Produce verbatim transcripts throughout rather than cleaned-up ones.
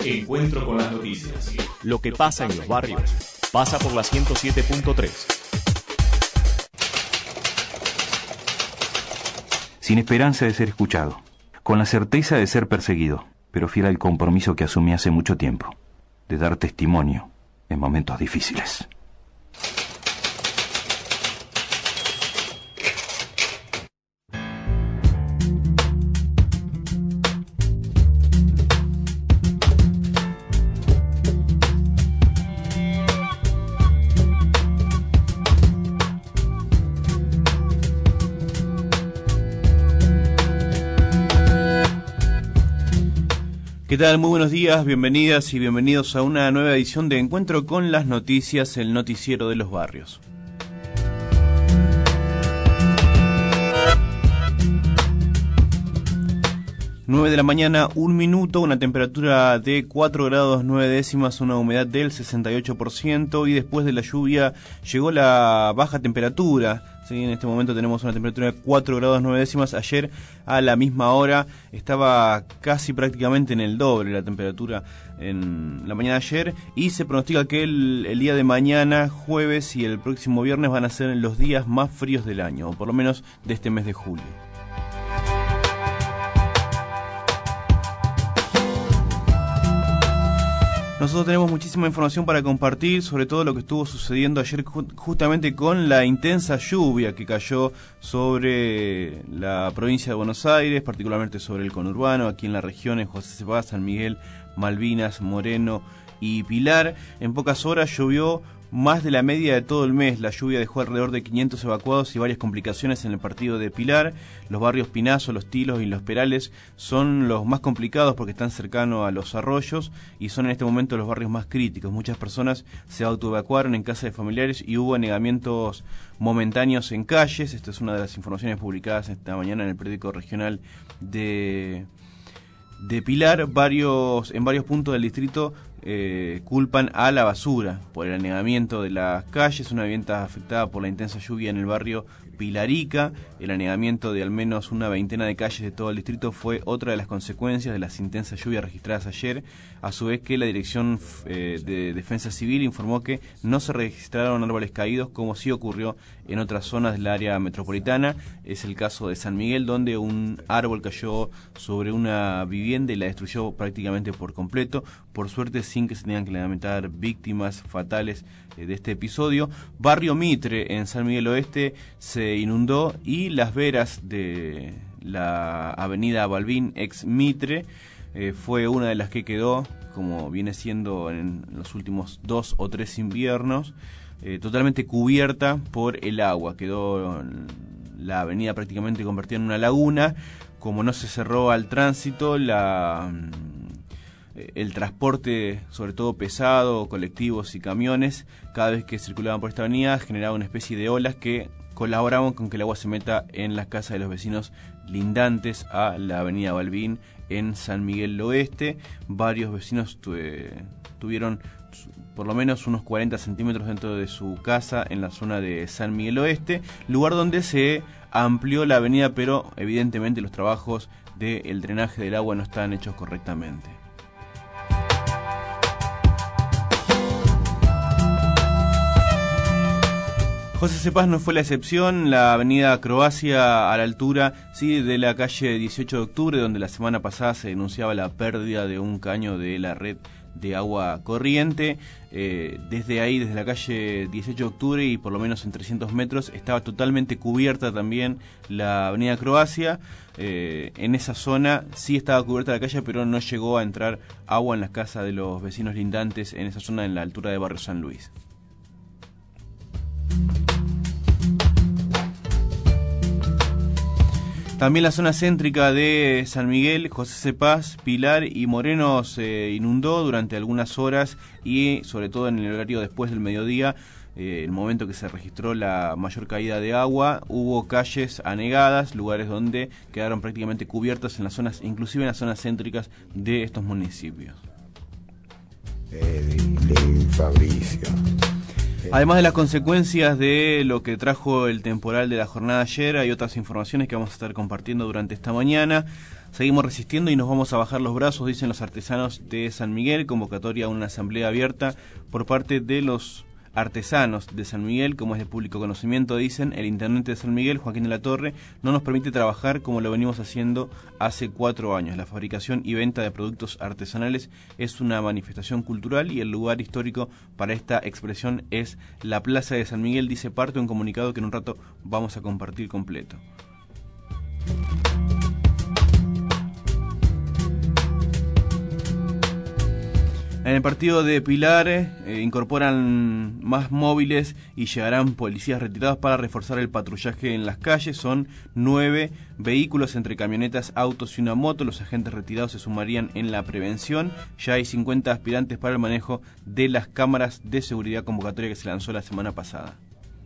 Encuentro con las noticias. Lo que pasa en los barrios pasa por la ciento siete punto tres. Sin esperanza de ser escuchado, con la certeza de ser perseguido, pero fiel al compromiso que asumí hace mucho tiempo, de dar testimonio en momentos difíciles. ¿Qué tal? Muy buenos días, bienvenidas y bienvenidos a una nueva edición de Encuentro con las Noticias, el noticiero de los barrios. nueve de la mañana, un minuto, una temperatura de cuatro grados nueve décimas, una humedad del sesenta y ocho por ciento y después de la lluvia llegó la baja temperatura. Sí, en este momento tenemos una temperatura de cuatro grados nueve décimas. Ayer a la misma hora estaba casi prácticamente en el doble la temperatura en la mañana de ayer, y se pronostica que el, el día de mañana, jueves, y el próximo viernes van a ser los días más fríos del año, o por lo menos de este mes de julio. Nosotros tenemos muchísima información para compartir, sobre todo lo que estuvo sucediendo ayer ju- justamente con la intensa lluvia que cayó sobre la provincia de Buenos Aires, particularmente sobre el conurbano, aquí en la región, en José Cepaz, San Miguel, Malvinas, Moreno y Pilar. En pocas horas llovió más de la media de todo el mes. La lluvia dejó alrededor de quinientos evacuados y varias complicaciones en el partido de Pilar. Los barrios Pinazo, Los Tilos y Los Perales son los más complicados porque están cercanos a los arroyos y son en este momento los barrios más críticos. Muchas personas se autoevacuaron en casa de familiares y hubo anegamientos momentáneos en calles. Esta es una de las informaciones publicadas esta mañana en el periódico regional de, de Pilar. Varios, en varios puntos del distrito Eh, culpan a la basura por el anegamiento de las calles. Una vivienda afectada por la intensa lluvia en el barrio Pilarica. El anegamiento de al menos una veintena de calles de todo el distrito fue otra de las consecuencias de las intensas lluvias registradas ayer. A su vez que la Dirección eh, de Defensa Civil informó que no se registraron árboles caídos como sí ocurrió en otras zonas del área metropolitana. Es el caso de San Miguel, donde un árbol cayó sobre una vivienda y la destruyó prácticamente por completo. Por suerte, sin que se tengan que lamentar víctimas fatales eh, de este episodio. Barrio Mitre, en San Miguel Oeste, se inundó y las veras de la avenida Balbín, ex Mitre, eh, fue una de las que quedó, como viene siendo en los últimos dos o tres inviernos, eh, totalmente cubierta por el agua. Quedó la avenida prácticamente convertida en una laguna. Como no se cerró al tránsito, la... el transporte, sobre todo pesado, colectivos y camiones, cada vez que circulaban por esta avenida generaba una especie de olas que colaboraban con que el agua se meta en las casas de los vecinos lindantes a la avenida Balbín en San Miguel Oeste. Varios vecinos tu, eh, tuvieron por lo menos unos cuarenta centímetros dentro de su casa en la zona de San Miguel Oeste, lugar donde se amplió la avenida, pero evidentemente los trabajos del drenaje del agua no están hechos correctamente. José Cepaz no fue la excepción. La avenida Croacia, a la altura sí de la calle dieciocho de octubre, donde la semana pasada se denunciaba la pérdida de un caño de la red de agua corriente, eh, desde ahí, desde la calle dieciocho de octubre y por lo menos en trescientos metros, estaba totalmente cubierta también la avenida Croacia. Eh, en esa zona sí estaba cubierta la calle, pero no llegó a entrar agua en las casas de los vecinos lindantes en esa zona, en la altura de Barrio San Luis. También la zona céntrica de San Miguel, José Cepaz, Pilar y Moreno se inundó durante algunas horas y sobre todo en el horario después del mediodía, eh, el momento que se registró la mayor caída de agua. Hubo calles anegadas, lugares donde quedaron prácticamente cubiertas en las zonas, inclusive en las zonas céntricas de estos municipios. Eddie, Lin, Fabricio. Además de las consecuencias de lo que trajo el temporal de la jornada de ayer, hay otras informaciones que vamos a estar compartiendo durante esta mañana. Seguimos resistiendo y nos vamos a bajar los brazos, dicen los artesanos de San Miguel, convocatoria a una asamblea abierta por parte de los artesanos de San Miguel, como es de público conocimiento, dicen. El intendente de San Miguel, Joaquín de la Torre, no nos permite trabajar como lo venimos haciendo hace cuatro años. La fabricación y venta de productos artesanales es una manifestación cultural y el lugar histórico para esta expresión es la Plaza de San Miguel, dice parte de un comunicado que en un rato vamos a compartir completo. En el partido de Pilar eh, incorporan más móviles y llegarán policías retirados para reforzar el patrullaje en las calles. Son nueve vehículos entre camionetas, autos y una moto. Los agentes retirados se sumarían en la prevención. Ya hay cincuenta aspirantes para el manejo de las cámaras de seguridad, convocatoria que se lanzó la semana pasada.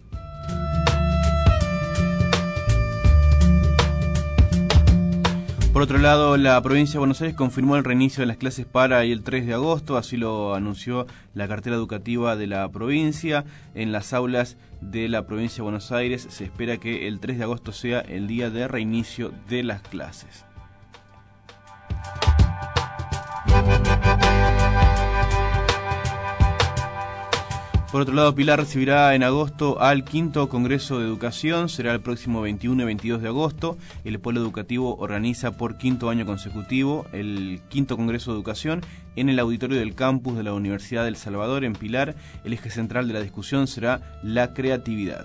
Por otro lado, la provincia de Buenos Aires confirmó el reinicio de las clases para el tres de agosto, así lo anunció la cartera educativa de la provincia. En las aulas de la provincia de Buenos Aires se espera que el tres de agosto sea el día de reinicio de las clases. Por otro lado, Pilar recibirá en agosto al quinto Congreso de Educación, será el próximo veintiuno y veintidós de agosto. El Polo Educativo organiza por quinto año consecutivo el quinto Congreso de Educación en el auditorio del campus de la Universidad del Salvador en Pilar. El eje central de la discusión será la creatividad.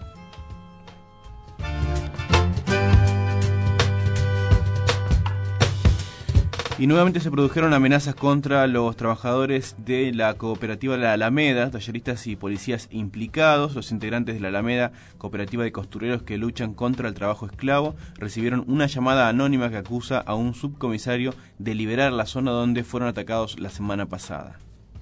Y nuevamente se produjeron amenazas contra los trabajadores de la cooperativa La Alameda, talleristas y policías implicados. Los integrantes de La Alameda, cooperativa de costureros que luchan contra el trabajo esclavo, recibieron una llamada anónima que acusa a un subcomisario de liberar la zona donde fueron atacados la semana pasada.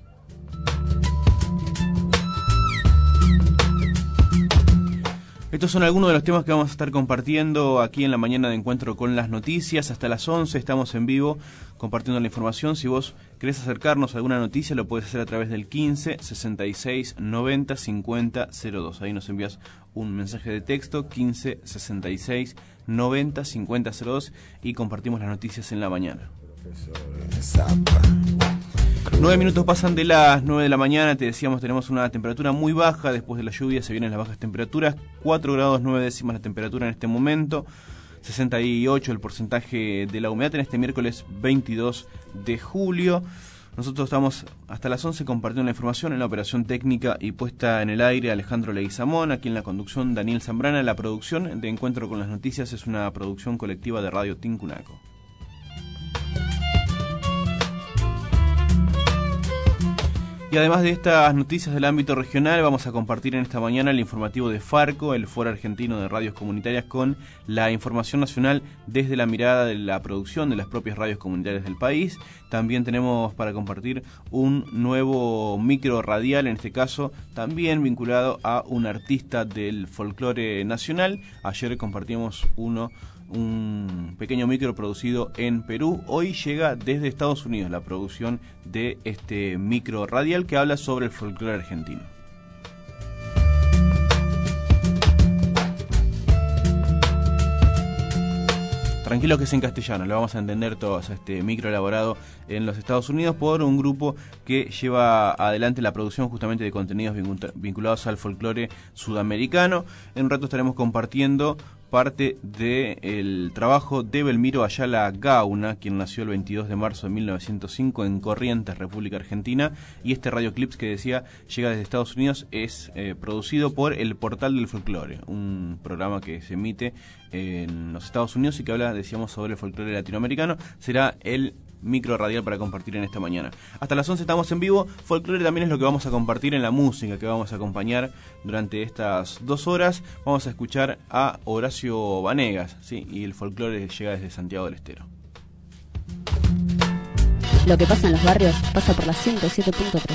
Estos son algunos de los temas que vamos a estar compartiendo aquí en la mañana de Encuentro con las Noticias. Hasta las once estamos en vivo compartiendo la información. Si vos querés acercarnos a alguna noticia, lo podés hacer a través del quince, sesenta y seis, noventa, cincuenta, cero dos. Ahí nos envías un mensaje de texto, quince, sesenta y seis, noventa, cincuenta, cero dos, y compartimos las noticias en la mañana. Nueve minutos pasan de las nueve de la mañana. Te decíamos, tenemos una temperatura muy baja. Después de la lluvia se vienen las bajas temperaturas. cuatro grados nueve décimas la temperatura en este momento. sesenta y ocho el porcentaje de la humedad en este miércoles veintidós de julio. Nosotros estamos hasta las once compartiendo la información en la operación técnica y puesta en el aire Alejandro Leguizamón. Aquí en la conducción Daniel Zambrana. La producción de Encuentro con las Noticias es una producción colectiva de Radio Tincunaco. Y además de estas noticias del ámbito regional, vamos a compartir en esta mañana el informativo de Farco, el Foro Argentino de Radios Comunitarias, con la información nacional desde la mirada de la producción de las propias radios comunitarias del país. También tenemos para compartir un nuevo micro radial, en este caso también vinculado a un artista del folclore nacional. Ayer compartimos uno un pequeño micro producido en Perú. Hoy llega desde Estados Unidos la producción de este micro radial que habla sobre el folclore argentino. Tranquilo que es en castellano, lo vamos a entender todos. Este micro elaborado en los Estados Unidos por un grupo que lleva adelante la producción justamente de contenidos vinculados al folclore sudamericano. En un rato estaremos compartiendo parte del trabajo de Belmiro Ayala Gauna, quien nació el veintidós de marzo de mil novecientos cinco en Corrientes, República Argentina, y este radioclips que decía llega desde Estados Unidos es eh, producido por El Portal del Folclore, un programa que se emite en los Estados Unidos y que habla, decíamos, sobre el folclore latinoamericano. Será el micro radial para compartir en esta mañana. Hasta las once estamos en vivo. Folclore también es lo que vamos a compartir en la música que vamos a acompañar durante estas dos horas. Vamos a escuchar a Horacio Vanegas, ¿sí? Y el folclore llega desde Santiago del Estero. Lo que pasa en los barrios pasa por la ciento siete punto tres.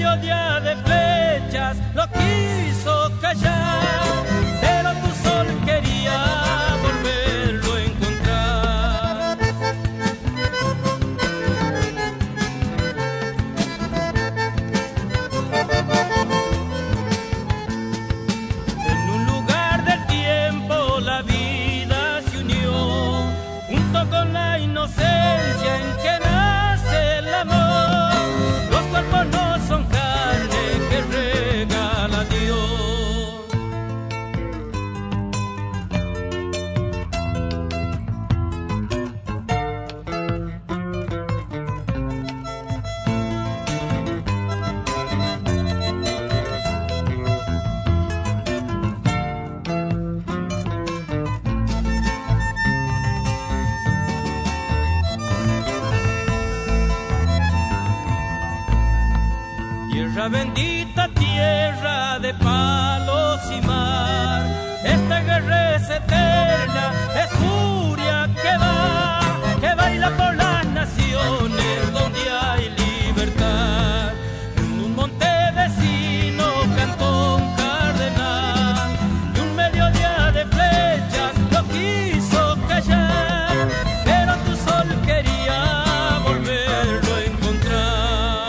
mediodía de flechas lo quiso callar, pero tu sol quería volverlo a encontrar. En un lugar del tiempo la vida se unió, junto con la inocencia en que nace el amor. Los cuerpos no son carne que regala Dios. Tierra bendita, tierra de palos y mar, esta guerra es eterna, es furia que va, que baila por las naciones donde hay libertad. En un monte vecino cantó un cardenal, y un mediodía de flechas lo quiso callar, pero tu sol quería volverlo a encontrar.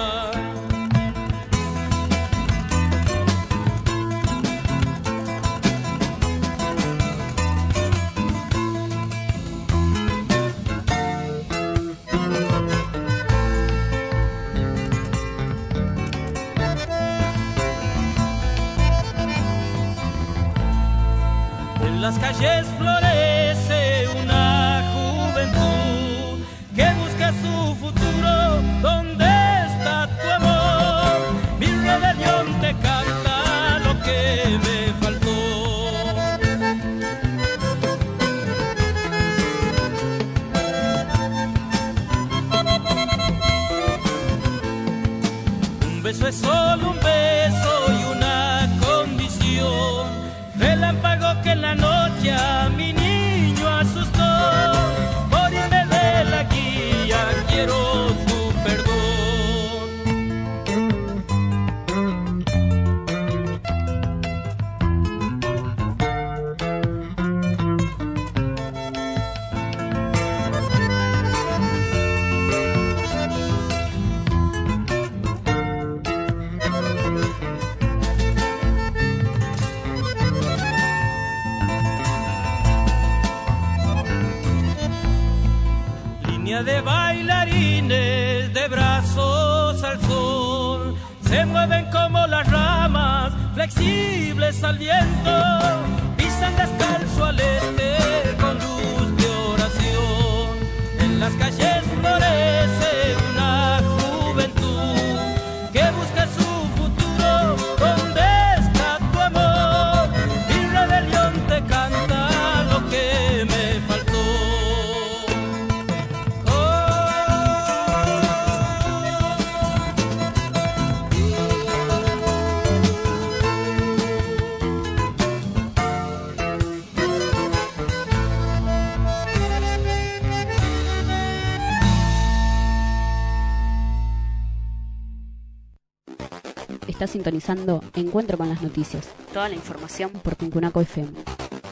En las calles florece una juventud que busca su futuro. ¿Dónde está tu amor? Mi rebelión te canta lo que me faltó. Un beso es solo un beso y una condición, relámpago que en la noche a mi niño asustó. Por irme de la guía quiero tu perdón. De bailarines de brazos al sol, se mueven como las ramas flexibles al viento, pisan descalzo al este con luz de oración. En las calles florece una juventud que busca su futuro. ¿Dónde está tu amor? Mi rebelión te canta lo que me faltó. Está sintonizando Encuentro con las Noticias. Toda la información por Tuncunaco F M.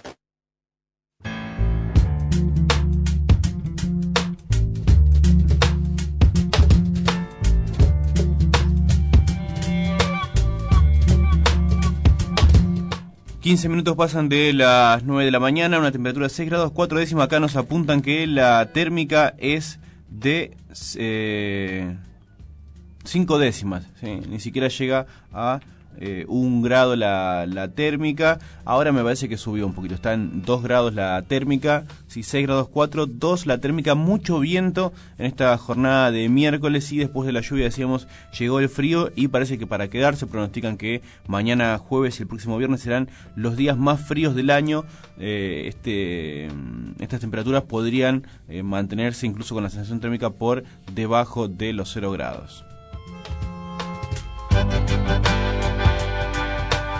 quince minutos pasan de las nueve de la mañana, una temperatura de seis grados, cuatro décimas. Acá nos apuntan que la térmica es de eh, cinco décimas, ¿sí? Ni siquiera llega a eh, un grado la, la térmica. Ahora me parece que subió un poquito, está en dos grados la térmica, sí, seis grados cuatro, dos la térmica, mucho viento en esta jornada de miércoles, y después de la lluvia, decíamos, llegó el frío y parece que para quedarse. Pronostican que mañana jueves y el próximo viernes serán los días más fríos del año. Eh, este, estas temperaturas podrían eh, mantenerse incluso con la sensación térmica por debajo de los cero grados.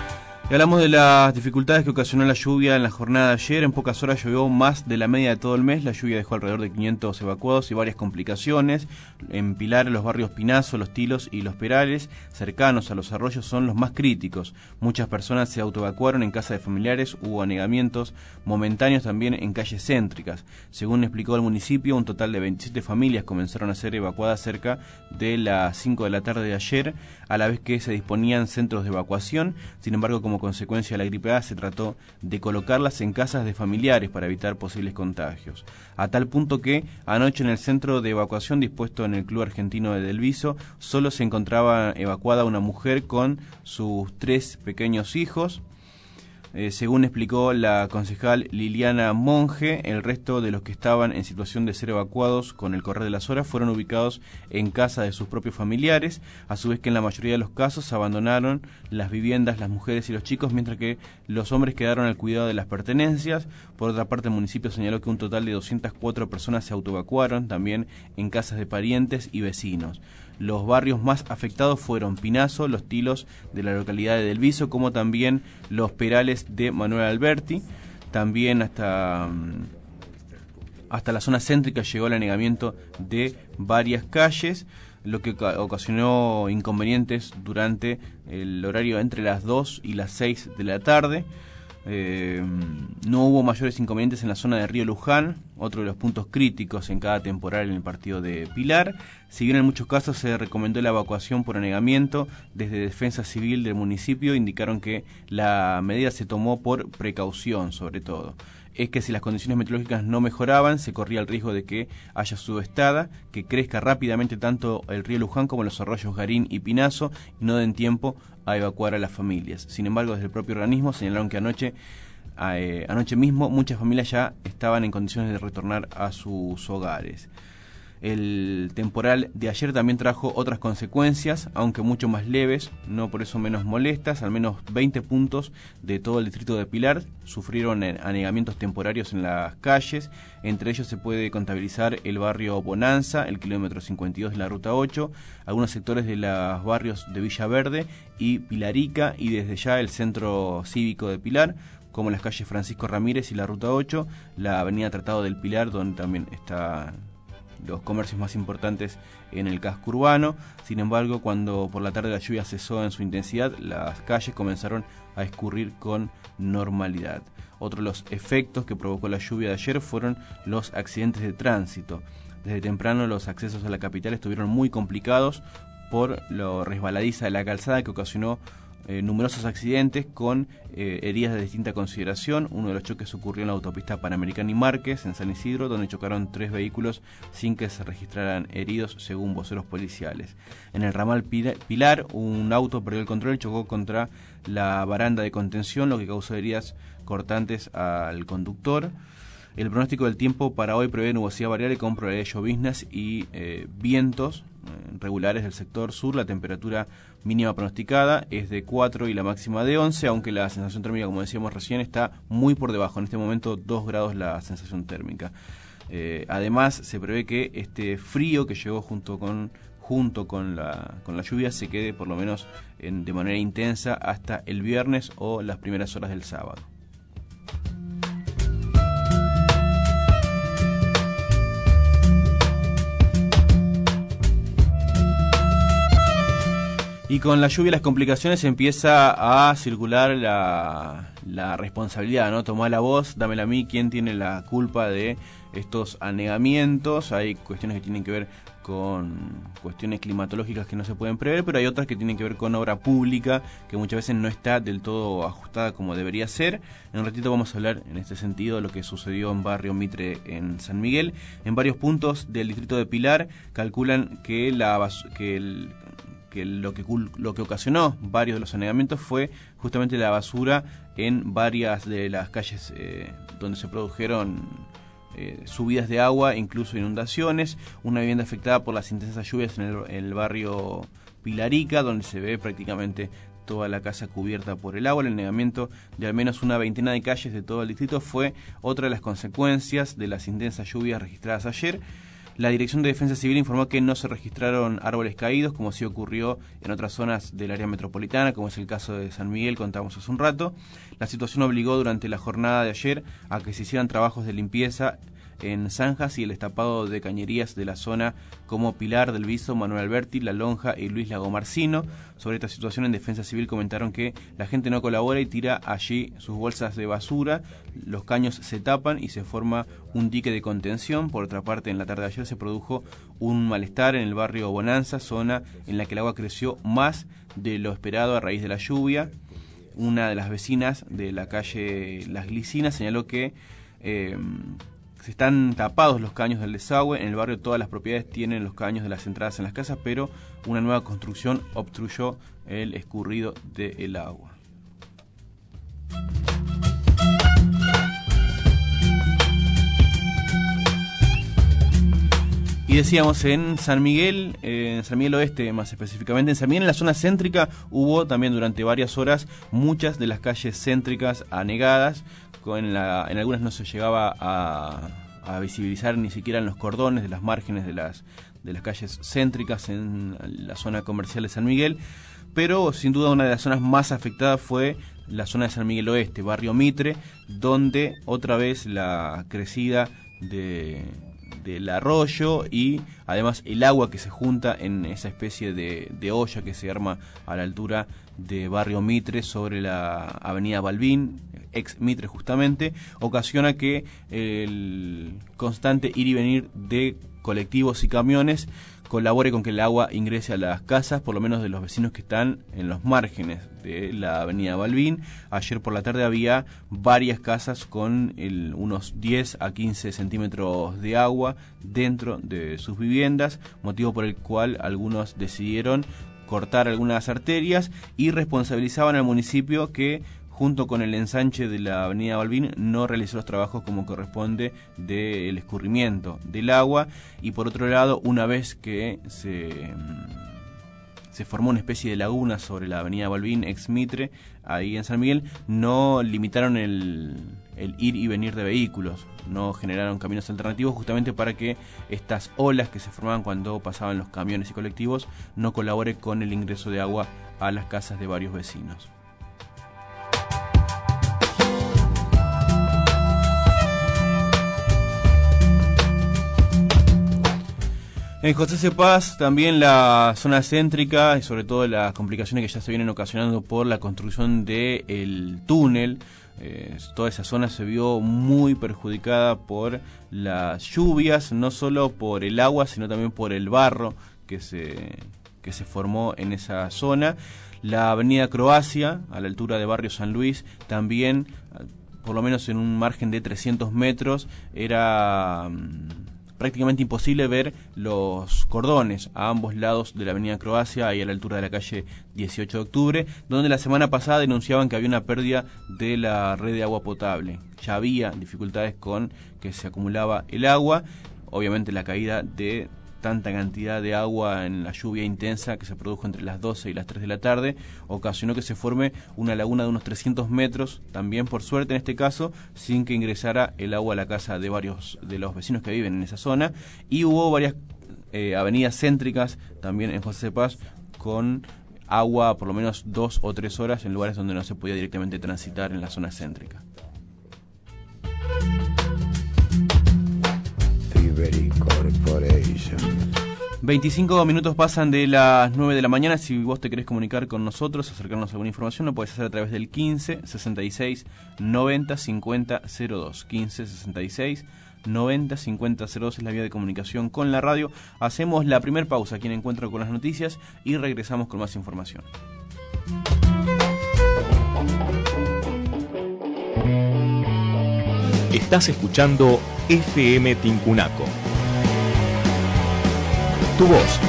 Y hablamos de las dificultades que ocasionó la lluvia en la jornada de ayer. En pocas horas llovió más de la media de todo el mes. La lluvia dejó alrededor de quinientos evacuados y varias complicaciones. En Pilar, los barrios Pinazo, Los Tilos y Los Perales, cercanos a los arroyos, son los más críticos. Muchas personas se autoevacuaron en casa de familiares. Hubo anegamientos momentáneos también en calles céntricas. Según explicó el municipio, un total de veintisiete familias comenzaron a ser evacuadas cerca de las cinco de la tarde de ayer, a la vez que se disponían centros de evacuación. Sin embargo, como consecuencia de la gripe A, se trató de colocarlas en casas de familiares para evitar posibles contagios. A tal punto que anoche en el centro de evacuación dispuesto en el Club Argentino de Delviso, solo se encontraba evacuada una mujer con sus tres pequeños hijos. Eh, según explicó la concejal Liliana Monge, el resto de los que estaban en situación de ser evacuados con el correr de las horas fueron ubicados en casa de sus propios familiares, a su vez que en la mayoría de los casos abandonaron las viviendas las mujeres y los chicos, mientras que los hombres quedaron al cuidado de las pertenencias. Por otra parte, el municipio señaló que un total de doscientas cuatro personas se autoevacuaron, también en casas de parientes y vecinos. Los barrios más afectados fueron Pinazo, Los Tilos de la localidad de Delviso, como también Los Perales de Manuel Alberti. También hasta, hasta la zona céntrica llegó el anegamiento de varias calles, lo que ocasionó inconvenientes durante el horario entre las dos y las seis de la tarde. Eh, no hubo mayores inconvenientes en la zona de Río Luján, otro de los puntos críticos en cada temporal en el partido de Pilar. Si bien en muchos casos se recomendó la evacuación por anegamiento, desde Defensa Civil del municipio indicaron que la medida se tomó por precaución, sobre todo. Es que si las condiciones meteorológicas no mejoraban, se corría el riesgo de que haya subestada, que crezca rápidamente tanto el río Luján como los arroyos Garín y Pinazo y no den tiempo a evacuar a las familias. Sin embargo, desde el propio organismo señalaron que anoche, eh, anoche mismo muchas familias ya estaban en condiciones de retornar a sus hogares. El temporal de ayer también trajo otras consecuencias, aunque mucho más leves, no por eso menos molestas. Al menos veinte puntos de todo el distrito de Pilar sufrieron anegamientos temporarios en las calles. Entre ellos se puede contabilizar el barrio Bonanza, el kilómetro cincuenta y dos de la ruta ocho, algunos sectores de los barrios de Villaverde y Pilarica, y desde ya el centro cívico de Pilar, como las calles Francisco Ramírez y la ruta ocho, la avenida Tratado del Pilar, donde también está los comercios más importantes en el casco urbano. Sin embargo, cuando por la tarde la lluvia cesó en su intensidad, las calles comenzaron a escurrir con normalidad. Otro de los efectos que provocó la lluvia de ayer fueron los accidentes de tránsito. Desde temprano los accesos a la capital estuvieron muy complicados por lo resbaladiza de la calzada, que ocasionó Eh, numerosos accidentes con eh, heridas de distinta consideración. Uno de los choques ocurrió en la autopista Panamericana y Márquez, en San Isidro, donde chocaron tres vehículos sin que se registraran heridos, según voceros policiales. En el ramal Pilar, un auto perdió el control y chocó contra la baranda de contención, lo que causó heridas cortantes al conductor. El pronóstico del tiempo para hoy prevé nubosidad variable con probabilidad de lloviznas y eh, vientos eh, regulares del sector sur. La temperatura mínima pronosticada es de cuatro y la máxima de once, aunque la sensación térmica, como decíamos recién, está muy por debajo. En este momento dos grados la sensación térmica. Eh, además, se prevé que este frío que llegó junto con junto con la, con la lluvia se quede por lo menos en, de manera intensa hasta el viernes o las primeras horas del sábado. Y con la lluvia y las complicaciones empieza a circular la, la responsabilidad, ¿no? Tomá la voz, dámela a mí, ¿quién tiene la culpa de estos anegamientos? Hay cuestiones que tienen que ver con cuestiones climatológicas que no se pueden prever, pero hay otras que tienen que ver con obra pública, que muchas veces no está del todo ajustada como debería ser. En un ratito vamos a hablar en este sentido de lo que sucedió en Barrio Mitre en San Miguel. En varios puntos del distrito de Pilar calculan que la que el que lo que lo que ocasionó varios de los anegamientos fue justamente la basura en varias de las calles eh, donde se produjeron eh, subidas de agua, incluso inundaciones. Una vivienda afectada por las intensas lluvias en el, en el barrio Pilarica, donde se ve prácticamente toda la casa cubierta por el agua. El anegamiento de al menos una veintena de calles de todo el distrito fue otra de las consecuencias de las intensas lluvias registradas ayer. La Dirección de Defensa Civil informó que no se registraron árboles caídos, como sí ocurrió en otras zonas del área metropolitana, como es el caso de San Miguel, contamos hace un rato. La situación obligó durante la jornada de ayer a que se hicieran trabajos de limpieza en zanjas y el destapado de cañerías de la zona como Pilar del Viso, Manuel Alberti, La Lonja y Luis Lagomarcino. Sobre esta situación en Defensa Civil comentaron que la gente no colabora y tira allí sus bolsas de basura, los caños se tapan y se forma un dique de contención. Por otra parte, en la tarde de ayer se produjo un malestar en el barrio Bonanza, zona en la que el agua creció más de lo esperado a raíz de la lluvia. Una de las vecinas de la calle Las Glicinas señaló que eh, se están tapados los caños del desagüe. En el barrio todas las propiedades tienen los caños de las entradas en las casas, pero una nueva construcción obstruyó el escurrido del agua. Y decíamos, en San Miguel, eh, en San Miguel Oeste más específicamente, en San Miguel, en la zona céntrica, hubo también durante varias horas muchas de las calles céntricas anegadas. Con la, en algunas no se llegaba a, a visibilizar ni siquiera en los cordones de las márgenes de las, de las calles céntricas en la zona comercial de San Miguel, pero sin duda una de las zonas más afectadas fue la zona de San Miguel Oeste, barrio Mitre, donde otra vez la crecida de... del arroyo y además el agua que se junta en esa especie de, de olla que se arma a la altura de barrio Mitre sobre la avenida Balbín, ex Mitre justamente, ocasiona que el constante ir y venir de colectivos y camiones colabore con que el agua ingrese a las casas, por lo menos de los vecinos que están en los márgenes de la avenida Balbín. Ayer por la tarde había varias casas con el, unos diez a quince centímetros de agua dentro de sus viviendas, motivo por el cual algunos decidieron cortar algunas arterias y responsabilizaban al municipio que, junto con el ensanche de la avenida Balbín, no realizó los trabajos como corresponde del escurrimiento del agua. Y por otro lado, una vez que se, se formó una especie de laguna sobre la avenida Balbín, ex Mitre, ahí en San Miguel, no limitaron el, el ir y venir de vehículos, no generaron caminos alternativos, justamente para que estas olas que se formaban cuando pasaban los camiones y colectivos no colabore con el ingreso de agua a las casas de varios vecinos. En José C. Paz, también la zona céntrica y sobre todo las complicaciones que ya se vienen ocasionando por la construcción del túnel. Eh, toda esa zona se vio muy perjudicada por las lluvias, no solo por el agua, sino también por el barro que se, que se formó en esa zona. La avenida Croacia, a la altura de barrio San Luis, también, por lo menos en un margen de trescientos metros, era prácticamente imposible ver los cordones a ambos lados de la avenida Croacia y a la altura de la calle dieciocho de octubre, donde la semana pasada denunciaban que había una pérdida de la red de agua potable. Ya había dificultades con que se acumulaba el agua, obviamente la caída de tanta cantidad de agua en la lluvia intensa que se produjo entre las doce y las tres de la tarde, ocasionó que se forme una laguna de unos trescientos metros, también por suerte en este caso, sin que ingresara el agua a la casa de varios de los vecinos que viven en esa zona, y hubo varias eh, avenidas céntricas también en José de Paz con agua por lo menos dos o tres horas en lugares donde no se podía directamente transitar en la zona céntrica. veinticinco minutos pasan de las nueve de la mañana. Si vos te querés comunicar con nosotros, acercarnos a alguna información, lo podés hacer a través del quince sesenta y seis noventa cincuenta cero dos. quince sesenta y seis noventa cincuenta cero dos es la vía de comunicación con la radio. Hacemos la primer pausa aquí en Encuentro con las Noticias y regresamos con más información. Estás escuchando F M Tincunaco. Tu voz.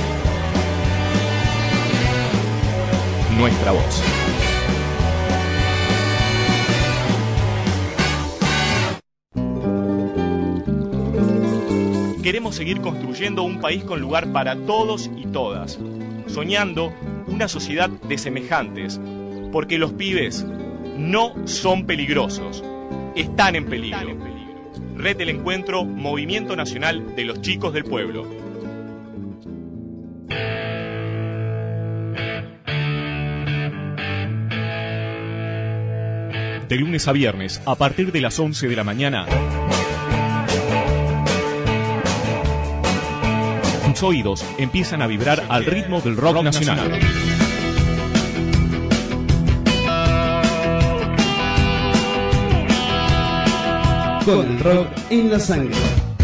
Nuestra voz. Queremos seguir construyendo un país con lugar para todos y todas, soñando una sociedad de semejantes, porque los pibes no son peligrosos, están en peligro. Red del Encuentro, Movimiento Nacional de los Chicos del Pueblo. De lunes a viernes, a partir de las once de la mañana, tus oídos empiezan a vibrar al ritmo del rock, rock nacional. nacional. Con el rock en la sangre.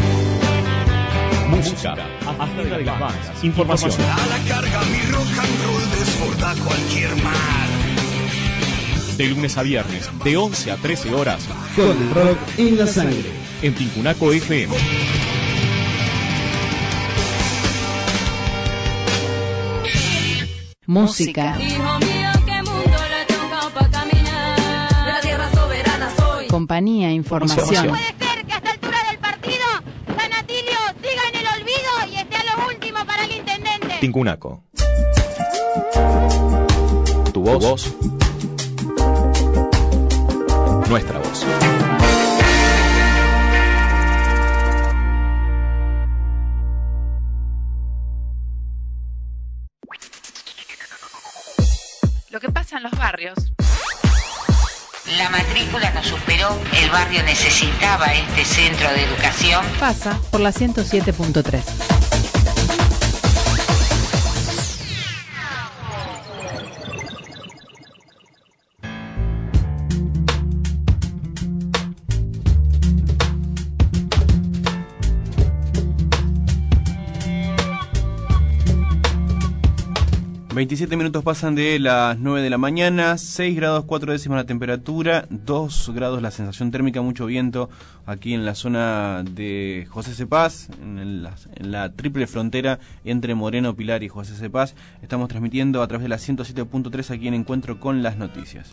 Música, agenda de las bandas, información. A la carga mi rock and roll desborda cualquier mar. De lunes a viernes, de once a trece horas, con el rock en la sangre. En Tincunaco F M. Música. Hijo mío, qué mundo le toca pa' caminar. De la tierra soberana soy. Compañía, información. Puede ser que a esta altura del partido, San Atilio siga en el olvido y esté a lo último para el intendente. Tincunaco. Tu voz. Tu voz. Nuestra voz. Lo que pasa en los barrios. La matrícula nos superó, el barrio necesitaba este centro de educación. Pasa por la ciento siete punto tres. veintisiete minutos pasan de las nueve de la mañana, seis grados cuatro décimas la temperatura, dos grados la sensación térmica, mucho viento aquí en la zona de José Cepaz, en la, en la triple frontera entre Moreno, Pilar y José Cepaz. Estamos transmitiendo a través de la ciento siete punto tres aquí en Encuentro con las Noticias.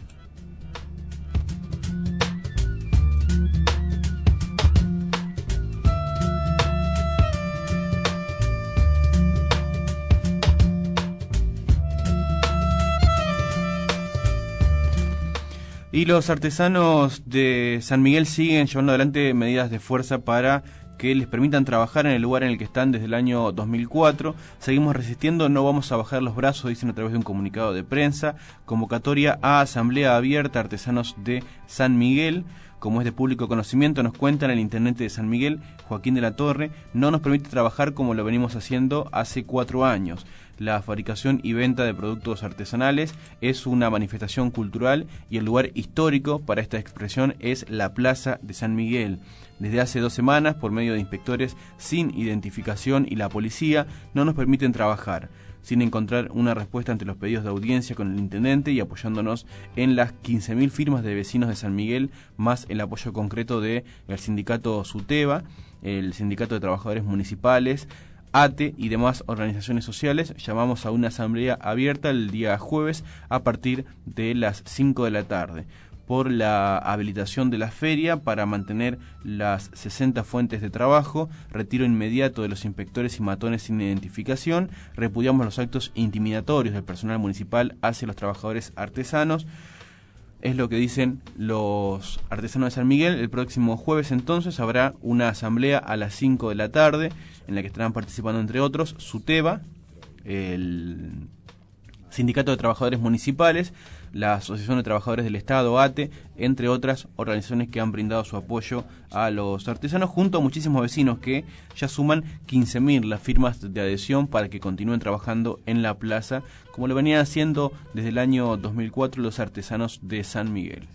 Y los artesanos de San Miguel siguen llevando adelante medidas de fuerza para que les permitan trabajar en el lugar en el que están desde el año dos mil cuatro. Seguimos resistiendo, no vamos a bajar los brazos, dicen a través de un comunicado de prensa. Convocatoria a asamblea abierta artesanos de San Miguel. Como es de público conocimiento, nos cuentan el intendente de San Miguel, Joaquín de la Torre, no nos permite trabajar como lo venimos haciendo hace cuatro años. La fabricación y venta de productos artesanales es una manifestación cultural y el lugar histórico para esta expresión es la Plaza de San Miguel. Desde hace dos semanas, por medio de inspectores sin identificación y la policía, no nos permiten trabajar, sin encontrar una respuesta ante los pedidos de audiencia con el intendente y apoyándonos en las quince mil firmas de vecinos de San Miguel, más el apoyo concreto del sindicato SUTEBA, el sindicato de trabajadores municipales, A T E y demás organizaciones sociales. Llamamos a una asamblea abierta el día jueves a partir de las cinco de la tarde. Por la habilitación de la feria para mantener las sesenta fuentes de trabajo, retiro inmediato de los inspectores y matones sin identificación, repudiamos los actos intimidatorios del personal municipal hacia los trabajadores artesanos. Es lo que dicen los artesanos de San Miguel. El próximo jueves entonces habrá una asamblea a las cinco de la tarde en la que estarán participando entre otros SUTEBA, el Sindicato de Trabajadores Municipales, la Asociación de Trabajadores del Estado, A T E, entre otras organizaciones que han brindado su apoyo a los artesanos, junto a muchísimos vecinos que ya suman quince mil las firmas de adhesión para que continúen trabajando en la plaza, como lo venían haciendo desde el año dos mil cuatro los artesanos de San Miguel.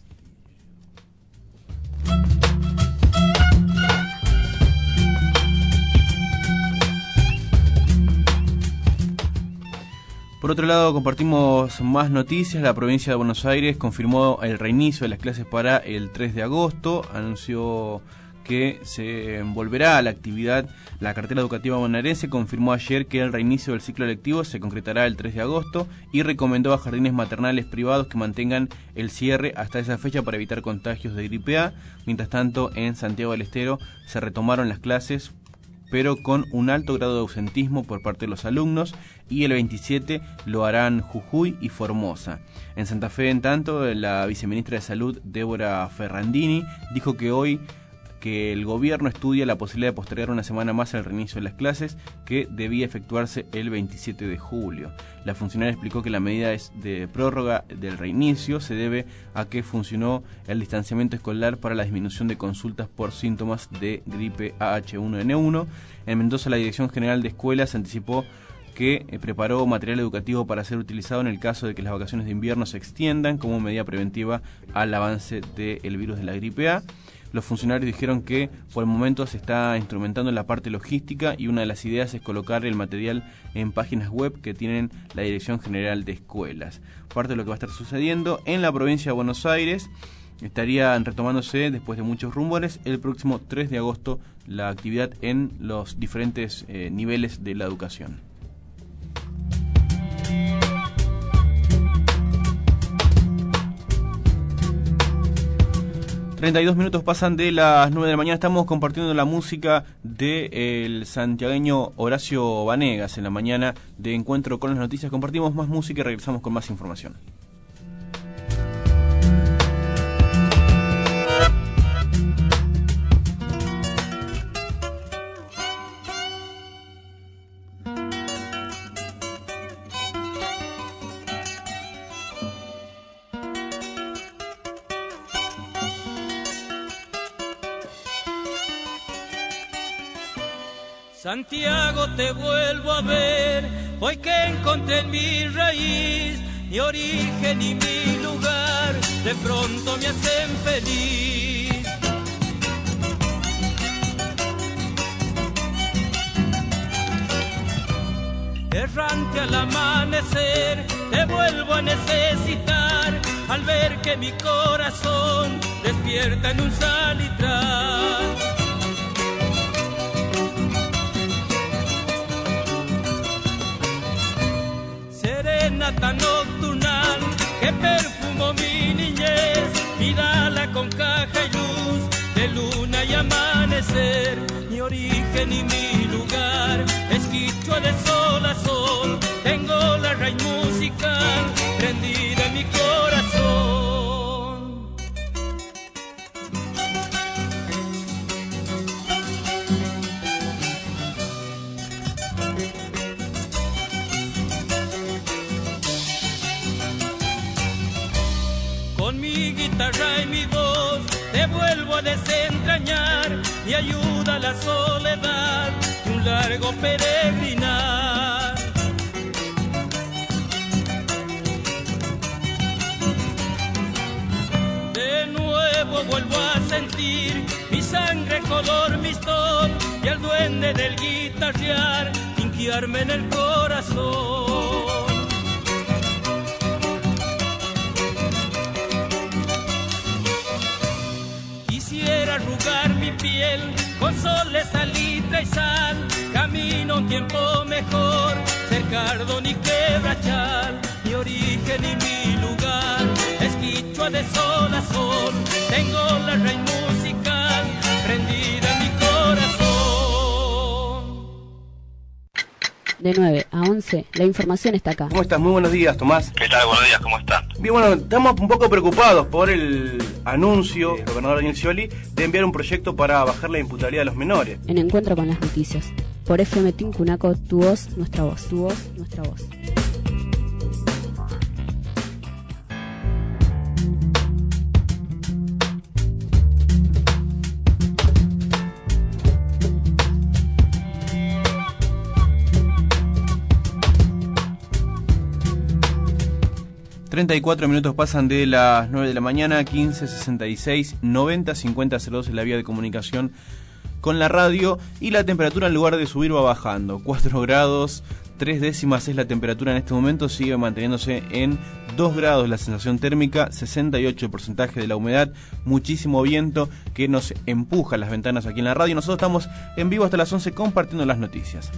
Por otro lado, compartimos más noticias. La provincia de Buenos Aires confirmó el reinicio de las clases para el tres de agosto. Anunció que se volverá a la actividad. La cartera educativa bonaerense confirmó ayer que el reinicio del ciclo lectivo se concretará el tres de agosto y recomendó a jardines maternales privados que mantengan el cierre hasta esa fecha para evitar contagios de gripe A. Mientras tanto, en Santiago del Estero se retomaron las clases, pero con un alto grado de ausentismo por parte de los alumnos, y el veintisiete lo harán Jujuy y Formosa. En Santa Fe, en tanto, la viceministra de Salud, Débora Ferrandini, dijo que hoy que el gobierno estudia la posibilidad de postergar una semana más el reinicio de las clases, que debía efectuarse el veintisiete de julio. La funcionaria explicó que la medida es de prórroga del reinicio se debe a que funcionó el distanciamiento escolar para la disminución de consultas por síntomas de gripe A H uno N uno. En Mendoza, la Dirección General de Escuelas anticipó que eh, preparó material educativo para ser utilizado en el caso de que las vacaciones de invierno se extiendan como medida preventiva al avance del virus de la gripe A. Los funcionarios dijeron que por el momento se está instrumentando en la parte logística y una de las ideas es colocar el material en páginas web que tienen la Dirección General de Escuelas. Parte de lo que va a estar sucediendo en la provincia de Buenos Aires estarían retomándose, después de muchos rumores, el próximo tres de agosto la actividad en los diferentes eh, niveles de la educación. treinta y dos minutos pasan de las nueve de la mañana. Estamos compartiendo la música del santiagueño Horacio Vanegas en la mañana de Encuentro con las Noticias. Compartimos más música y regresamos con más información. Santiago, te vuelvo a ver, hoy que encontré en mi raíz, mi origen y mi lugar, de pronto me hacen feliz. Errante al amanecer, te vuelvo a necesitar, al ver que mi corazón despierta en un salitral. Serenata nocturnal que perfumó mi niñez, mírala con caja y luz de luna y amanecer. Mi origen y mi lugar es quichua de sol a sol, tengo la raíz musical prendida en mi corazón. Con mi guitarra y mi voz te vuelvo a desentrañar, y ayuda a la soledad de un largo peregrinar. De nuevo vuelvo a sentir mi sangre color mistol, y al duende del guitarrear inquiarme en el corazón. Quisiera arrugar mi piel con soles, salitre y sal, camino un tiempo mejor, ser cardón y quebrachal. Mi origen y mi lugar es quichua de sol a sol, tengo la raíz musical prendida en mi corazón. De nueve a once, la información está acá. ¿Cómo estás? Muy buenos días, Tomás. ¿Qué tal? Buenos días, ¿cómo están? Bien, bueno, estamos un poco preocupados por el anuncio del gobernador Daniel Scioli de enviar un proyecto para bajar la imputabilidad de los menores. En Encuentro con las Noticias. Por F M Tincunaco, tu voz, nuestra voz. Tu voz, nuestra voz. treinta y cuatro minutos pasan de las nueve de la mañana, quince sesenta y seis noventa cincuenta cero dos es la vía de comunicación con la radio, y la temperatura en lugar de subir va bajando. cuatro grados, tres décimas es la temperatura en este momento, sigue manteniéndose en dos grados la sensación térmica, sesenta y ocho el porcentaje de la humedad, muchísimo viento que nos empuja las ventanas aquí en la radio. Nosotros estamos en vivo hasta las once compartiendo las noticias.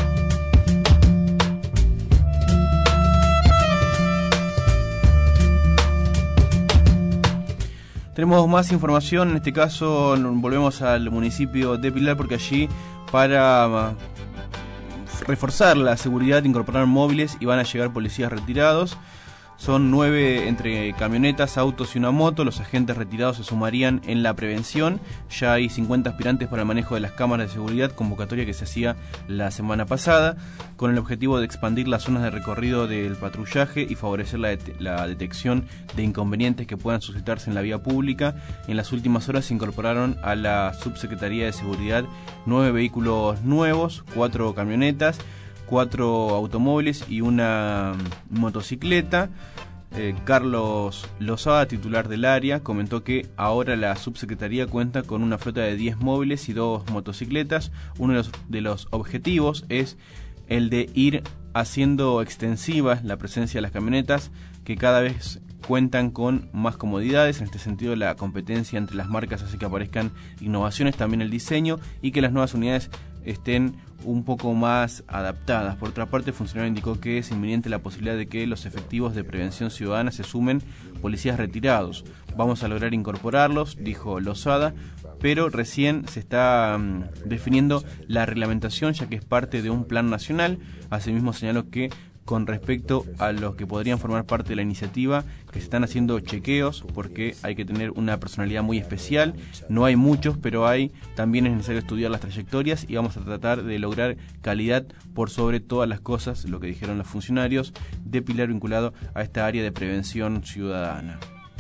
Tenemos más información, en este caso volvemos al municipio de Pilar, porque allí para reforzar la seguridad incorporaron móviles y van a llegar policías retirados. Son nueve entre camionetas, autos y una moto. Los agentes retirados se sumarían en la prevención. Ya hay cincuenta aspirantes para el manejo de las cámaras de seguridad, convocatoria que se hacía la semana pasada, con el objetivo de expandir las zonas de recorrido del patrullaje y favorecer la, det- la detección de inconvenientes que puedan suscitarse en la vía pública. En las últimas horas se incorporaron a la Subsecretaría de Seguridad nueve vehículos nuevos, cuatro camionetas, cuatro automóviles y una motocicleta. Eh, Carlos Lozada, titular del área, comentó que ahora la subsecretaría cuenta con una flota de diez móviles y dos motocicletas. Uno de los, de los objetivos es el de ir haciendo extensiva la presencia de las camionetas, que cada vez cuentan con más comodidades. En este sentido, la competencia entre las marcas hace que aparezcan innovaciones, también el diseño, y que las nuevas unidades estén un poco más adaptadas. Por otra parte, el funcionario indicó que es inminente la posibilidad de que los efectivos de prevención ciudadana se sumen policías retirados. Vamos a lograr incorporarlos, dijo Lozada, pero recién se está um, definiendo la reglamentación, ya que es parte de un plan nacional. Asimismo, señaló que con respecto a los que podrían formar parte de la iniciativa, que se están haciendo chequeos, porque hay que tener una personalidad muy especial. No hay muchos, pero hay. También es necesario estudiar las trayectorias y vamos a tratar de lograr calidad por sobre todas las cosas, lo que dijeron los funcionarios de Pilar vinculado a esta área de prevención ciudadana.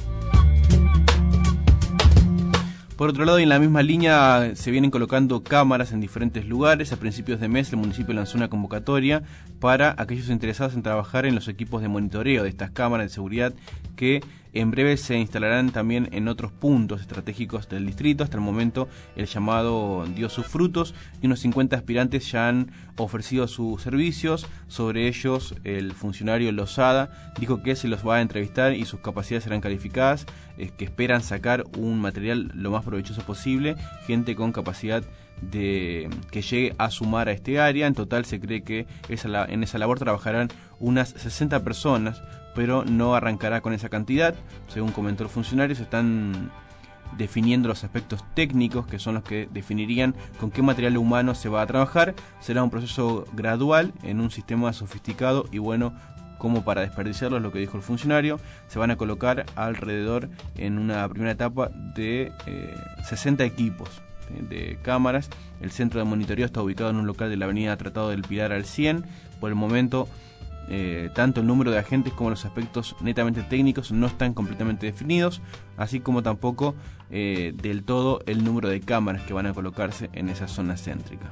Por otro lado, y en la misma línea, se vienen colocando cámaras en diferentes lugares. A principios de mes el municipio lanzó una convocatoria para aquellos interesados en trabajar en los equipos de monitoreo de estas cámaras de seguridad, que en breve se instalarán también en otros puntos estratégicos del distrito. Hasta el momento el llamado dio sus frutos y unos cincuenta aspirantes ya han ofrecido sus servicios. Sobre ellos, el funcionario Lozada dijo que se los va a entrevistar y sus capacidades serán calificadas, eh, que esperan sacar un material lo más provechoso posible, gente con capacidad de que llegue a sumar a este área. En total se cree que esa, en esa labor trabajarán unas sesenta personas, pero no arrancará con esa cantidad. Según comentó el funcionario, se están definiendo los aspectos técnicos, que son los que definirían con qué material humano se va a trabajar. Será un proceso gradual en un sistema sofisticado y bueno como para desperdiciarlo, es lo que dijo el funcionario. Se van a colocar alrededor, en una primera etapa, de eh, sesenta equipos de cámaras. El centro de monitoreo está ubicado en un local de la avenida Tratado del Pilar al cien. Por el momento, eh, tanto el número de agentes como los aspectos netamente técnicos no están completamente definidos, así como tampoco eh, del todo el número de cámaras que van a colocarse en esa zona céntrica.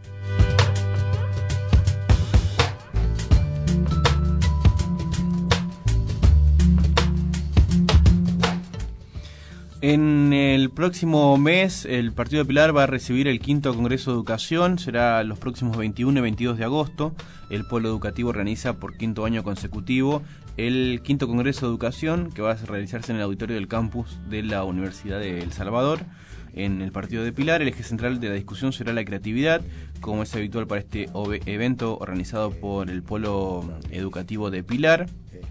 En el próximo mes, el Partido de Pilar va a recibir el quinto Congreso de Educación. Será los próximos veintiuno y veintidós de agosto. El Polo Educativo organiza por quinto año consecutivo el quinto Congreso de Educación, que va a realizarse en el auditorio del campus de la Universidad de El Salvador. En el Partido de Pilar, el eje central de la discusión será la creatividad, como es habitual para este evento organizado por el Polo Educativo de Pilar.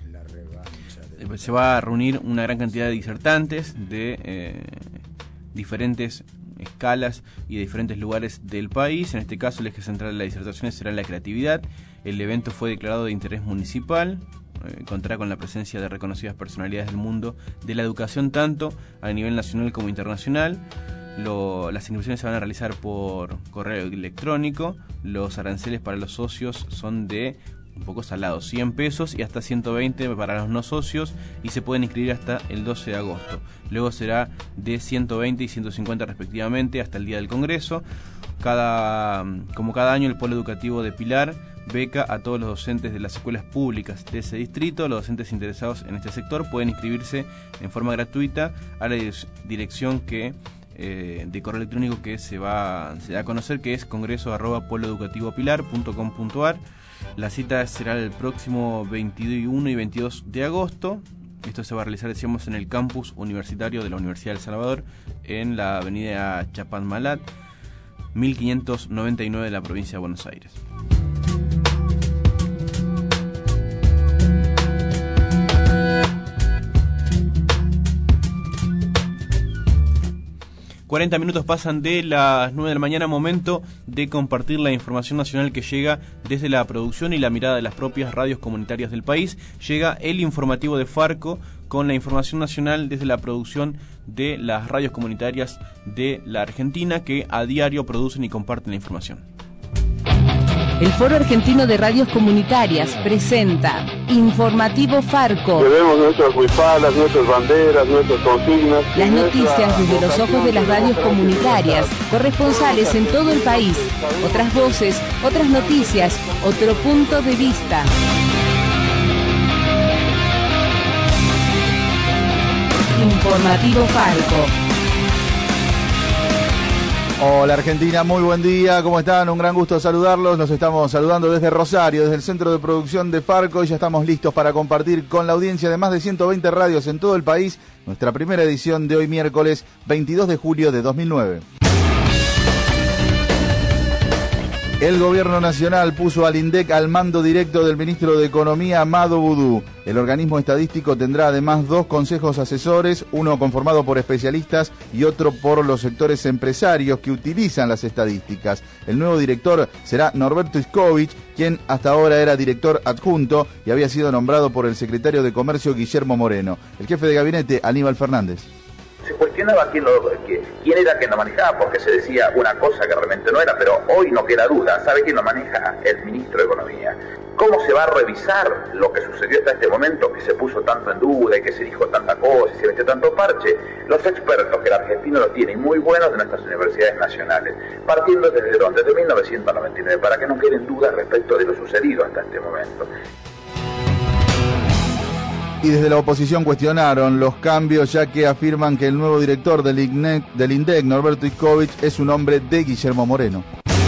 Se va a reunir una gran cantidad de disertantes de eh, diferentes escalas y de diferentes lugares del país. En este caso, el eje central de las disertaciones será la creatividad. El evento fue declarado de interés municipal. Eh, contará con la presencia de reconocidas personalidades del mundo de la educación, tanto a nivel nacional como internacional. Lo, las inscripciones se van a realizar por correo electrónico. Los aranceles para los socios son de un poco salado, cien pesos y hasta ciento veinte para los no socios, y se pueden inscribir hasta el doce de agosto. Luego será de ciento veinte y ciento cincuenta respectivamente hasta el día del Congreso. Cada, como cada año, el Polo Educativo de Pilar beca a todos los docentes de las escuelas públicas de ese distrito. Los docentes interesados en este sector pueden inscribirse en forma gratuita a la dirección que eh, de correo electrónico que se va se da a conocer, que es congreso arroba poloeducativopilar punto com punto ar. La cita será el próximo veintiuno y veintidós de agosto. Esto se va a realizar, decíamos, en el campus universitario de la Universidad de El Salvador, en la avenida Chapadmalal, mil quinientos noventa y nueve de la provincia de Buenos Aires. cuarenta minutos pasan de las nueve de la mañana, momento de compartir la información nacional que llega desde la producción y la mirada de las propias radios comunitarias del país. Llega el informativo de Farco con la información nacional desde la producción de las radios comunitarias de la Argentina que a diario producen y comparten la información. El Foro Argentino de Radios Comunitarias presenta Informativo Farco. Tenemos nuestras huipalas, nuestras banderas, nuestras consignas. Las noticias desde los ojos de las radios comunitarias, corresponsales en todo el país, otras voces, otras noticias, otro punto de vista. Informativo Farco. Hola Argentina, muy buen día, ¿cómo están? Un gran gusto saludarlos, nos estamos saludando desde Rosario, desde el centro de producción de Farco y ya estamos listos para compartir con la audiencia de más de ciento veinte radios en todo el país nuestra primera edición de hoy miércoles veintidós de julio de dos mil nueve. El gobierno nacional puso al INDEC al mando directo del ministro de Economía, Amado Boudou. El organismo estadístico tendrá además dos consejos asesores, uno conformado por especialistas y otro por los sectores empresarios que utilizan las estadísticas. El nuevo director será Norberto Iscovich, quien hasta ahora era director adjunto y había sido nombrado por el secretario de Comercio, Guillermo Moreno. El jefe de gabinete, Aníbal Fernández. Se cuestionaba quién, lo, quién era quien lo manejaba, porque se decía una cosa que realmente no era, pero hoy no queda duda. ¿Sabe quién lo maneja? El ministro de Economía. ¿Cómo se va a revisar lo que sucedió hasta este momento, que se puso tanto en duda y que se dijo tanta cosa y se metió tanto parche? Los expertos que el argentino lo tiene, muy buenos de nuestras universidades nacionales, partiendo desde dónde, desde mil novecientos noventa y nueve, para que no queden dudas respecto de lo sucedido hasta este momento. Y desde la oposición cuestionaron los cambios, ya que afirman que el nuevo director del INDEC, del INDEC Norberto Iscovich, es un hombre de Guillermo Moreno.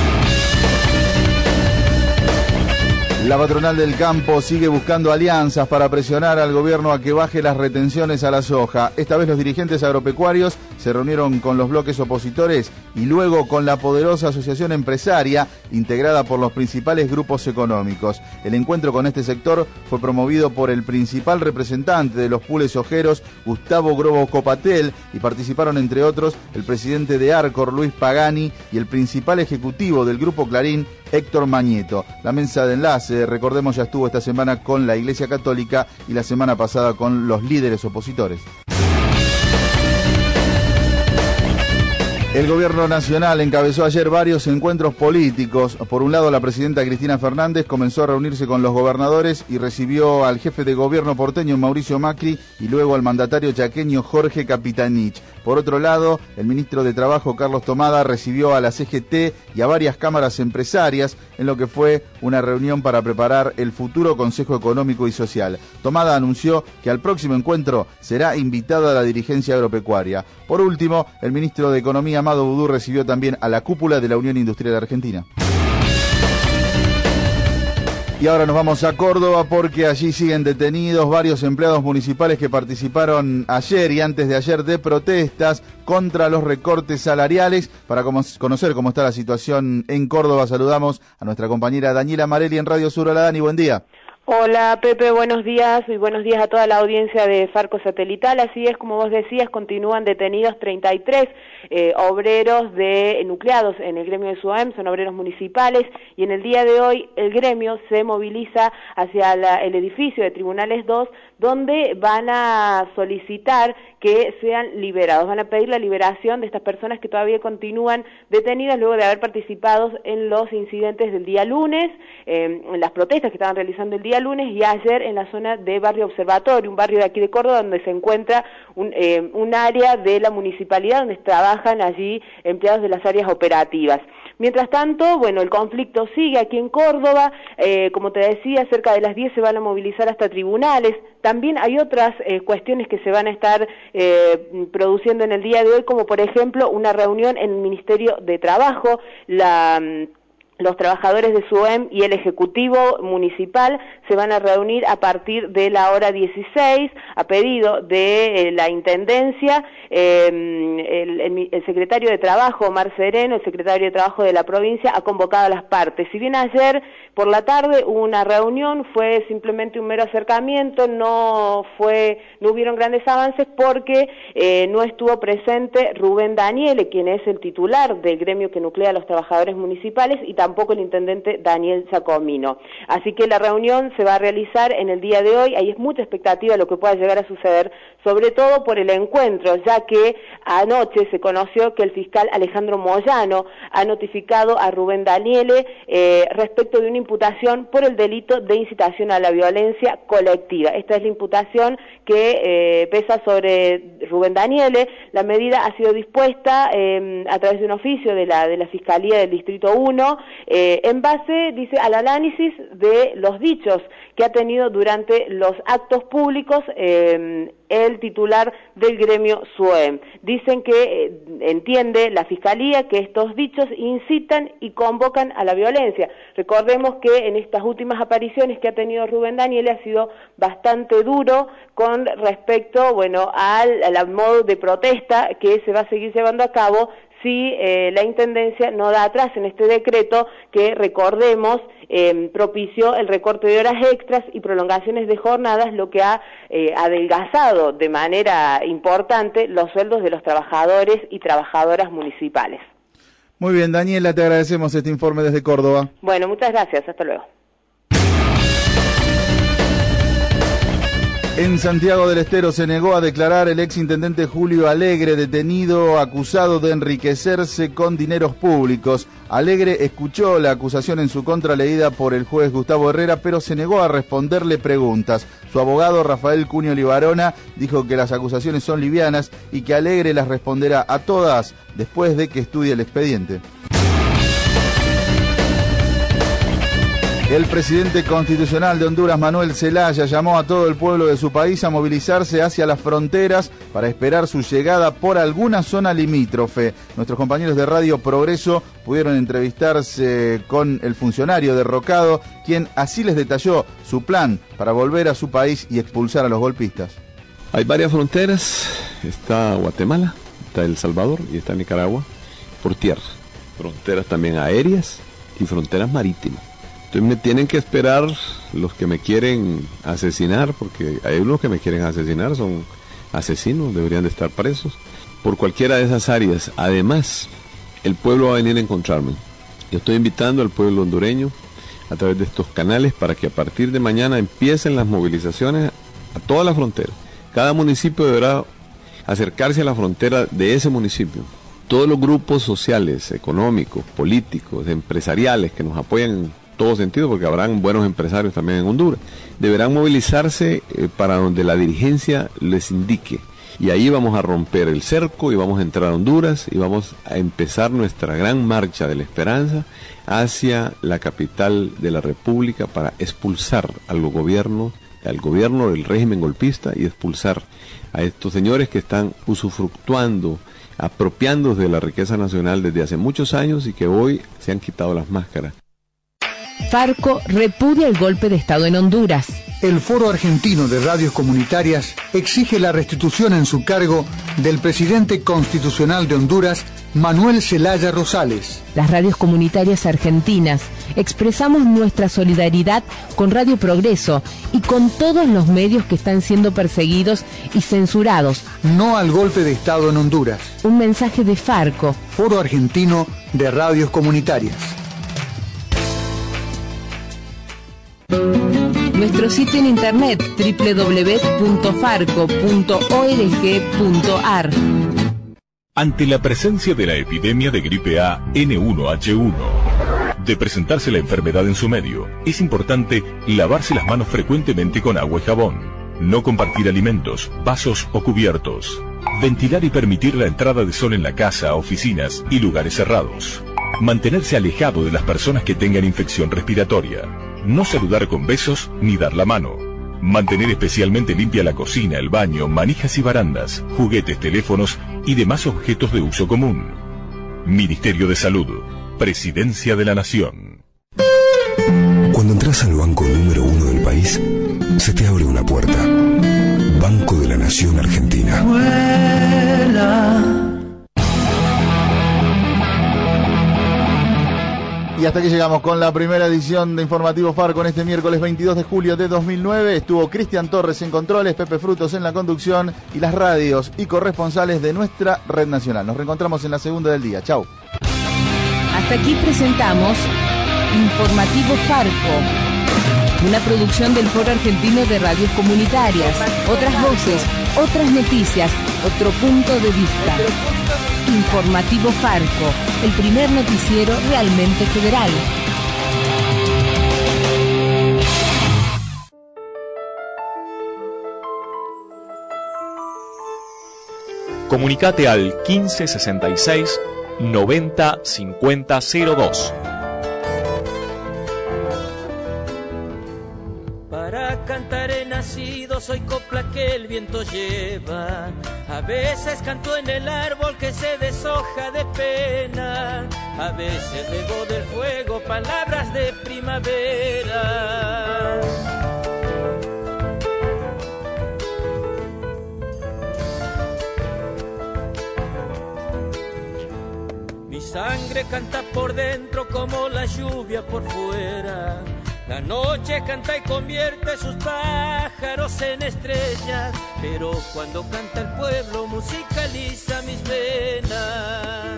La patronal del campo sigue buscando alianzas para presionar al gobierno a que baje las retenciones a la soja. Esta vez los dirigentes agropecuarios se reunieron con los bloques opositores y luego con la poderosa asociación empresaria integrada por los principales grupos económicos. El encuentro con este sector fue promovido por el principal representante de los pules sojeros, Gustavo Grobo Copatel, y participaron entre otros el presidente de Arcor, Luis Pagani, y el principal ejecutivo del Grupo Clarín, Héctor Mañeto. La mesa de enlace, recordemos, ya estuvo esta semana con la Iglesia Católica y la semana pasada con los líderes opositores. El gobierno nacional encabezó ayer varios encuentros políticos. Por un lado, la presidenta Cristina Fernández comenzó a reunirse con los gobernadores y recibió al jefe de gobierno porteño Mauricio Macri y luego al mandatario chaqueño Jorge Capitanich. Por otro lado, el ministro de Trabajo Carlos Tomada recibió a la C G T y a varias cámaras empresarias en lo que fue una reunión para preparar el futuro Consejo Económico y Social. Tomada anunció que al próximo encuentro será invitada la dirigencia agropecuaria. Por último, el ministro de Economía Amado Boudou recibió también a la cúpula de la Unión Industrial Argentina. Y ahora nos vamos a Córdoba porque allí siguen detenidos varios empleados municipales que participaron ayer y antes de ayer de protestas contra los recortes salariales. Para conocer cómo está la situación en Córdoba, saludamos a nuestra compañera Daniela Marelli en Radio Sur. Hola Dani, buen día. Hola Pepe, buenos días y buenos días a toda la audiencia de Farco Satelital. Así es, como vos decías, continúan detenidos treinta y tres eh, obreros de nucleados en el gremio de SUAEM, son obreros municipales, y en el día de hoy el gremio se moviliza hacia la, el edificio de Tribunales dos, donde van a solicitar que sean liberados, van a pedir la liberación de estas personas que todavía continúan detenidas luego de haber participado en los incidentes del día lunes, eh, en las protestas que estaban realizando el día lunes y ayer en la zona de Barrio Observatorio, un barrio de aquí de Córdoba donde se encuentra un, eh, un área de la municipalidad donde trabajan allí empleados de las áreas operativas. Mientras tanto, bueno, el conflicto sigue aquí en Córdoba, eh, como te decía, cerca de las diez se van a movilizar hasta tribunales. También hay otras eh, cuestiones que se van a estar eh, produciendo en el día de hoy, como por ejemplo una reunión en el Ministerio de Trabajo, la... Los trabajadores de SUEM y el Ejecutivo Municipal se van a reunir a partir de la hora dieciséis, a pedido de eh, la Intendencia. Eh, el, el, el secretario de Trabajo, Omar Sereno, el secretario de Trabajo de la provincia, ha convocado a las partes. Si bien ayer por la tarde hubo una reunión, fue simplemente un mero acercamiento, no fue, no hubieron grandes avances porque eh, no estuvo presente Rubén Daniele, quien es el titular del gremio que nuclea a los trabajadores municipales, y tampoco el intendente Daniel Giacomino. Así que la reunión se va a realizar en el día de hoy. Hay mucha expectativa de lo que pueda llegar a suceder, sobre todo por el encuentro, ya que anoche se conoció que el fiscal Alejandro Moyano ha notificado a Rubén Daniele eh, respecto de una imputación por el delito de incitación a la violencia colectiva. Esta es la imputación que eh, pesa sobre Rubén Daniele. La medida ha sido dispuesta eh, a través de un oficio de la, de la Fiscalía del Distrito uno, eh, en base, dice, al análisis de los dichos que ha tenido durante los actos públicos eh, el titular del gremio SUEM. Dicen que eh, entiende la Fiscalía que estos dichos incitan y convocan a la violencia. Recordemos que en estas últimas apariciones que ha tenido Rubén Daniele ha sido bastante duro con respecto, bueno, al, al modo de protesta que se va a seguir llevando a cabo si eh, la Intendencia no da atrás en este decreto que, recordemos, eh, propició el recorte de horas extras y prolongaciones de jornadas, lo que ha eh, adelgazado de manera importante los sueldos de los trabajadores y trabajadoras municipales. Muy bien, Daniela, te agradecemos este informe desde Córdoba. Bueno, muchas gracias, hasta luego. En Santiago del Estero se negó a declarar el exintendente Julio Alegre, detenido acusado de enriquecerse con dineros públicos. Alegre escuchó la acusación en su contra leída por el juez Gustavo Herrera, pero se negó a responderle preguntas. Su abogado Rafael Cunio Libarona dijo que las acusaciones son livianas y que Alegre las responderá a todas después de que estudie el expediente. El presidente constitucional de Honduras, Manuel Zelaya, llamó a todo el pueblo de su país a movilizarse hacia las fronteras para esperar su llegada por alguna zona limítrofe. Nuestros compañeros de Radio Progreso pudieron entrevistarse con el funcionario derrocado, quien así les detalló su plan para volver a su país y expulsar a los golpistas. Hay varias fronteras, está Guatemala, está El Salvador y está Nicaragua, por tierra. Fronteras también aéreas y fronteras marítimas. Entonces me tienen que esperar los que me quieren asesinar, porque hay unos que me quieren asesinar, son asesinos, deberían de estar presos, por cualquiera de esas áreas. Además, el pueblo va a venir a encontrarme. Yo estoy invitando al pueblo hondureño a través de estos canales para que a partir de mañana empiecen las movilizaciones a toda la frontera. Cada municipio deberá acercarse a la frontera de ese municipio. Todos los grupos sociales, económicos, políticos, empresariales que nos apoyan en todo sentido, porque habrán buenos empresarios también en Honduras, deberán movilizarse eh, para donde la dirigencia les indique, y ahí vamos a romper el cerco y vamos a entrar a Honduras y vamos a empezar nuestra gran marcha de la esperanza hacia la capital de la República para expulsar al gobierno, al gobierno del régimen golpista, y expulsar a estos señores que están usufructuando, apropiándose de la riqueza nacional desde hace muchos años y que hoy se han quitado las máscaras. Farco repudia el golpe de Estado en Honduras. El Foro Argentino de Radios Comunitarias exige la restitución en su cargo del presidente constitucional de Honduras, Manuel Zelaya Rosales. Las radios comunitarias argentinas expresamos nuestra solidaridad con Radio Progreso y con todos los medios que están siendo perseguidos y censurados. No al golpe de Estado en Honduras. Un mensaje de Farco. Foro Argentino de Radios Comunitarias. Nuestro sitio en internet doble u doble u doble u punto farco punto org punto a r. Ante la presencia de la epidemia de gripe A N uno H uno, de presentarse la enfermedad en su medio, es importante lavarse las manos frecuentemente con agua y jabón, no compartir alimentos, vasos o cubiertos, ventilar y permitir la entrada de sol en la casa, oficinas y lugares cerrados, mantenerse alejado de las personas que tengan infección respiratoria, no saludar con besos ni dar la mano, mantener especialmente limpia la cocina, el baño, manijas y barandas, juguetes, teléfonos y demás objetos de uso común. Ministerio de Salud, Presidencia de la Nación. Cuando entras al banco número uno del país, se te abre una puerta. Banco de la Nación Argentina. Vuela. Y hasta aquí llegamos con la primera edición de Informativo Farco en este miércoles veintidós de julio de dos mil nueve. Estuvo Cristian Torres en controles, Pepe Frutos en la conducción y las radios y corresponsales de nuestra red nacional. Nos reencontramos en la segunda del día. Chau. Hasta aquí presentamos Informativo Farco, una producción del Foro Argentino de Radios Comunitarias. Otras voces, otras noticias, otro punto de vista. Informativo Farco, el primer noticiero realmente federal. Comunicate al quince sesenta y seis noventa cincuenta cero dos. Para cantar he nacido, soy copla que el viento lleva. A veces canto en el árbol que se deshoja de pena. A veces bebo del fuego palabras de primavera. Mi sangre canta por dentro como la lluvia por fuera. La noche canta y convierte sus pájaros en estrellas, pero cuando canta el pueblo musicaliza mis venas.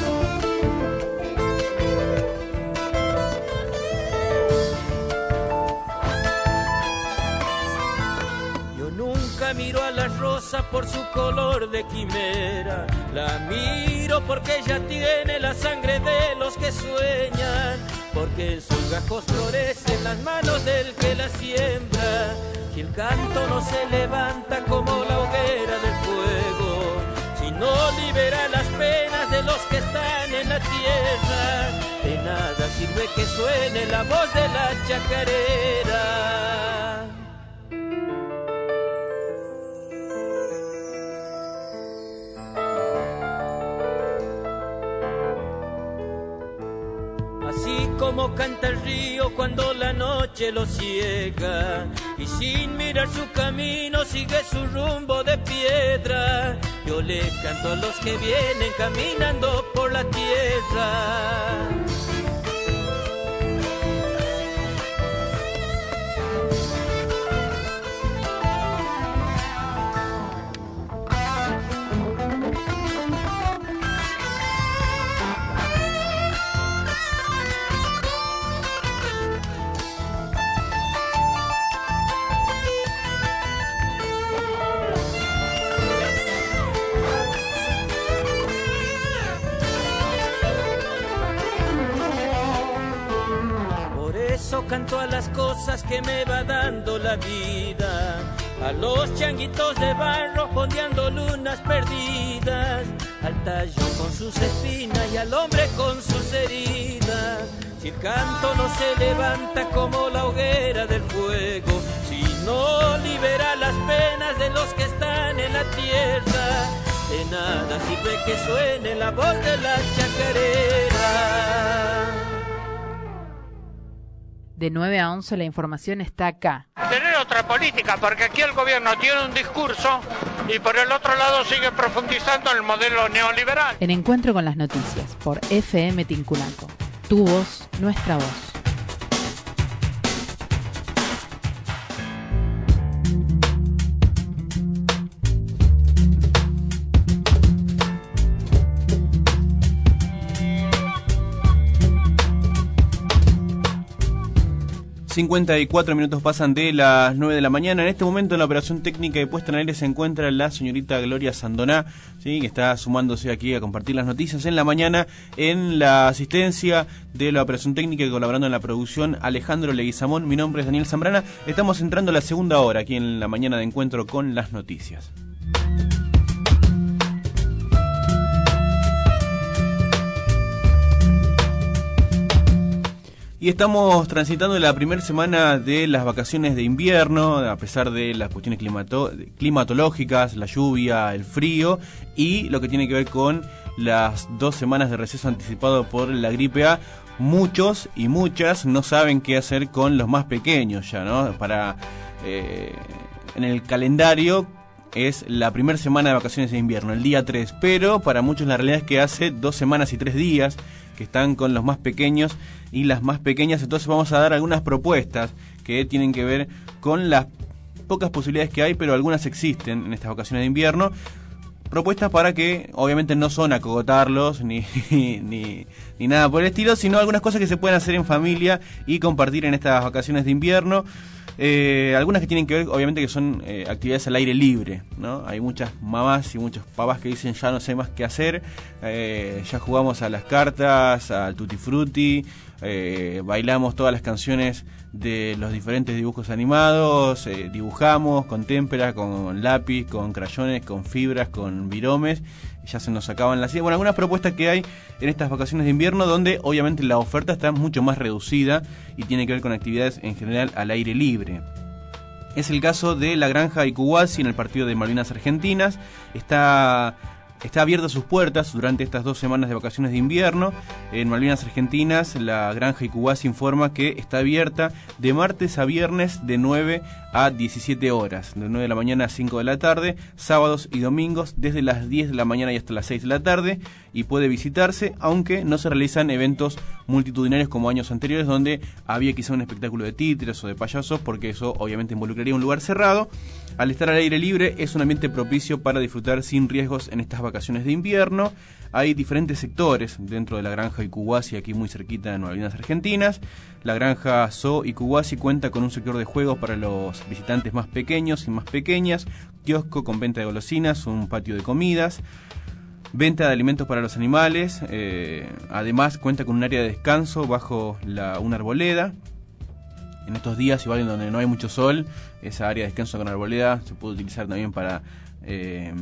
Yo nunca miro a la rosa por su color de quimera, la miro porque ella tiene la sangre de los que sueñan, porque sus gajos florecen en las manos del que la siembra. Si el canto no se levanta como la hoguera del fuego, si no libera las penas de los que están en la tierra, de nada sirve que suene la voz de la chacarera. Así como canta el río cuando la noche lo ciega, y sin mirar su camino sigue su rumbo de piedra, yo le canto a los que vienen caminando por la tierra. Canto a las cosas que me va dando la vida, a los changuitos de barro fondeando lunas perdidas, al tallo con sus espinas y al hombre con sus heridas. Si el canto no se levanta como la hoguera del fuego, si no libera las penas de los que están en la tierra, de nada sirve que suene la voz de la chacarera. De nueve a once la información está acá. Tener otra política, porque aquí el gobierno tiene un discurso y por el otro lado sigue profundizando en el modelo neoliberal. En Encuentro con las Noticias, por F M Tincunaco. Tu voz, nuestra voz. cincuenta y cuatro minutos pasan de las nueve de la mañana. En este momento en la operación técnica de puesta en aire se encuentra la señorita Gloria Sandoná, ¿sí?, que está sumándose aquí a compartir las noticias en la mañana. En la asistencia de la operación técnica y colaborando en la producción Alejandro Leguizamón. Mi nombre es Daniel Zambrana. Estamos entrando a la segunda hora aquí en la mañana de Encuentro con las Noticias. Y estamos transitando la primera semana de las vacaciones de invierno, a pesar de las cuestiones climato- climatológicas, la lluvia, el frío y lo que tiene que ver con las dos semanas de receso anticipado por la gripe A. muchos y muchas no saben qué hacer con los más pequeños ya, ¿no? Para eh, en el calendario es la primera semana de vacaciones de invierno, el día tres, pero para muchos la realidad es que hace dos semanas y tres días que están con los más pequeños y las más pequeñas. Entonces vamos a dar algunas propuestas que tienen que ver con las pocas posibilidades que hay, pero algunas existen en estas vacaciones de invierno. Propuestas para que, obviamente, no son acogotarlos ni, ni, ni nada por el estilo, sino algunas cosas que se pueden hacer en familia y compartir en estas vacaciones de invierno. Eh, algunas que tienen que ver, obviamente, que son eh, actividades al aire libre, ¿no? Hay muchas mamás y muchos papás que dicen ya no sé más qué hacer, eh, ya jugamos a las cartas, al tutti frutti, eh, bailamos todas las canciones de los diferentes dibujos animados, eh, dibujamos con témpera, con lápiz, con crayones, con fibras, con viromes, ya se nos acaban las ideas. Bueno, algunas propuestas que hay en estas vacaciones de invierno donde obviamente la oferta está mucho más reducida y tiene que ver con actividades en general al aire libre. Es el caso de la granja Ikuwasi en el partido de Malvinas Argentinas. Está... Está abierta sus puertas durante estas dos semanas de vacaciones de invierno. En Malvinas Argentinas, la granja Ikuwasi informa que está abierta de martes a viernes de nueve a diecisiete horas, de nueve de la mañana a cinco de la tarde, sábados y domingos desde las diez de la mañana y hasta las seis de la tarde, y puede visitarse, aunque no se realizan eventos multitudinarios como años anteriores, donde había quizá un espectáculo de títeres o de payasos, porque eso obviamente involucraría un lugar cerrado. Al estar al aire libre es un ambiente propicio para disfrutar sin riesgos en estas vacaciones de invierno. Hay diferentes sectores dentro de la granja Ikuwasi, aquí muy cerquita en Malvinas Argentinas. La granja Zoo Ikuwasi cuenta con un sector de juegos para los visitantes más pequeños y más pequeñas, kiosco con venta de golosinas, un patio de comidas, venta de alimentos para los animales. Eh, además cuenta con un área de descanso bajo la, una arboleda. En estos días, igual en donde no hay mucho sol, esa área de descanso con arboleda se puede utilizar también para, eh,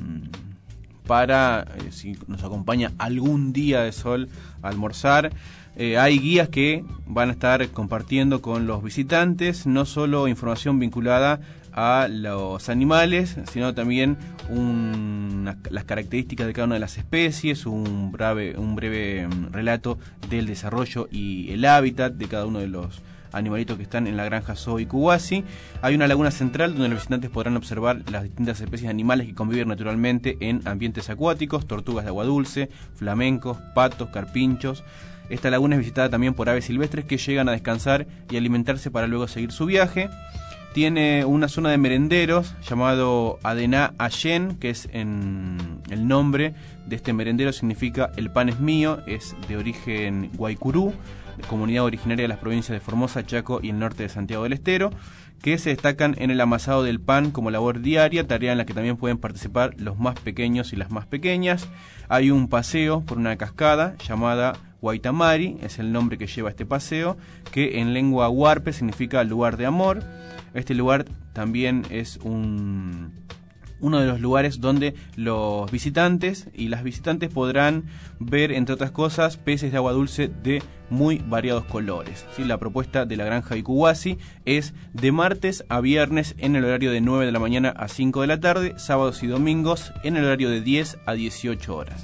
para eh, si nos acompaña algún día de sol, almorzar. Eh, hay guías que van a estar compartiendo con los visitantes, no solo información vinculada a los animales, sino también un, las características de cada una de las especies, un breve, un breve relato del desarrollo y el hábitat de cada uno de los animalitos que están en la granja Zoo Ikuwasi. Hay una laguna central donde los visitantes podrán observar las distintas especies de animales que conviven naturalmente en ambientes acuáticos, tortugas de agua dulce, flamencos, patos, carpinchos. Esta laguna es visitada también por aves silvestres que llegan a descansar y alimentarse para luego seguir su viaje. Tiene una zona de merenderos llamado Adená Allen, que es en el nombre de este merendero, significa el pan es mío, es de origen guaycurú, de comunidad originaria de las provincias de Formosa, Chaco y el norte de Santiago del Estero, que se destacan en el amasado del pan como labor diaria, tarea en la que también pueden participar los más pequeños y las más pequeñas. Hay un paseo por una cascada llamada Guaitamari, es el nombre que lleva este paseo, que en lengua huarpe significa lugar de amor. Este lugar también es un, uno de los lugares donde los visitantes y las visitantes podrán ver, entre otras cosas, peces de agua dulce de muy variados colores. ¿Sí? La propuesta de la granja Ikuwasi es de martes a viernes en el horario de nueve de la mañana a cinco de la tarde, sábados y domingos en el horario de diez a dieciocho horas.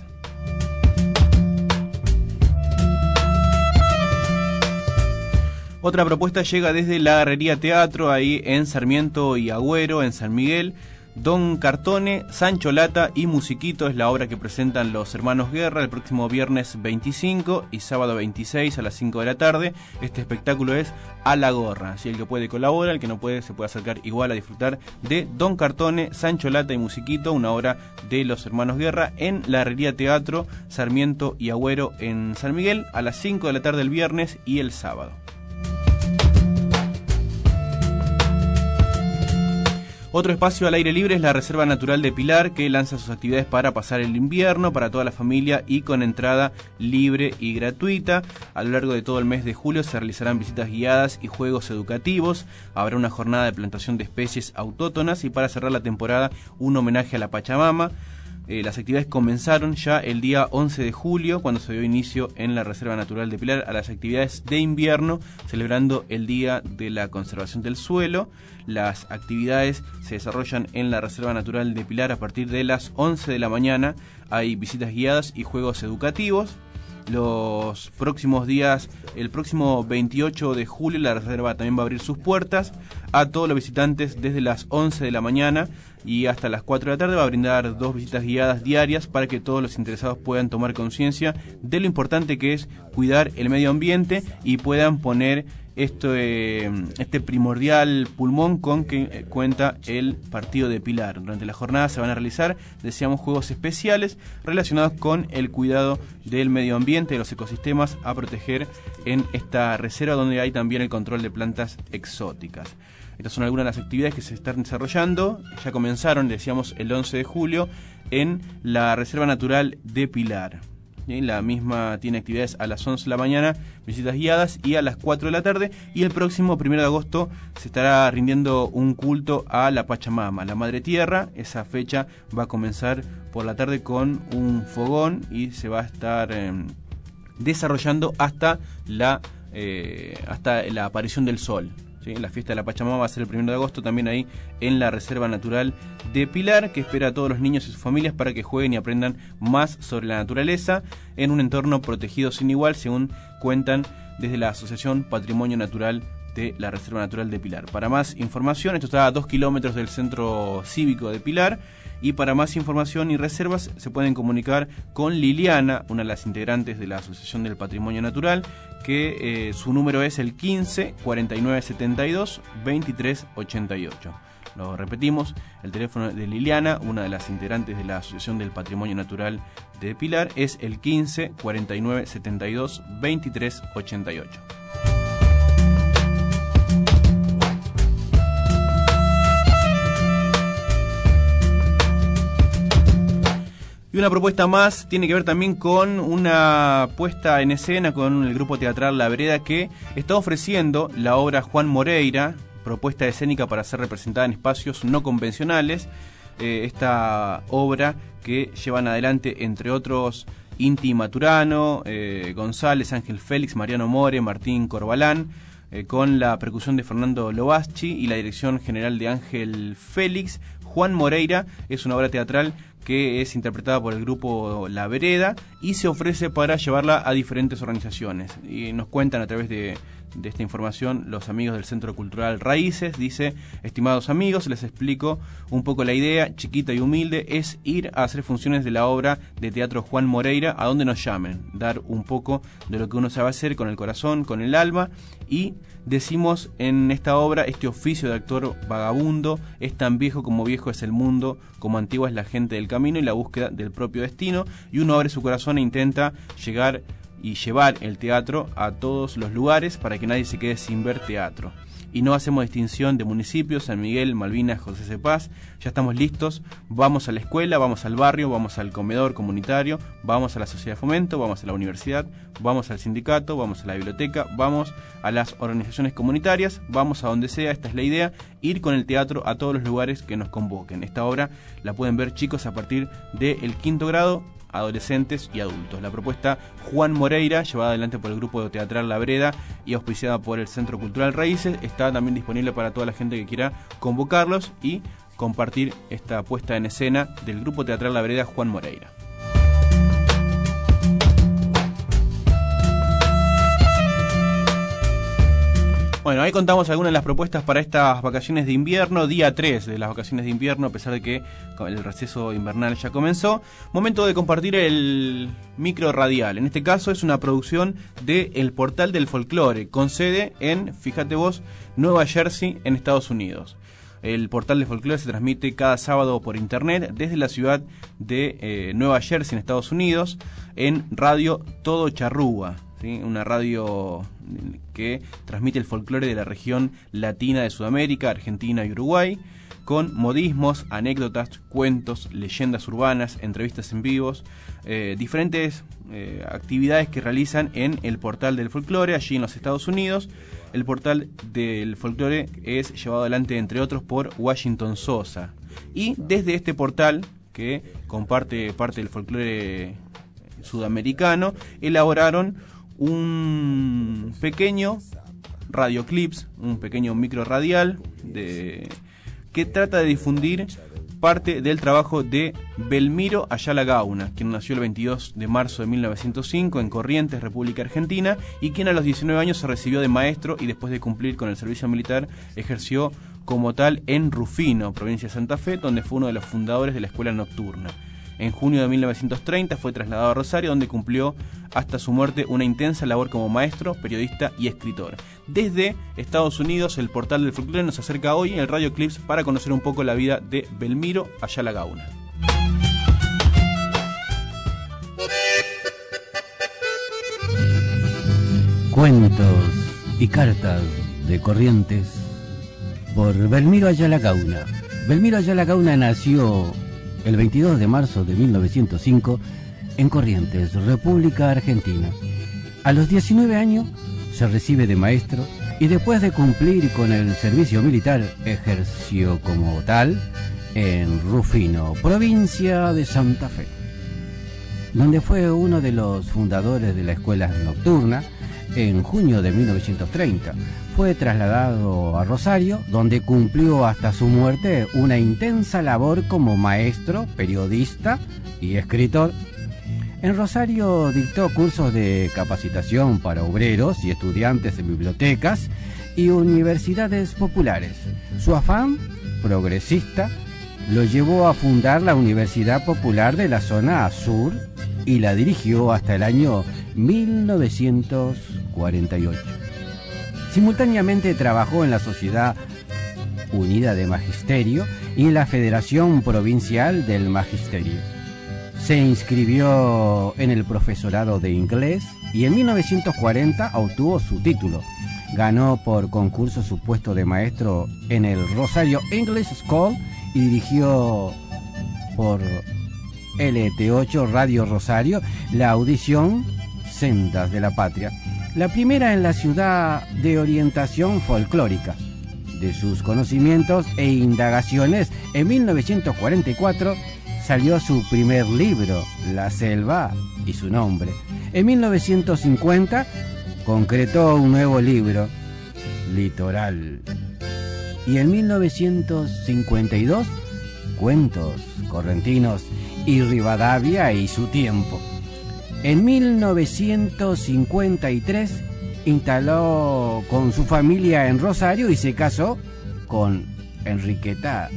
Otra propuesta llega desde la Herrería Teatro, ahí en Sarmiento y Agüero, en San Miguel. Don Cartone, Sancho Lata y Musiquito es la obra que presentan los hermanos Guerra el próximo viernes veinticinco y sábado veintiséis a las cinco de la tarde. Este espectáculo es a la gorra, así el que puede colabora, el que no puede se puede acercar igual a disfrutar de Don Cartone, Sancho Lata y Musiquito, una obra de los hermanos Guerra en la Herrería Teatro, Sarmiento y Agüero en San Miguel a las cinco de la tarde el viernes y el sábado. Otro espacio al aire libre es la Reserva Natural de Pilar, que lanza sus actividades para pasar el invierno para toda la familia y con entrada libre y gratuita. A lo largo de todo el mes de julio se realizarán visitas guiadas y juegos educativos. Habrá una jornada de plantación de especies autóctonas y para cerrar la temporada un homenaje a la Pachamama. Eh, las actividades comenzaron ya el día once de julio, cuando se dio inicio en la Reserva Natural de Pilar a las actividades de invierno, celebrando el Día de la Conservación del Suelo. Las actividades se desarrollan en la Reserva Natural de Pilar a partir de las once de la mañana. Hay visitas guiadas y juegos educativos. los próximos días, el próximo veintiocho de julio, la reserva también va a abrir sus puertas a todos los visitantes desde las once de la mañana y hasta las cuatro de la tarde. Va a brindar dos visitas guiadas diarias para que todos los interesados puedan tomar conciencia de lo importante que es cuidar el medio ambiente y puedan poner esto, eh, este primordial pulmón con que eh, cuenta el partido de Pilar. Durante la jornada se van a realizar, decíamos, juegos especiales relacionados con el cuidado del medio ambiente, de los ecosistemas a proteger en esta reserva, donde hay también el control de plantas exóticas. Estas son algunas de las actividades que se están desarrollando. Ya comenzaron, decíamos, el once de julio en la Reserva Natural de Pilar. La misma tiene actividades a las once de la mañana, visitas guiadas, y a las cuatro de la tarde. Y el próximo primero de agosto se estará rindiendo un culto a la Pachamama, la Madre Tierra. Esa fecha va a comenzar por la tarde con un fogón y se va a estar eh, desarrollando hasta la, eh, hasta la aparición del sol. ¿Sí? La fiesta de la Pachamama va a ser el primero de agosto, también ahí en la Reserva Natural de Pilar, que espera a todos los niños y sus familias para que jueguen y aprendan más sobre la naturaleza en un entorno protegido sin igual, según cuentan desde la Asociación Patrimonio Natural de la Reserva Natural de Pilar. Para más información, esto está a dos kilómetros del Centro Cívico de Pilar, y para más información y reservas se pueden comunicar con Liliana, una de las integrantes de la Asociación del Patrimonio Natural, que eh, su número es el quince, cuarenta y nueve, setenta y dos, veintitrés, ochenta y ocho. Lo repetimos, el teléfono de Liliana, una de las integrantes de la Asociación del Patrimonio Natural de Pilar, es el quince, cuarenta y nueve, setenta y dos, veintitrés, ochenta y ocho. Y una propuesta más tiene que ver también con una puesta en escena con el grupo teatral La Vereda, que está ofreciendo la obra Juan Moreira, propuesta escénica para ser representada en espacios no convencionales. Eh, esta obra que llevan adelante, entre otros, Inti Maturano, eh, González, Ángel Félix, Mariano More, Martín Corbalán, eh, con la percusión de Fernando Lobaschi y la dirección general de Ángel Félix. Juan Moreira es una obra teatral que es interpretada por el grupo La Vereda y se ofrece para llevarla a diferentes organizaciones. Y nos cuentan a través de, de esta información los amigos del Centro Cultural Raíces. Dice: estimados amigos, les explico un poco la idea, chiquita y humilde, es ir a hacer funciones de la obra de teatro Juan Moreira a donde nos llamen, dar un poco de lo que uno sabe hacer con el corazón, con el alma, y decimos en esta obra: este oficio de actor vagabundo es tan viejo como viejo es el mundo, como antigua es la gente del camino y la búsqueda del propio destino, y uno abre su corazón e intenta llegar y llevar el teatro a todos los lugares para que nadie se quede sin ver teatro. Y no hacemos distinción de municipios, San Miguel, Malvinas, José C. Paz. Ya estamos listos, vamos a la escuela, vamos al barrio, vamos al comedor comunitario, vamos a la sociedad de fomento, vamos a la universidad, vamos al sindicato, vamos a la biblioteca, vamos a las organizaciones comunitarias, vamos a donde sea. Esta es la idea, ir con el teatro a todos los lugares que nos convoquen. Esta obra la pueden ver, chicos, a partir del quinto grado, adolescentes y adultos. La propuesta Juan Moreira, llevada adelante por el grupo teatral La Vereda y auspiciada por el Centro Cultural Raíces, está también disponible para toda la gente que quiera convocarlos y compartir esta puesta en escena del grupo teatral La Vereda Juan Moreira. Bueno, ahí contamos algunas de las propuestas para estas vacaciones de invierno, día tres de las vacaciones de invierno, a pesar de que el receso invernal ya comenzó. Momento de compartir el micro radial. En este caso es una producción de El Portal del Folclore, con sede en, fíjate vos, Nueva Jersey, en Estados Unidos. El Portal del Folclore se transmite cada sábado por internet desde la ciudad de eh, Nueva Jersey, en Estados Unidos, en Radio Todo Charrúa. ¿Sí? Una radio que transmite el folclore de la región latina de Sudamérica, Argentina y Uruguay, con modismos, anécdotas, cuentos, leyendas urbanas, entrevistas en vivos, eh, diferentes eh, actividades que realizan en el Portal del Folclore, allí en los Estados Unidos. El Portal del Folclore es llevado adelante, entre otros, por Washington Sosa. Y desde este portal, que comparte parte del folclore sudamericano, elaboraron un pequeño radioclips, un pequeño micro radial de, que trata de difundir parte del trabajo de Belmiro Ayala Gauna, quien nació el veintidós de marzo de mil novecientos cinco en Corrientes, República Argentina, y quien a los diecinueve años se recibió de maestro y después de cumplir con el servicio militar ejerció como tal en Rufino, provincia de Santa Fe, donde fue uno de los fundadores de la escuela nocturna. En junio de mil novecientos treinta fue trasladado a Rosario, donde cumplió hasta su muerte una intensa labor como maestro, periodista y escritor. Desde Estados Unidos, el portal del folclore nos acerca hoy en el Radio Eclipse para conocer un poco la vida de Belmiro Ayala Gauna. Cuentos y cartas de Corrientes por Belmiro Ayala Gauna. Belmiro Ayala Gauna nació el veintidós de marzo de mil novecientos cinco en Corrientes, República Argentina. A los diecinueve años se recibe de maestro y después de cumplir con el servicio militar ejerció como tal en Rufino, provincia de Santa Fe, donde fue uno de los fundadores de la escuela nocturna. En junio de mil novecientos treinta fue trasladado a Rosario, donde cumplió hasta su muerte una intensa labor como maestro, periodista y escritor. En Rosario dictó cursos de capacitación para obreros y estudiantes en bibliotecas y universidades populares. Su afán progresista lo llevó a fundar la Universidad Popular de la Zona Sur y la dirigió hasta el año mil novecientos cuarenta y ocho. Simultáneamente trabajó en la Sociedad Unida de Magisterio y en la Federación Provincial del Magisterio. Se inscribió en el profesorado de inglés y en mil novecientos cuarenta obtuvo su título. Ganó por concurso su puesto de maestro en el Rosario English School y dirigió por L T ocho Radio Rosario la audición Sendas de la Patria, la primera en la ciudad de orientación folclórica. De sus conocimientos e indagaciones, en mil novecientos cuarenta y cuatro salió su primer libro, La Selva y su nombre. En mil novecientos cincuenta concretó un nuevo libro, Litoral. Y en mil novecientos cincuenta y dos, Cuentos correntinos y Rivadavia y su tiempo. En mil novecientos cincuenta y tres instaló con su familia en Rosario y se casó con Enriqueta.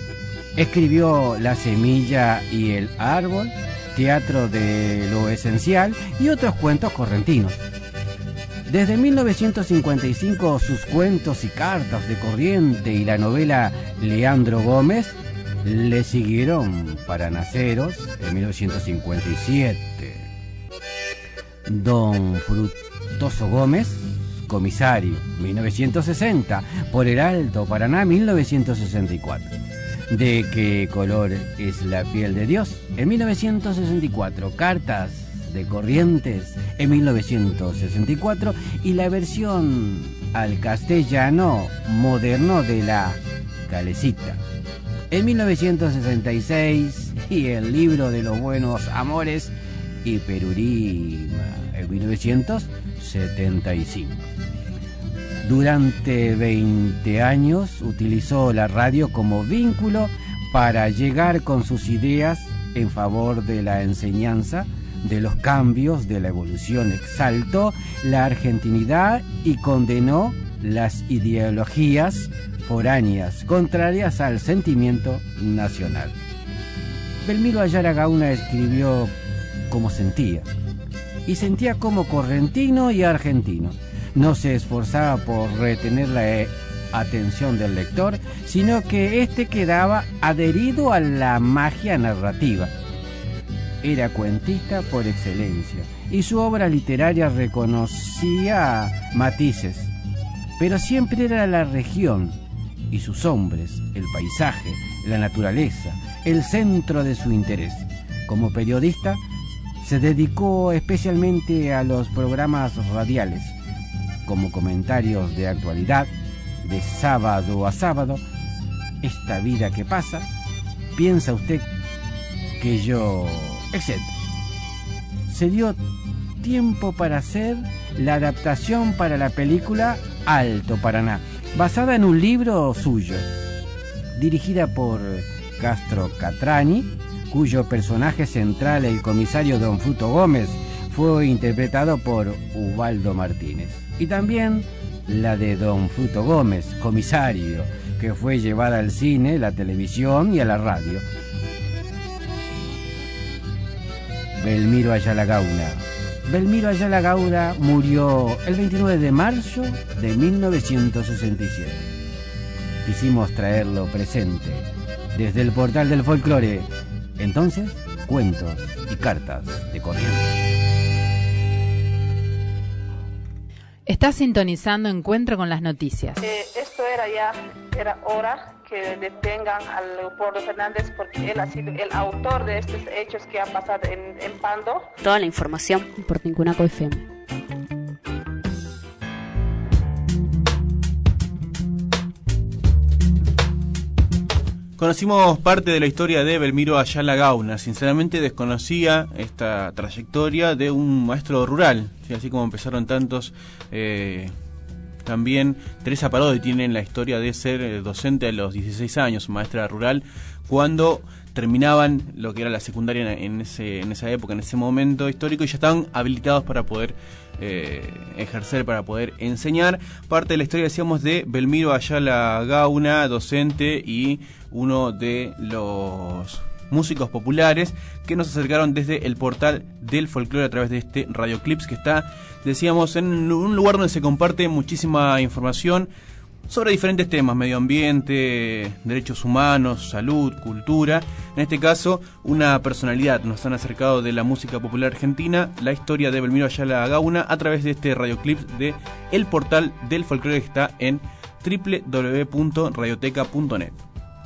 Escribió La Semilla y el Árbol, Teatro de lo Esencial y otros cuentos correntinos. Desde mil novecientos cincuenta y cinco sus cuentos y cartas de Corriente y la novela Leandro Gómez le siguieron para Naceros en mil novecientos cincuenta y siete. Don Frutoso Gómez, Comisario, mil novecientos sesenta, por el Alto Paraná, mil novecientos sesenta y cuatro. ¿De qué color es la piel de Dios? En mil novecientos sesenta y cuatro. Cartas de Corrientes en mil novecientos sesenta y cuatro y la versión al castellano moderno de La Calecita en mil novecientos sesenta y seis y el libro de los buenos amores y Perurima en mil novecientos setenta y cinco. Durante veinte años utilizó la radio como vínculo para llegar con sus ideas en favor de la enseñanza, de los cambios, de la evolución. Exaltó la argentinidad y condenó las ideologías foráneas contrarias al sentimiento nacional. Belmiro Ayala Gauna escribió como sentía, y sentía como correntino y argentino. No se esforzaba por retener la atención del lector, sino que éste quedaba adherido a la magia narrativa. Era cuentista por excelencia, y su obra literaria reconocía matices, pero siempre era la región y sus hombres, el paisaje, la naturaleza, el centro de su interés. Como periodista, se dedicó especialmente a los programas radiales, como Comentarios de Actualidad, de sábado a sábado, Esta vida que pasa, Piensa usted que yo, etcétera. Se dio tiempo para hacer la adaptación para la película Alto Paraná, basada en un libro suyo, dirigida por Castro Catrani, cuyo personaje central, el comisario Don Fruto Gómez, fue interpretado por Ubaldo Martínez. Y también la de Don Fruto Gómez, comisario, que fue llevada al cine, la televisión y a la radio. Belmiro Ayala Gauna. Belmiro Ayala Gauna murió el veintinueve de marzo de mil novecientos sesenta y siete. Quisimos traerlo presente desde el portal del folclore. Entonces, cuentos y cartas de corriente. Está sintonizando Encuentro con las Noticias. Eh, esto era ya, era hora que detengan a Leopoldo Fernández porque él ha sido el autor de estos hechos que han pasado en, en Pando. Toda la información por Tincunaco F M. Conocimos parte de la historia de Belmiro Ayala Gauna. Sinceramente desconocía esta trayectoria de un maestro rural, ¿sí? Así como empezaron tantos. Eh, también Teresa Parodi tiene la historia de ser docente a los dieciséis años, maestra rural, cuando terminaban lo que era la secundaria en, ese, en esa época, en ese momento histórico, y ya estaban habilitados para poder eh, ejercer, para poder enseñar. Parte de la historia, decíamos, de Belmiro Ayala Gauna, docente y uno de los músicos populares que nos acercaron desde el portal del folclore a través de este Radioclips, que está, decíamos, en un lugar donde se comparte muchísima información sobre diferentes temas: medio ambiente, derechos humanos, salud, cultura. En este caso, una personalidad nos han acercado de la música popular argentina, la historia de Belmiro Ayala Gauna, a través de este Radioclips de el portal del folclore, que está en doble u doble u doble u punto radioteca punto net.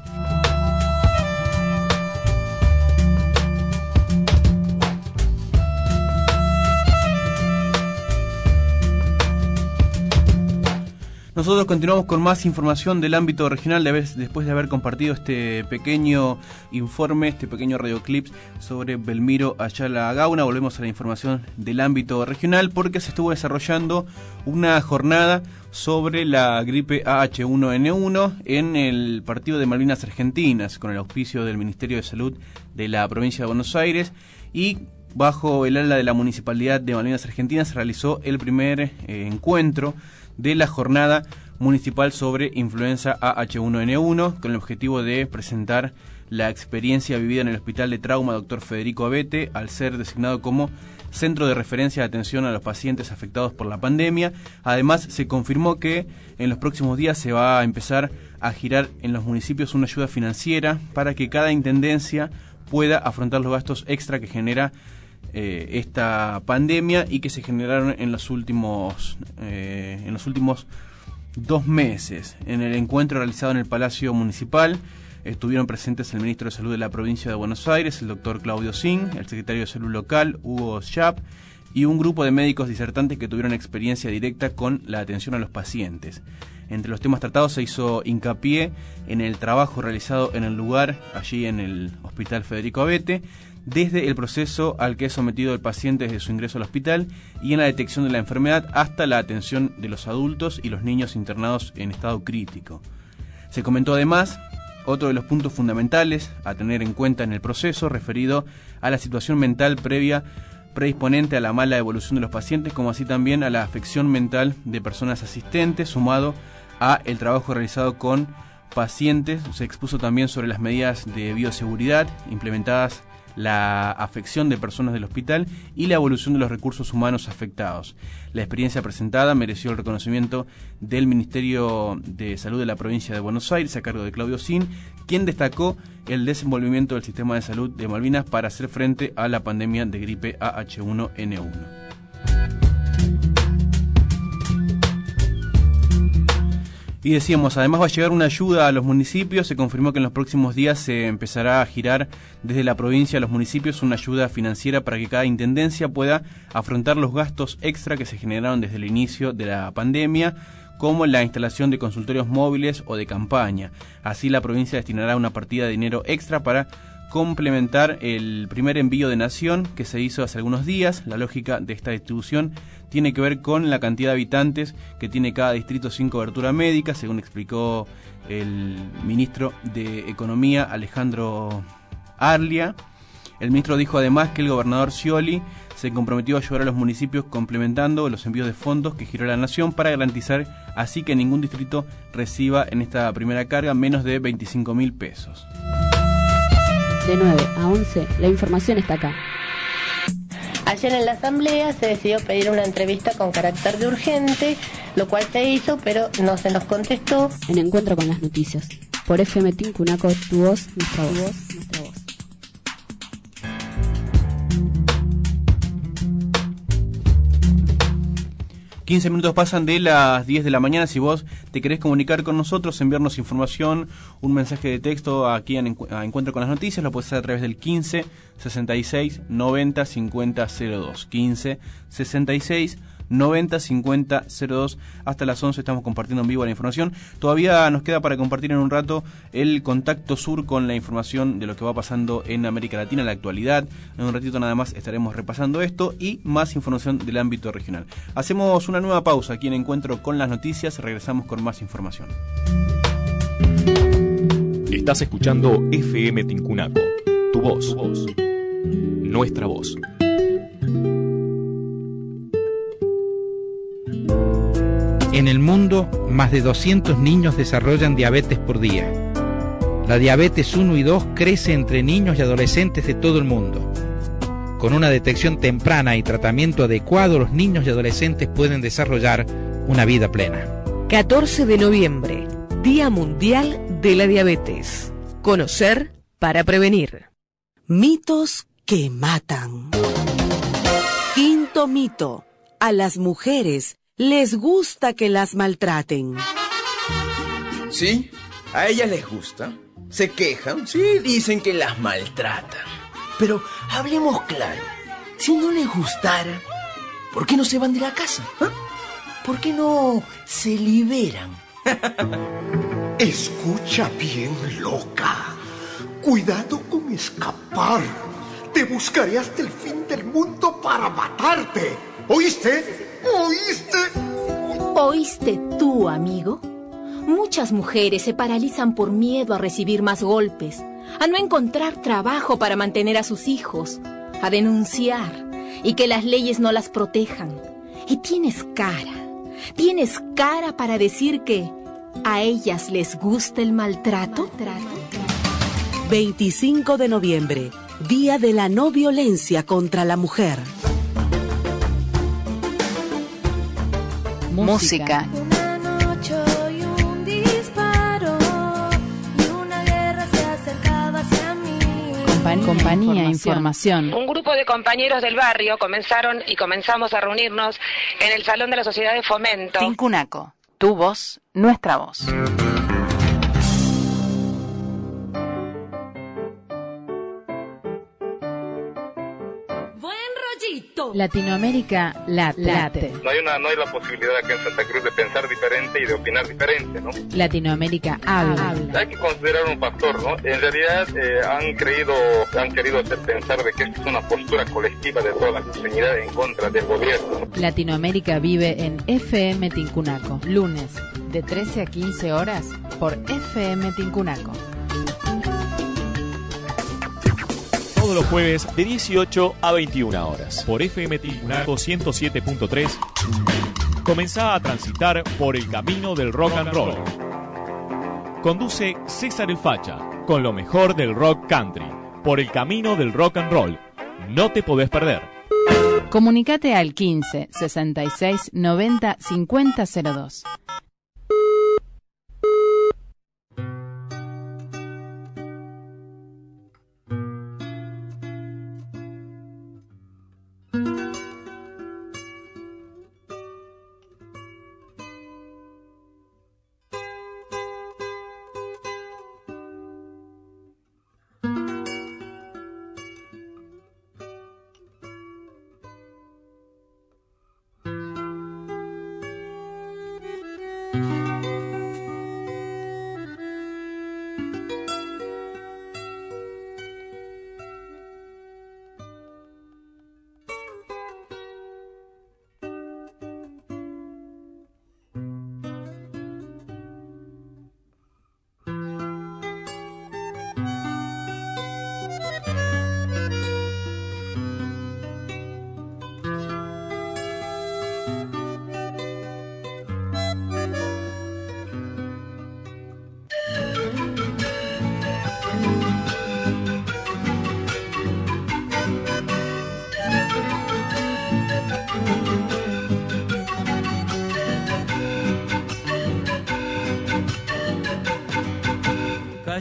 Nosotros continuamos con más información del ámbito regional de vez, después de haber compartido este pequeño informe, este pequeño radioclips sobre Belmiro Ayala Gauna. Volvemos a la información del ámbito regional porque se estuvo desarrollando una jornada sobre la gripe A H uno N uno en el partido de Malvinas Argentinas, con el auspicio del Ministerio de Salud de la provincia de Buenos Aires, y bajo el ala de la Municipalidad de Malvinas Argentinas se realizó el primer eh, encuentro de la jornada municipal sobre influenza A H uno N uno, con el objetivo de presentar la experiencia vivida en el Hospital de Trauma Doctor Federico Abete, al ser designado como centro de referencia de atención a los pacientes afectados por la pandemia. Además, se confirmó que en los próximos días se va a empezar a girar en los municipios una ayuda financiera para que cada intendencia pueda afrontar los gastos extra que genera Eh, esta pandemia y que se generaron en los últimos eh, en los últimos dos meses. En el encuentro realizado en el Palacio Municipal estuvieron presentes el ministro de Salud de la provincia de Buenos Aires, el doctor Claudio Sin, el secretario de Salud local, Hugo Schaap, y un grupo de médicos disertantes que tuvieron experiencia directa con la atención a los pacientes. Entre los temas tratados se hizo hincapié en el trabajo realizado en el lugar, allí en el Hospital Federico Abete, desde el proceso al que es sometido el paciente desde su ingreso al hospital y en la detección de la enfermedad hasta la atención de los adultos y los niños internados en estado crítico. Se comentó además otro de los puntos fundamentales a tener en cuenta en el proceso, referido a la situación mental previa predisponente a la mala evolución de los pacientes, como así también a la afección mental de personas asistentes, sumado a el trabajo realizado con pacientes. Se expuso también sobre las medidas de bioseguridad implementadas, la afección de personas del hospital y la evolución de los recursos humanos afectados. La experiencia presentada mereció el reconocimiento del Ministerio de Salud de la provincia de Buenos Aires, a cargo de Claudio Sin, quien destacó el desenvolvimiento del sistema de salud de Malvinas para hacer frente a la pandemia de gripe A H uno N uno. Y decíamos, además va a llegar una ayuda a los municipios. Se confirmó que en los próximos días se empezará a girar desde la provincia a los municipios una ayuda financiera para que cada intendencia pueda afrontar los gastos extra que se generaron desde el inicio de la pandemia, como la instalación de consultorios móviles o de campaña. Así, la provincia destinará una partida de dinero extra para complementar el primer envío de Nación que se hizo hace algunos días. La lógica de esta distribución tiene que ver con la cantidad de habitantes que tiene cada distrito sin cobertura médica, según explicó el ministro de Economía, Alejandro Arlia. El ministro dijo además que el gobernador Scioli se comprometió a ayudar a los municipios complementando los envíos de fondos que giró la Nación para garantizar así que ningún distrito reciba en esta primera carga menos de veinticinco mil pesos. De nueve a once, la información está acá. Ayer en la asamblea se decidió pedir una entrevista con carácter de urgente, lo cual se hizo, pero no se nos contestó. En Encuentro con las Noticias, por F M Tincunaco, tu voz, nuestra voz, nuestra voz. quince minutos pasan de las diez de la mañana. Si vos te querés comunicar con nosotros, enviarnos información, un mensaje de texto aquí en a Encuentro con las Noticias, lo puedes hacer a través del quince sesenta y seis noventa cincuenta cero dos. quince sesenta y seis noventa cincuenta cero dos. Hasta las once estamos compartiendo en vivo la información. Todavía nos queda para compartir en un rato el Contacto Sur con la información de lo que va pasando en América Latina, en la actualidad. En un ratito nada más estaremos repasando esto y más información del ámbito regional. Hacemos una nueva pausa aquí en Encuentro con las Noticias. Regresamos con más información. Estás escuchando F M Tincunaco, tu voz, tu voz, nuestra voz. En el mundo, más de doscientos niños desarrollan diabetes por día. La diabetes uno y dos crece entre niños y adolescentes de todo el mundo. Con una detección temprana y tratamiento adecuado, los niños y adolescentes pueden desarrollar una vida plena. catorce de noviembre, Día Mundial de la Diabetes. Conocer para prevenir. Mitos que matan. Quinto mito. A las mujeres les gusta que las maltraten. Sí, a ellas les gusta. Se quejan, sí, dicen que las maltratan. Pero hablemos claro, si no les gustara, ¿por qué no se van de la casa? ¿Eh? ¿Por qué no se liberan? Escucha bien, loca. Cuidado con escapar. Te buscaré hasta el fin del mundo para matarte. ¿Oíste? ¿Oíste? ¿Oíste tú, amigo? Muchas mujeres se paralizan por miedo a recibir más golpes, a no encontrar trabajo para mantener a sus hijos, a denunciar y que las leyes no las protejan. Y tienes cara, tienes cara para decir que a ellas les gusta el maltrato. veinticinco de noviembre, Día de la No Violencia contra la Mujer. Música. Una noche y un disparo y una guerra se acercaba hacia mí. Compañía, Compañía información. información. Un grupo de compañeros del barrio comenzaron y comenzamos a reunirnos en el Salón de la Sociedad de Fomento. Tincunaco, tu voz, nuestra voz. Latinoamérica la- late. No hay, una, no hay la posibilidad aquí en Santa Cruz de pensar diferente y de opinar diferente, ¿no? Latinoamérica habla. Hay que considerar un factor, ¿no? En realidad eh, han creído, han querido hacer pensar de que esto es una postura colectiva de toda la comunidad en contra del gobierno. Latinoamérica vive en F M Tincunaco, lunes de trece a quince horas por F M Tincunaco. Todos los jueves de dieciocho a veintiuna horas. Por F M Tincunaco ciento siete punto tres. Comenzá a transitar por el camino del rock and roll. Conduce César el Facha con lo mejor del rock country. Por el camino del rock and roll. No te podés perder. Comunicate al quince sesenta y seis noventa cincuenta cero dos.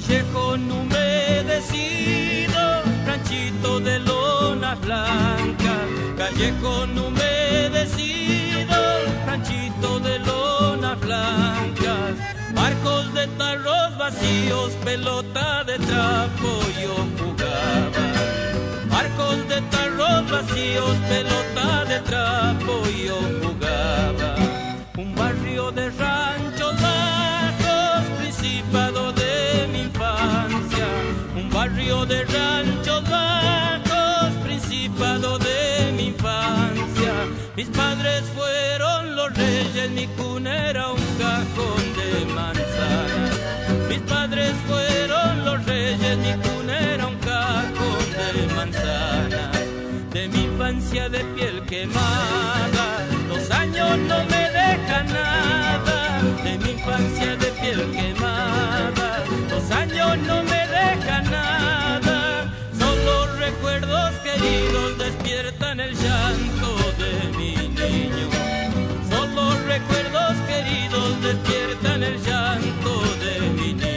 callejón humedecido, ranchito de lonas blancas, callejón humedecido, ranchito de lonas blancas, marcos de tarros vacíos, pelota de trapo yo jugaba, marcos de tarros vacíos, pelota de trapo yo jugaba, un barrio de ranchos bajos, principado de mi infancia, un barrio de ranchos bajos, principado de mi infancia, mis padres fueron los reyes, mi cuna era un cajón de manzanas, mis padres fueron los reyes, mi cuna era un cajón de manzanas, de mi infancia de piel quemada, los años no me dejan nada, de mi infancia de piel quemada, los años no me dejan nada, solo recuerdos queridos despiertan el llanto de mi niño, solo recuerdos queridos despiertan el llanto de mi niño.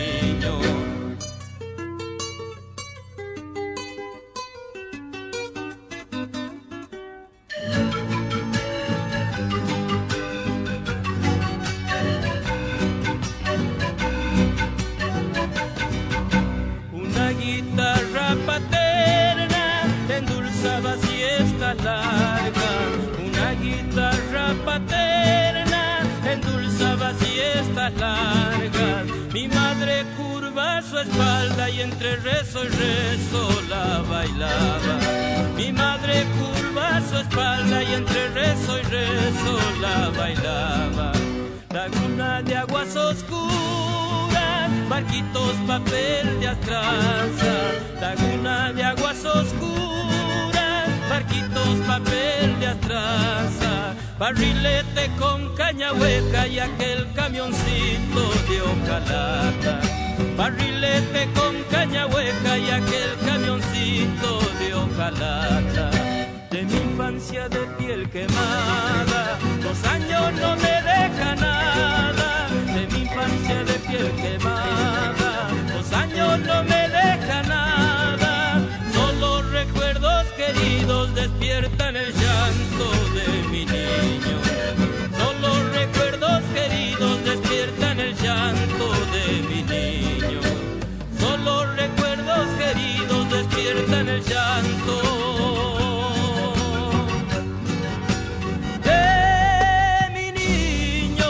Larga, una guitarra paterna endulzaba siestas largas, mi madre curva su espalda y entre rezo y rezo la bailaba, mi madre curva su espalda y entre rezo y rezo la bailaba, laguna de aguas oscuras, barquitos papel de astraza, laguna de aguas oscuras, barquitos papel de astraza, barrilete con caña hueca y aquel camioncito de hojalata, barrilete con caña hueca y aquel camioncito de hojalata, de mi infancia de piel quemada, los años no me dejan nada, de mi infancia de piel quemada, los años no me dejan nada, solo recuerdos queridos despiertan el llanto de mi niño, solo recuerdos queridos despiertan el llanto de mi niño, solo recuerdos queridos despiertan el llanto de mi niño.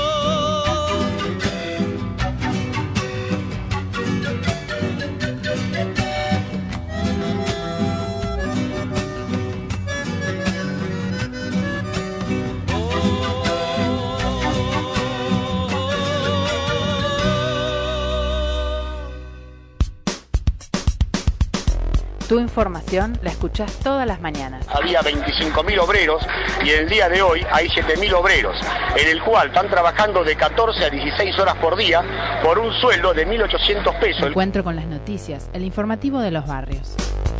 Tu información la escuchás todas las mañanas. Había veinticinco mil obreros y en el día de hoy hay siete mil obreros, en el cual están trabajando de catorce a dieciséis horas por día por un sueldo de mil ochocientos pesos. Encuentro con las noticias, el informativo de los barrios.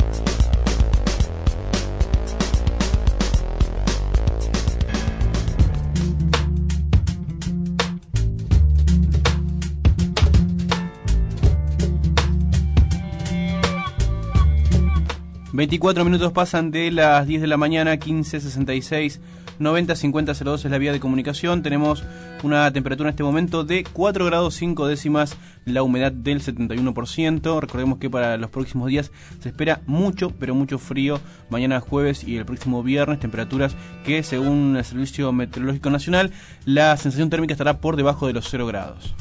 veinticuatro minutos pasan de las diez de la mañana, quince sesenta y seis noventa cincuenta cero dos es la vía de comunicación. Tenemos una temperatura en este momento de cuatro grados cinco décimas, la humedad del setenta y uno por ciento. Recordemos que para los próximos días se espera mucho, pero mucho frío. Mañana jueves y el próximo viernes, temperaturas que según el Servicio Meteorológico Nacional, la sensación térmica estará por debajo de los cero grados.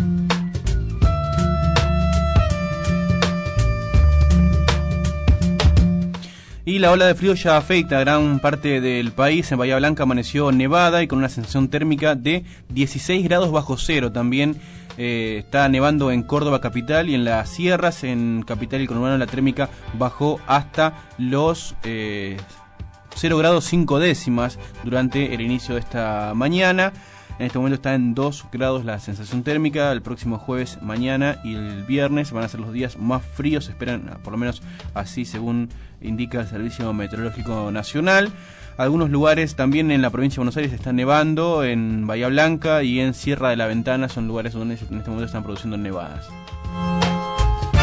Y la ola de frío ya afecta a gran parte del país. En Bahía Blanca amaneció nevada y con una sensación térmica de dieciséis grados bajo cero. También eh, está nevando en Córdoba capital y en las sierras. En capital y conurbano la térmica bajó hasta los eh, cero grados cinco décimas durante el inicio de esta mañana. En este momento está en dos grados la sensación térmica. El próximo jueves, mañana y el viernes van a ser los días más fríos. Se esperan, por lo menos así según indica el Servicio Meteorológico Nacional. Algunos lugares también en la provincia de Buenos Aires están nevando. En Bahía Blanca y en Sierra de la Ventana son lugares donde en este momento están produciendo nevadas.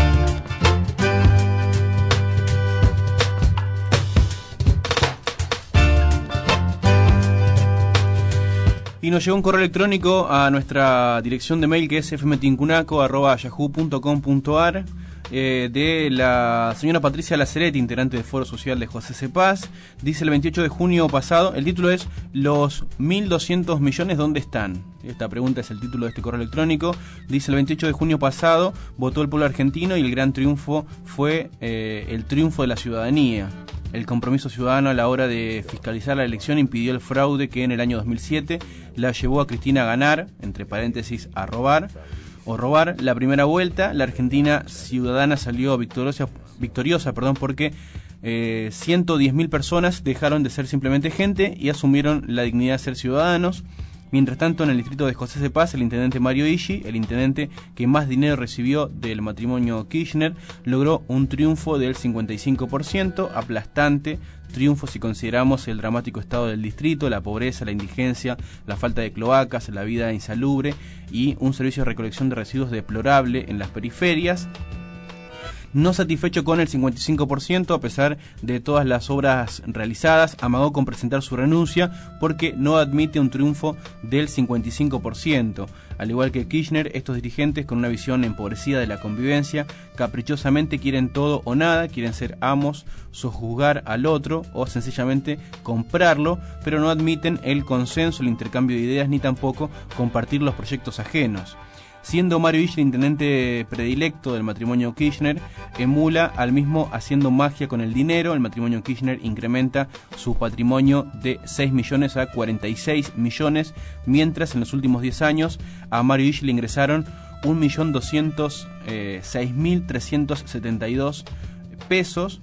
Y nos llegó un correo electrónico a nuestra dirección de mail que es f m tincunaco arroba yahoo punto com punto a r eh, de la señora Patricia Laceretti, integrante del Foro Social de José Cepaz. Dice: el veintiocho de junio pasado, el título es ¿los mil doscientos millones dónde están? Esta pregunta es el título de este correo electrónico. Dice: el veintiocho de junio pasado votó el pueblo argentino y el gran triunfo fue eh, el triunfo de la ciudadanía. El compromiso ciudadano a la hora de fiscalizar la elección impidió el fraude que en el año dos mil siete la llevó a Cristina a ganar, entre paréntesis, a robar, o robar la primera vuelta. La Argentina ciudadana salió victoriosa, victoriosa perdón, porque eh, ciento diez mil personas dejaron de ser simplemente gente y asumieron la dignidad de ser ciudadanos. Mientras tanto, en el distrito de José Cepaz, el intendente Mario Ishi, el intendente que más dinero recibió del matrimonio Kirchner, logró un triunfo del cincuenta y cinco por ciento, aplastante triunfo si consideramos el dramático estado del distrito, la pobreza, la indigencia, la falta de cloacas, la vida insalubre y un servicio de recolección de residuos deplorable en las periferias. No satisfecho con el cincuenta y cinco por ciento, a pesar de todas las obras realizadas, amagó con presentar su renuncia porque no admite un triunfo del cincuenta y cinco por ciento. Al igual que Kirchner, estos dirigentes con una visión empobrecida de la convivencia, caprichosamente quieren todo o nada, quieren ser amos, sojuzgar al otro o sencillamente comprarlo, pero no admiten el consenso, el intercambio de ideas ni tampoco compartir los proyectos ajenos. Siendo Mario Ishi el intendente predilecto del matrimonio Kirchner, emula al mismo haciendo magia con el dinero. El matrimonio Kirchner incrementa su patrimonio de seis millones a cuarenta y seis millones, mientras en los últimos diez años a Mario Ishi le ingresaron un millón doscientos seis mil trescientos setenta y dos pesos.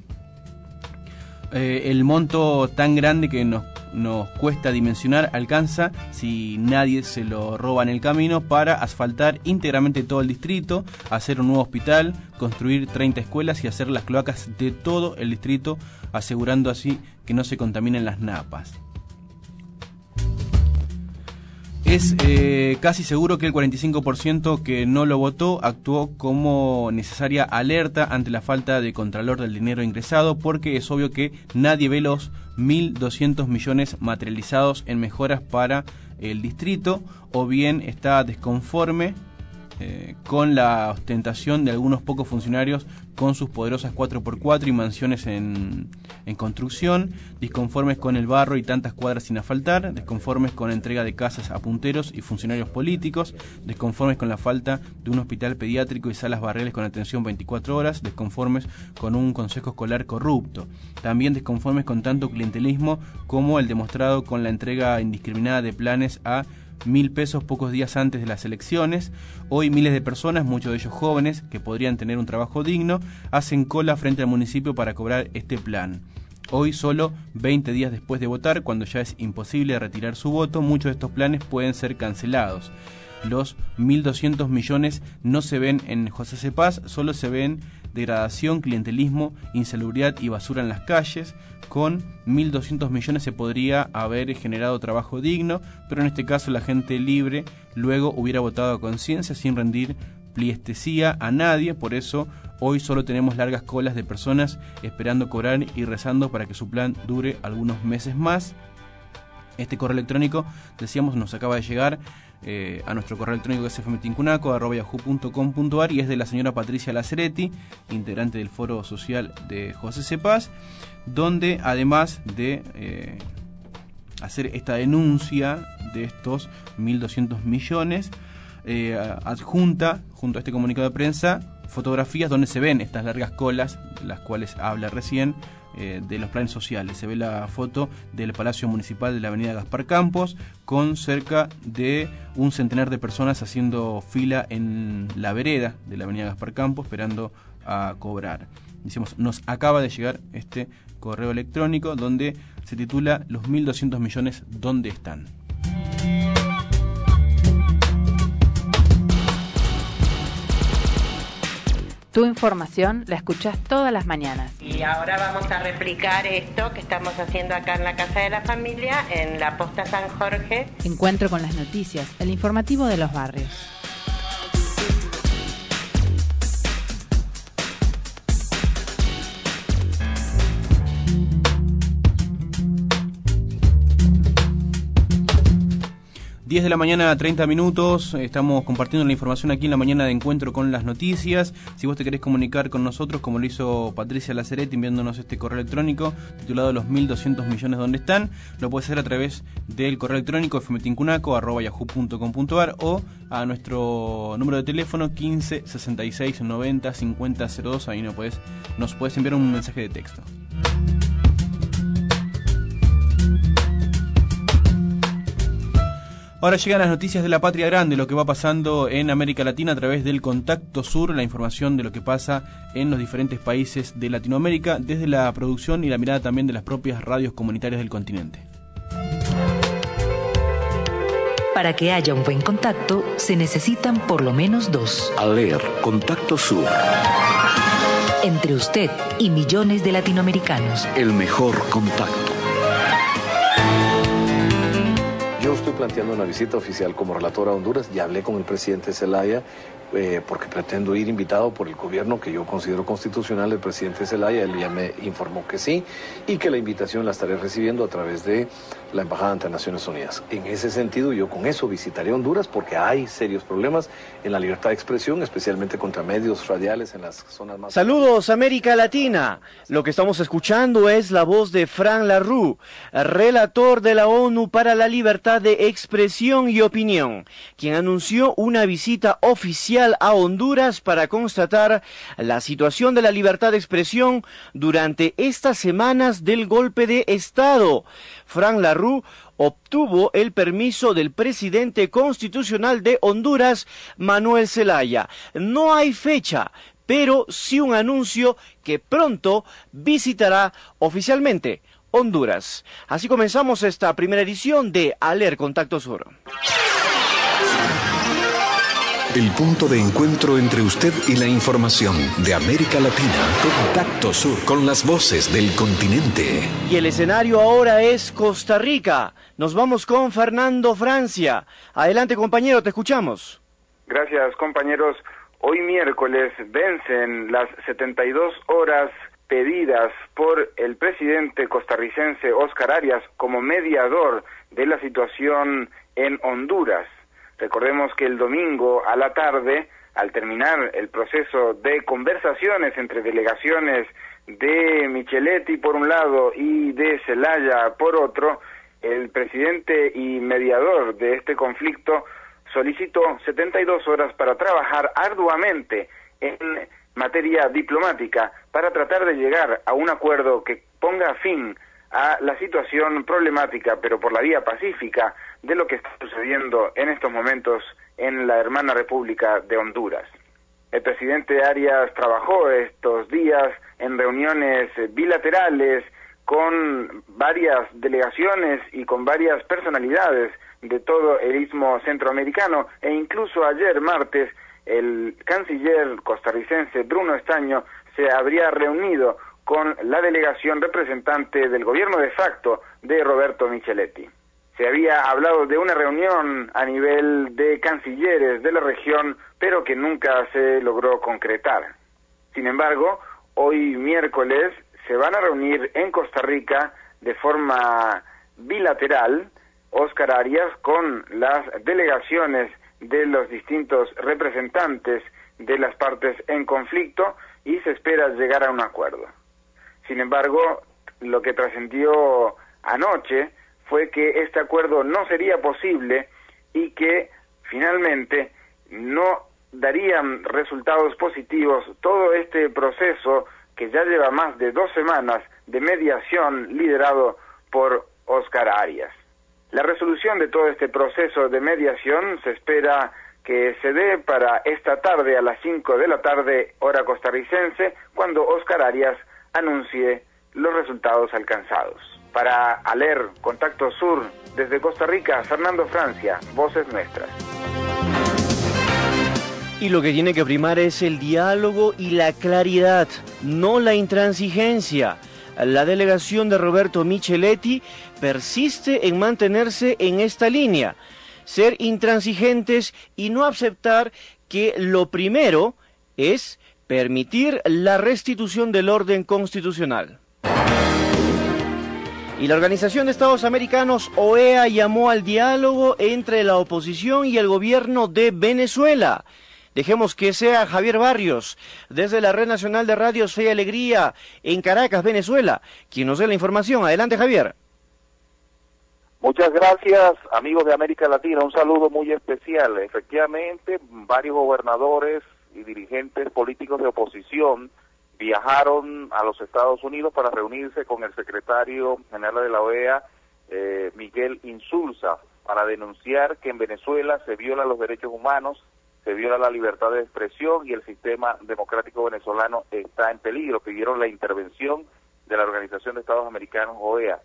Eh, el monto tan grande que nos nos cuesta dimensionar alcanza, si nadie se lo roba en el camino, para asfaltar íntegramente todo el distrito, hacer un nuevo hospital, construir treinta escuelas y hacer las cloacas de todo el distrito, asegurando así que no se contaminen las napas. Es eh, casi seguro que el cuarenta y cinco por ciento que no lo votó actuó como necesaria alerta ante la falta de contralor del dinero ingresado, porque es obvio que nadie ve los mil doscientos millones materializados en mejoras para el distrito, o bien está desconforme eh, con la ostentación de algunos pocos funcionarios con sus poderosas cuatro por cuatro y mansiones en, en construcción, disconformes con el barro y tantas cuadras sin asfaltar, desconformes con entrega de casas a punteros y funcionarios políticos, desconformes con la falta de un hospital pediátrico y salas barriales con atención veinticuatro horas, desconformes con un consejo escolar corrupto, también desconformes con tanto clientelismo como el demostrado con la entrega indiscriminada de planes a mil pesos pocos días antes de las elecciones. Hoy miles de personas, muchos de ellos jóvenes, que podrían tener un trabajo digno, hacen cola frente al municipio para cobrar este plan. Hoy, solo veinte días después de votar, cuando ya es imposible retirar su voto, muchos de estos planes pueden ser cancelados. Los mil doscientos millones no se ven en José Cepaz, solo se ven degradación, clientelismo, insalubridad y basura en las calles. Con mil doscientos millones se podría haber generado trabajo digno, pero en este caso la gente libre luego hubiera votado a conciencia sin rendir pliestesía a nadie. Por eso hoy solo tenemos largas colas de personas esperando cobrar y rezando para que su plan dure algunos meses más. Este correo electrónico, decíamos, nos acaba de llegar eh, a nuestro correo electrónico que es f m tincunaco arroba yahoo punto com punto a r y es de la señora Patricia Laceretti, integrante del Foro Social de José Cepaz, donde además de eh, hacer esta denuncia de estos mil doscientos millones, eh, adjunta, junto a este comunicado de prensa, fotografías donde se ven estas largas colas, de las cuales habla recién, eh, de los planes sociales. Se ve la foto del Palacio Municipal de la avenida Gaspar Campos, con cerca de un centenar de personas haciendo fila en la vereda de la avenida Gaspar Campos, esperando a cobrar. Decimos, nos acaba de llegar este correo electrónico donde se titula Los mil doscientos millones, ¿dónde están? Tu información la escuchás todas las mañanas. Y ahora vamos a replicar esto que estamos haciendo acá en la Casa de la Familia, en la Posta San Jorge. Encuentro con las noticias, el informativo de los barrios. diez de la mañana, treinta minutos, estamos compartiendo la información aquí en la mañana de Encuentro con las Noticias. Si vos te querés comunicar con nosotros, como lo hizo Patricia Lazaretti, enviándonos este correo electrónico titulado Los mil doscientos millones ¿dónde están? Lo puedes hacer a través del correo electrónico f m tincunaco arroba yahoo punto com punto a r o a nuestro número de teléfono quince sesenta y seis noventa cincuenta cero dos. Ahí nos puedes, nos puedes enviar un mensaje de texto. Ahora llegan las noticias de la patria grande, lo que va pasando en América Latina a través del Contacto Sur, la información de lo que pasa en los diferentes países de Latinoamérica, desde la producción y la mirada también de las propias radios comunitarias del continente. Para que haya un buen contacto, se necesitan por lo menos dos. ALER, Contacto Sur. Entre usted y millones de latinoamericanos. El mejor contacto. Yo estoy planteando una visita oficial como relator a Honduras. Ya hablé con el presidente Zelaya eh, porque pretendo ir invitado por el gobierno que yo considero constitucional. El presidente Zelaya, él ya me informó que sí y que la invitación la estaré recibiendo a través de la Embajada ante Naciones Unidas. En ese sentido, yo con eso visitaré Honduras porque hay serios problemas en la libertad de expresión, especialmente contra medios radiales en las zonas más... Saludos, América Latina. Lo que estamos escuchando es la voz de Frank LaRue, relator de la ONU para la libertad de expresión y opinión, quien anunció una visita oficial a Honduras para constatar la situación de la libertad de expresión durante estas semanas del golpe de Estado. Frank LaRue obtuvo el permiso del presidente constitucional de Honduras, Manuel Zelaya. No hay fecha, pero sí un anuncio que pronto visitará oficialmente Honduras. Así comenzamos esta primera edición de ALER Contacto Sur. El punto de encuentro entre usted y la información de América Latina. Contacto Sur, con las voces del continente. Y el escenario ahora es Costa Rica. Nos vamos con Fernando Francia. Adelante, compañero, te escuchamos. Gracias, compañeros. Hoy miércoles vencen las setenta y dos horas pedidas por el presidente costarricense Óscar Arias como mediador de la situación en Honduras. Recordemos que el domingo a la tarde, al terminar el proceso de conversaciones entre delegaciones de Micheletti por un lado y de Zelaya por otro, el presidente y mediador de este conflicto solicitó setenta y dos horas para trabajar arduamente en materia diplomática para tratar de llegar a un acuerdo que ponga fin a la situación problemática, pero por la vía pacífica, de lo que está sucediendo en estos momentos en la hermana República de Honduras. El presidente Arias trabajó estos días en reuniones bilaterales con varias delegaciones y con varias personalidades de todo el istmo centroamericano, e incluso ayer martes el canciller costarricense Bruno Estaño se habría reunido con la delegación representante del gobierno de facto de Roberto Micheletti. Se había hablado de una reunión a nivel de cancilleres de la región, pero que nunca se logró concretar. Sin embargo, hoy miércoles se van a reunir en Costa Rica de forma bilateral Óscar Arias con las delegaciones de los distintos representantes de las partes en conflicto y se espera llegar a un acuerdo. Sin embargo, lo que trascendió anoche fue que este acuerdo no sería posible y que finalmente no darían resultados positivos todo este proceso que ya lleva más de dos semanas de mediación liderado por Óscar Arias. La resolución de todo este proceso de mediación se espera que se dé para esta tarde a las cinco de la tarde, hora costarricense, cuando Óscar Arias anuncie los resultados alcanzados. Para ALER Contacto Sur, desde Costa Rica, Fernando Francia, Voces Nuestras. Y lo que tiene que primar es el diálogo y la claridad, no la intransigencia. La delegación de Roberto Micheletti persiste en mantenerse en esta línea, ser intransigentes y no aceptar que lo primero es permitir la restitución del orden constitucional. Y la Organización de Estados Americanos, O E A, llamó al diálogo entre la oposición y el gobierno de Venezuela. Dejemos que sea Javier Barrios, desde la Red Nacional de Radios Fe y Alegría, en Caracas, Venezuela, quien nos dé la información. Adelante, Javier. Muchas gracias, amigos de América Latina. Un saludo muy especial. Efectivamente, varios gobernadores y dirigentes políticos de oposición viajaron a los Estados Unidos para reunirse con el secretario general de la O E A, eh, Miguel Insulza, para denunciar que en Venezuela se violan los derechos humanos, se viola la libertad de expresión y el sistema democrático venezolano está en peligro. Pidieron la intervención de la Organización de Estados Americanos, O E A.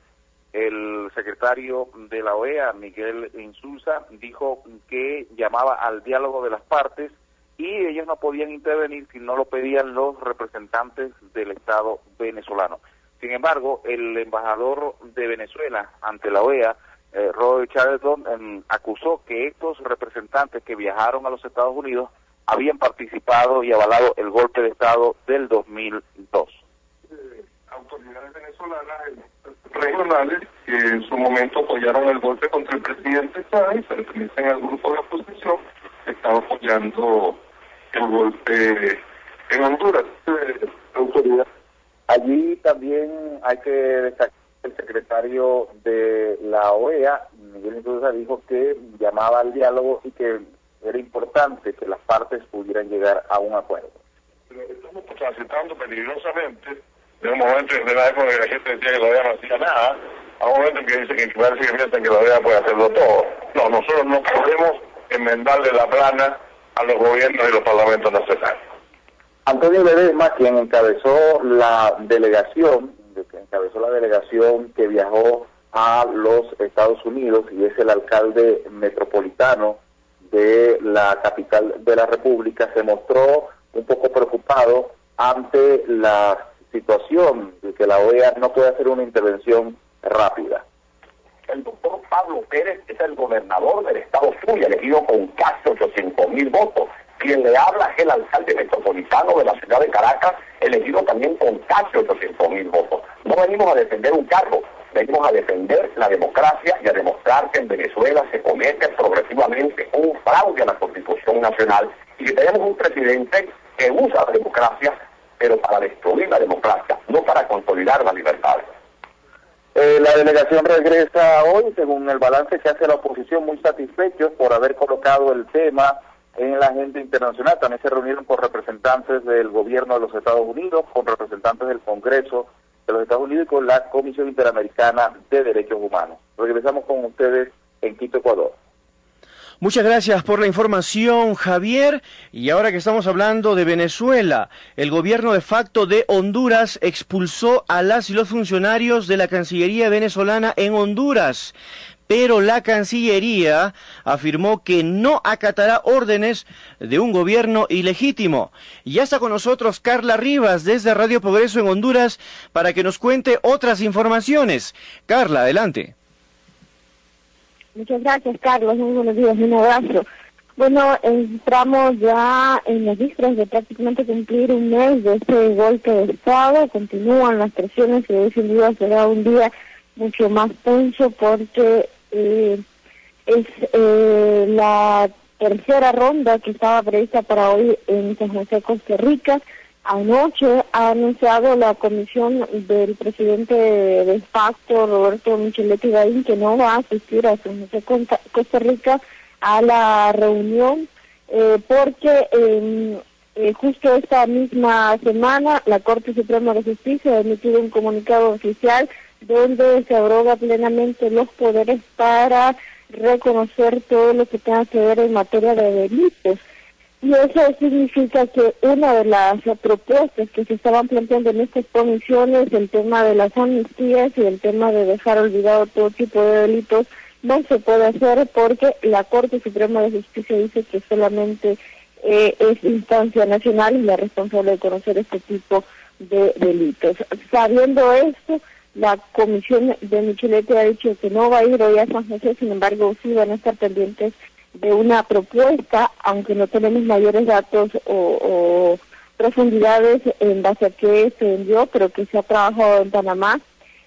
El secretario de la O E A, Miguel Insulza, dijo que llamaba al diálogo de las partes y ellos no podían intervenir si no lo pedían los representantes del Estado venezolano. Sin embargo, el embajador de Venezuela ante la O E A, eh, Roy Charlton, eh, acusó que estos representantes que viajaron a los Estados Unidos habían participado y avalado el golpe de Estado del dos mil dos. Eh, autoridades venezolanas eh, regionales que en su momento apoyaron el golpe contra el presidente Chávez, pertenecen al grupo de oposición, que estaba apoyando el golpe en Honduras. Eh, autoridad. Allí también hay que destacar el secretario de la O E A, Miguel Insulza, dijo que llamaba al diálogo y que era importante que las partes pudieran llegar a un acuerdo. Pero estamos transitando peligrosamente de un momento en la época en que la gente decía que la O E A no hacía nada, a un momento en que dicen que parece que piensan que la O E A puede hacerlo todo. No, nosotros no podemos enmendarle la plana a los gobiernos y los parlamentos nacionales. Antonio Ledesma, quien encabezó la delegación, que encabezó la delegación que viajó a los Estados Unidos y es el alcalde metropolitano de la capital de la República, se mostró un poco preocupado ante la situación de que la O E A no puede hacer una intervención rápida. El doctor Pablo Pérez es el gobernador del estado Zulia, elegido con casi ochocientos mil votos. Quien le habla es el alcalde metropolitano de la ciudad de Caracas, elegido también con casi ochocientos mil votos. No venimos a defender un cargo, venimos a defender la democracia y a demostrar que en Venezuela se comete progresivamente un fraude a la Constitución Nacional y que tenemos un presidente que usa la democracia, pero para destruir la democracia, no para consolidar la libertad. Eh, la delegación regresa hoy, según el balance que hace la oposición, muy satisfechos por haber colocado el tema en la agenda internacional. También se reunieron con representantes del gobierno de los Estados Unidos, con representantes del Congreso de los Estados Unidos y con la Comisión Interamericana de Derechos Humanos. Regresamos con ustedes en Quito, Ecuador. Muchas gracias por la información, Javier. Y ahora que estamos hablando de Venezuela, el gobierno de facto de Honduras expulsó a las y los funcionarios de la Cancillería venezolana en Honduras. Pero la Cancillería afirmó que no acatará órdenes de un gobierno ilegítimo. Y ya está con nosotros Carla Rivas desde Radio Progreso en Honduras para que nos cuente otras informaciones. Carla, adelante. Muchas gracias, Carlos. Muy buenos días, un abrazo. Bueno, entramos ya en las vísperas de prácticamente cumplir un mes de este golpe de Estado. Continúan las presiones y hoy sin duda será un día mucho más tenso porque eh, es eh, la tercera ronda que estaba prevista para hoy en San José, Costa Rica. Anoche ha anunciado la comisión del presidente de facto, Roberto Micheletti Gaín, que no va a asistir a San José, Costa Rica, a la reunión, eh, porque eh, eh, justo esta misma semana la Corte Suprema de Justicia ha emitido un comunicado oficial donde se abroga plenamente los poderes para reconocer todo lo que tenga que ver en materia de delitos. Y eso significa que una de las propuestas que se estaban planteando en estas comisiones, el tema de las amnistías y el tema de dejar olvidado todo tipo de delitos, no se puede hacer porque la Corte Suprema de Justicia dice que solamente eh, es instancia nacional y la responsable de conocer este tipo de delitos. Sabiendo esto, la comisión de Micheletti ha dicho que no va a ir hoy a San José, sin embargo sí van a estar pendientes de una propuesta, aunque no tenemos mayores datos o, o profundidades en base a qué se envió, pero que se ha trabajado en Panamá,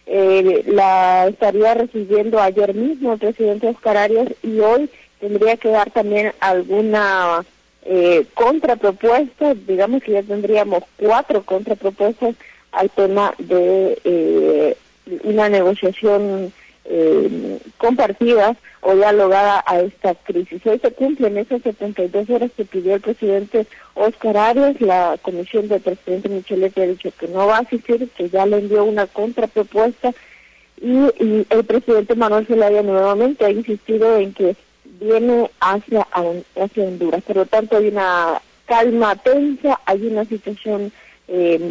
eh, la estaría recibiendo ayer mismo el presidente Óscar Arias y hoy tendría que dar también alguna eh, contrapropuesta, digamos que ya tendríamos cuatro contrapropuestas al tema de eh, una negociación eh, compartida o dialogada a esta crisis. Hoy se cumplen esas setenta y dos horas que pidió el presidente Óscar Arias. La comisión del presidente Micheletti ha dicho que no va a asistir, que ya le envió una contrapropuesta y, y el presidente Manuel Zelaya nuevamente ha insistido en que viene hacia, hacia Honduras. Por lo tanto, hay una calma tensa, hay una situación eh,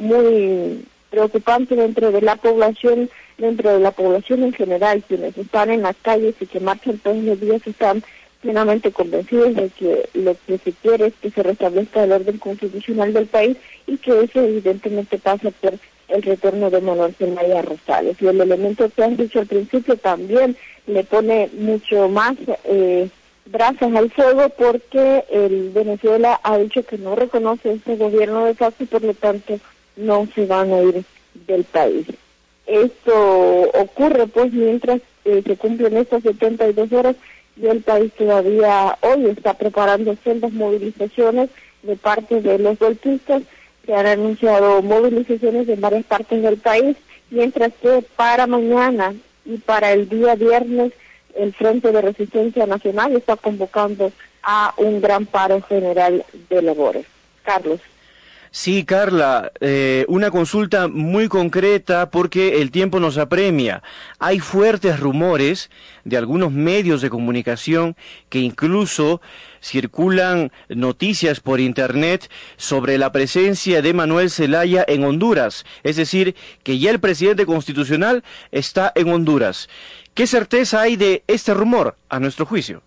muy preocupante dentro de la población, dentro de la población en general. Quienes están en las calles y que marchan todos los días están plenamente convencidos de que lo que se quiere es que se restablezca el orden constitucional del país y que eso evidentemente pasa por el retorno de Manuel Zelaya Rosales. Y el elemento que han dicho al principio también le pone mucho más eh, brasas al fuego, porque el Venezuela ha dicho que no reconoce este gobierno de facto y por lo tanto no se van a ir del país. Esto ocurre pues mientras eh, se cumplen estas setenta y dos horas y el país todavía hoy está preparando sendas movilizaciones de parte de los golpistas. Se han anunciado movilizaciones en varias partes del país, mientras que para mañana y para el día viernes el Frente de Resistencia Nacional está convocando a un gran paro general de labores. Carlos. Sí, Carla, eh, una consulta muy concreta porque el tiempo nos apremia. Hay fuertes rumores de algunos medios de comunicación que incluso circulan noticias por internet sobre la presencia de Manuel Zelaya en Honduras, es decir, que ya el presidente constitucional está en Honduras. ¿Qué certeza hay de este rumor, a nuestro juicio?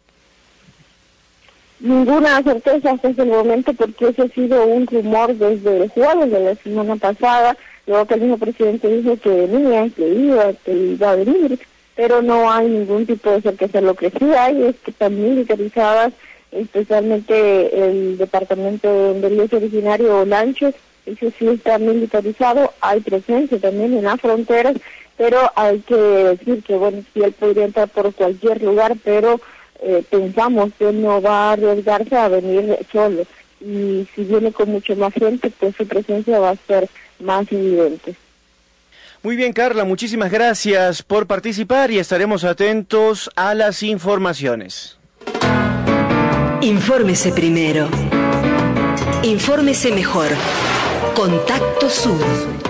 Ninguna certeza hasta el momento, porque ese ha sido un rumor desde el jueves de la semana pasada, luego que el mismo presidente dijo que venía, que iba, que iba a venir, pero no hay ningún tipo de certeza. Lo que sí hay es que están militarizadas, especialmente el departamento donde él es originario, Olanchos, ese sí está militarizado, hay presencia también en las fronteras, pero hay que decir que, bueno, sí él podría entrar por cualquier lugar, pero Eh, pensamos que él no va a arriesgarse a venir solo, y si viene con mucho más gente, pues su presencia va a ser más evidente. Muy bien, Carla, muchísimas gracias por participar y estaremos atentos a las informaciones. Infórmese primero. Infórmese mejor. Contacto Sur.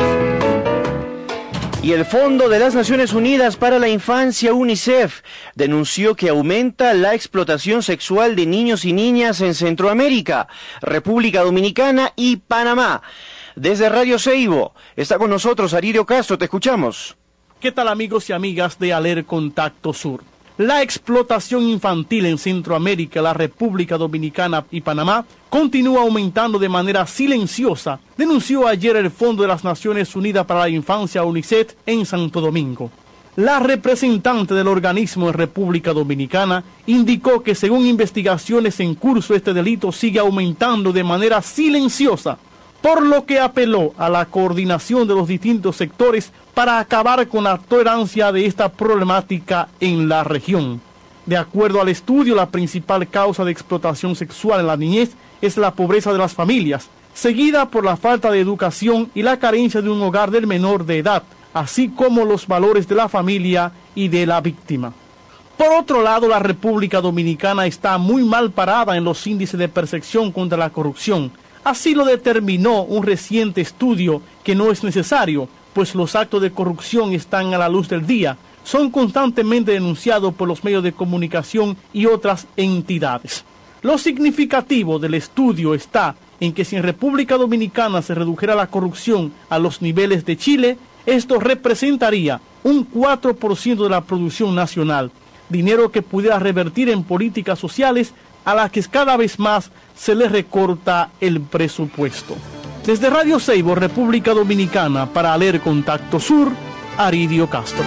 Y el Fondo de las Naciones Unidas para la Infancia, UNICEF, denunció que aumenta la explotación sexual de niños y niñas en Centroamérica, República Dominicana y Panamá. Desde Radio Seibo está con nosotros Aridio Castro, te escuchamos. ¿Qué tal, amigos y amigas de Aler Contacto Sur? La explotación infantil en Centroamérica, la República Dominicana y Panamá continúa aumentando de manera silenciosa, denunció ayer el Fondo de las Naciones Unidas para la Infancia, UNICEF, en Santo Domingo. La representante del organismo en República Dominicana indicó que según investigaciones en curso este delito sigue aumentando de manera silenciosa, por lo que apeló a la coordinación de los distintos sectores para acabar con la tolerancia de esta problemática en la región. De acuerdo al estudio, la principal causa de explotación sexual en la niñez es la pobreza de las familias, seguida por la falta de educación y la carencia de un hogar del menor de edad, así como los valores de la familia y de la víctima. Por otro lado, la República Dominicana está muy mal parada en los índices de percepción contra la corrupción. Así lo determinó un reciente estudio, que no es necesario, pues los actos de corrupción están a la luz del día, son constantemente denunciados por los medios de comunicación y otras entidades. Lo significativo del estudio está en que si en República Dominicana se redujera la corrupción a los niveles de Chile, esto representaría un cuatro por ciento de la producción nacional, dinero que pudiera revertir en políticas sociales a las que cada vez más se les recorta el presupuesto. Desde Radio Seibo, República Dominicana, para Aler Contacto Sur, Aridio Castro.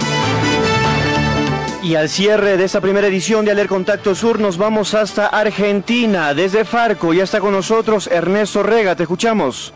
Y al cierre de esta primera edición de Aler Contacto Sur nos vamos hasta Argentina. Desde Farco ya está con nosotros Ernesto Rega, te escuchamos.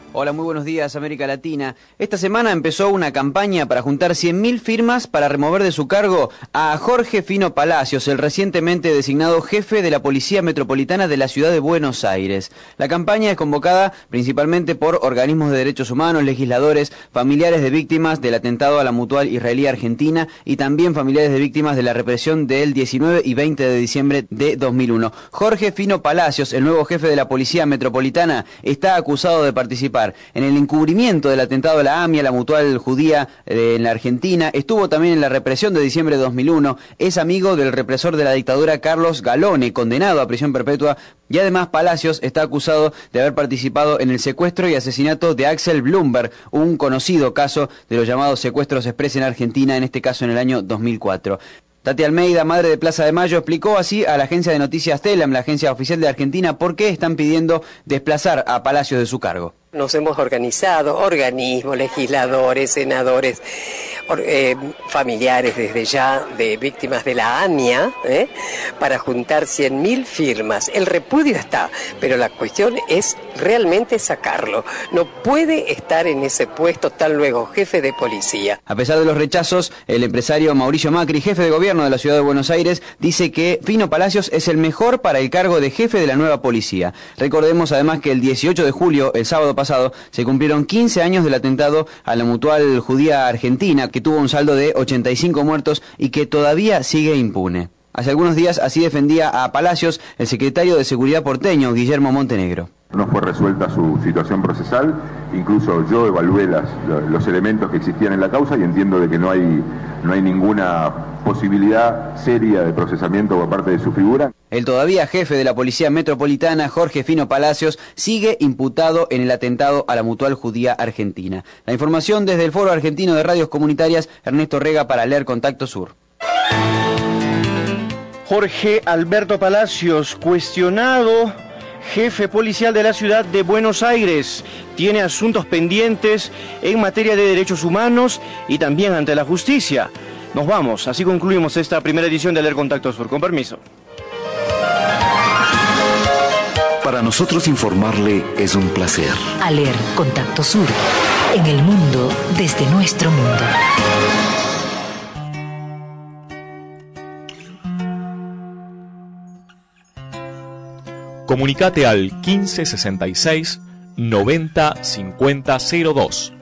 Hola, muy buenos días, América Latina. Esta semana empezó una campaña para juntar cien mil firmas para remover de su cargo a Jorge Fino Palacios, el recientemente designado jefe de la Policía Metropolitana de la Ciudad de Buenos Aires. La campaña es convocada principalmente por organismos de derechos humanos, legisladores, familiares de víctimas del atentado a la Mutual Israelí Argentina y también familiares de víctimas de la represión del diecinueve y veinte de diciembre de dos mil uno. Jorge Fino Palacios, el nuevo jefe de la Policía Metropolitana, está acusado de participar en el encubrimiento del atentado a la AMIA, la Mutual Judía eh, en la Argentina. Estuvo también en la represión de diciembre de dos mil uno. Es amigo del represor de la dictadura Carlos Galone, condenado a prisión perpetua. Y además Palacios está acusado de haber participado en el secuestro y asesinato de Axel Blumberg, un conocido caso de los llamados secuestros express en Argentina, en este caso en el año dos mil cuatro. Tati Almeida, madre de Plaza de Mayo, explicó así a la agencia de noticias Telam, la agencia oficial de Argentina, por qué están pidiendo desplazar a Palacios de su cargo. Nos hemos organizado, organismos, legisladores, senadores, or, eh, familiares desde ya de víctimas de la AMIA, ¿eh? para juntar cien mil firmas. El repudio está, pero la cuestión es realmente sacarlo. No puede estar en ese puesto tan luego jefe de policía. A pesar de los rechazos, el empresario Mauricio Macri, jefe de gobierno de la Ciudad de Buenos Aires, dice que Fino Palacios es el mejor para el cargo de jefe de la nueva policía. Recordemos además que el dieciocho de julio, el sábado pasado, se cumplieron quince años del atentado a la Mutual Judía Argentina, que tuvo un saldo de ochenta y cinco muertos y que todavía sigue impune. Hace algunos días así defendía a Palacios el secretario de Seguridad porteño, Guillermo Montenegro. No fue resuelta su situación procesal, incluso yo evalué las, los elementos que existían en la causa y entiendo de que no hay, no hay ninguna posibilidad seria de procesamiento por parte de su figura. El todavía jefe de la Policía Metropolitana, Jorge Fino Palacios, sigue imputado en el atentado a la Mutual Judía Argentina. La información desde el Foro Argentino de Radios Comunitarias, Ernesto Rega para Leer Contacto Sur. Jorge Alberto Palacios, cuestionado jefe policial de la ciudad de Buenos Aires, tiene asuntos pendientes en materia de derechos humanos y también ante la justicia. Nos vamos, así concluimos esta primera edición de Leer Contacto Sur. Con permiso. Para nosotros informarle es un placer. A Leer Contacto Sur, en el mundo desde nuestro mundo. Comunicate al quince sesenta y seis noventa cincuenta cero dos.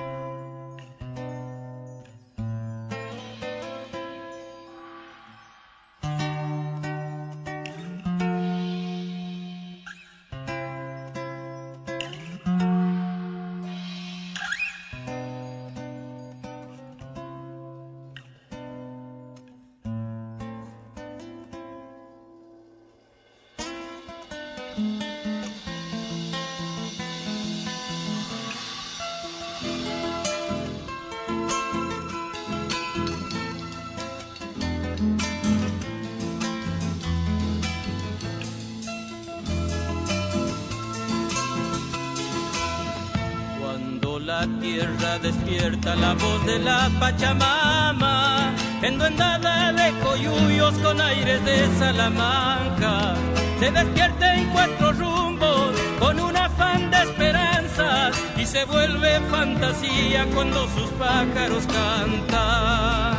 La tierra despierta la voz de la Pachamama, enduendada de coyuyos con aires de Salamanca. Se despierta en cuatro rumbos con un afán de esperanza y se vuelve fantasía cuando sus pájaros cantan.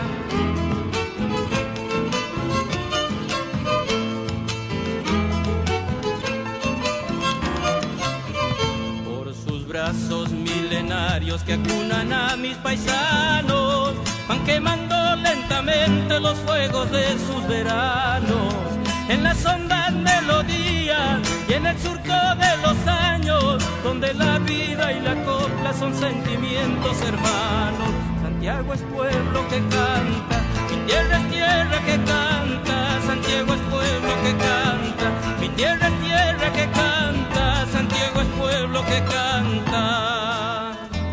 Brazos milenarios que acunan a mis paisanos van quemando lentamente los fuegos de sus veranos. En las hondas melodías y en el surco de los años, donde la vida y la copla son sentimientos hermanos. Santiago es pueblo que canta, mi tierra es tierra que canta. Santiago es pueblo que canta, mi tierra es tierra que canta. Santiago es pueblo que canta.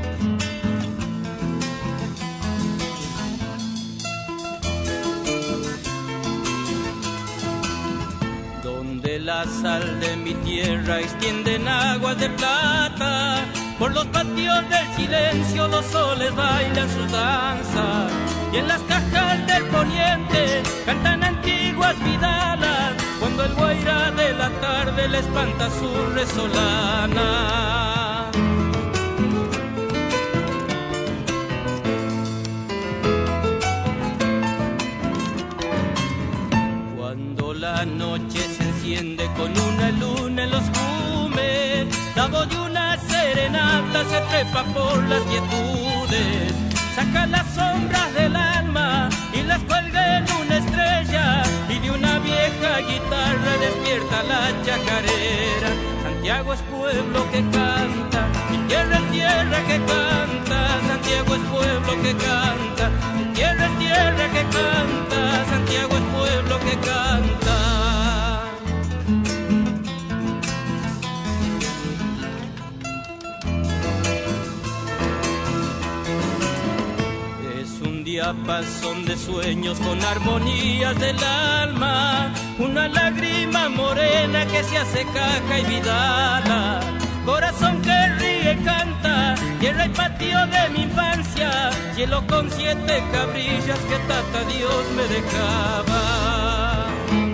Donde la sal de mi tierra extienden aguas de plata, por los patios del silencio los soles bailan sus danzas, y en las cajas del poniente cantan antiguas vidalas, cuando el guairá de la tarde le espanta su resolana. la noche se enciende con una luna en los cumes, la voz de una serenata se trepa por las quietudes, saca las sombras del alma y las cuelga en una estrella, y de una vieja guitarra despierta la chacarera. Santiago es pueblo que canta, mi tierra es tierra que canta, Santiago es pueblo que canta, mi tierra es tierra que canta, Santiago es pueblo que canta. Diapasón de sueños con armonías del alma, una lágrima morena que se hace caja y vidala, corazón que ríe, canta, tierra y patio de mi infancia, cielo con siete cabrillas que tata Dios me dejaba.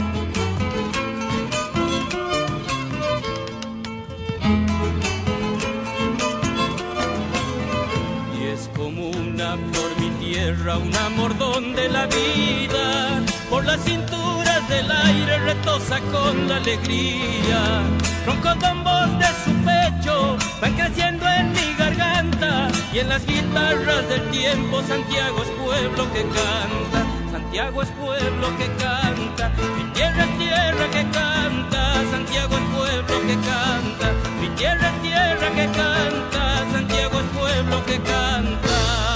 Y es como una flor mi tierra, un amor donde la vida por las cinturas del aire retosa con la alegría. Roncodombos de su pecho van creciendo en mi garganta, y en las guitarras del tiempo Santiago es pueblo que canta, Santiago es pueblo que canta, mi tierra es tierra que canta, Santiago es pueblo que canta, mi tierra es tierra que canta, Santiago es pueblo que canta.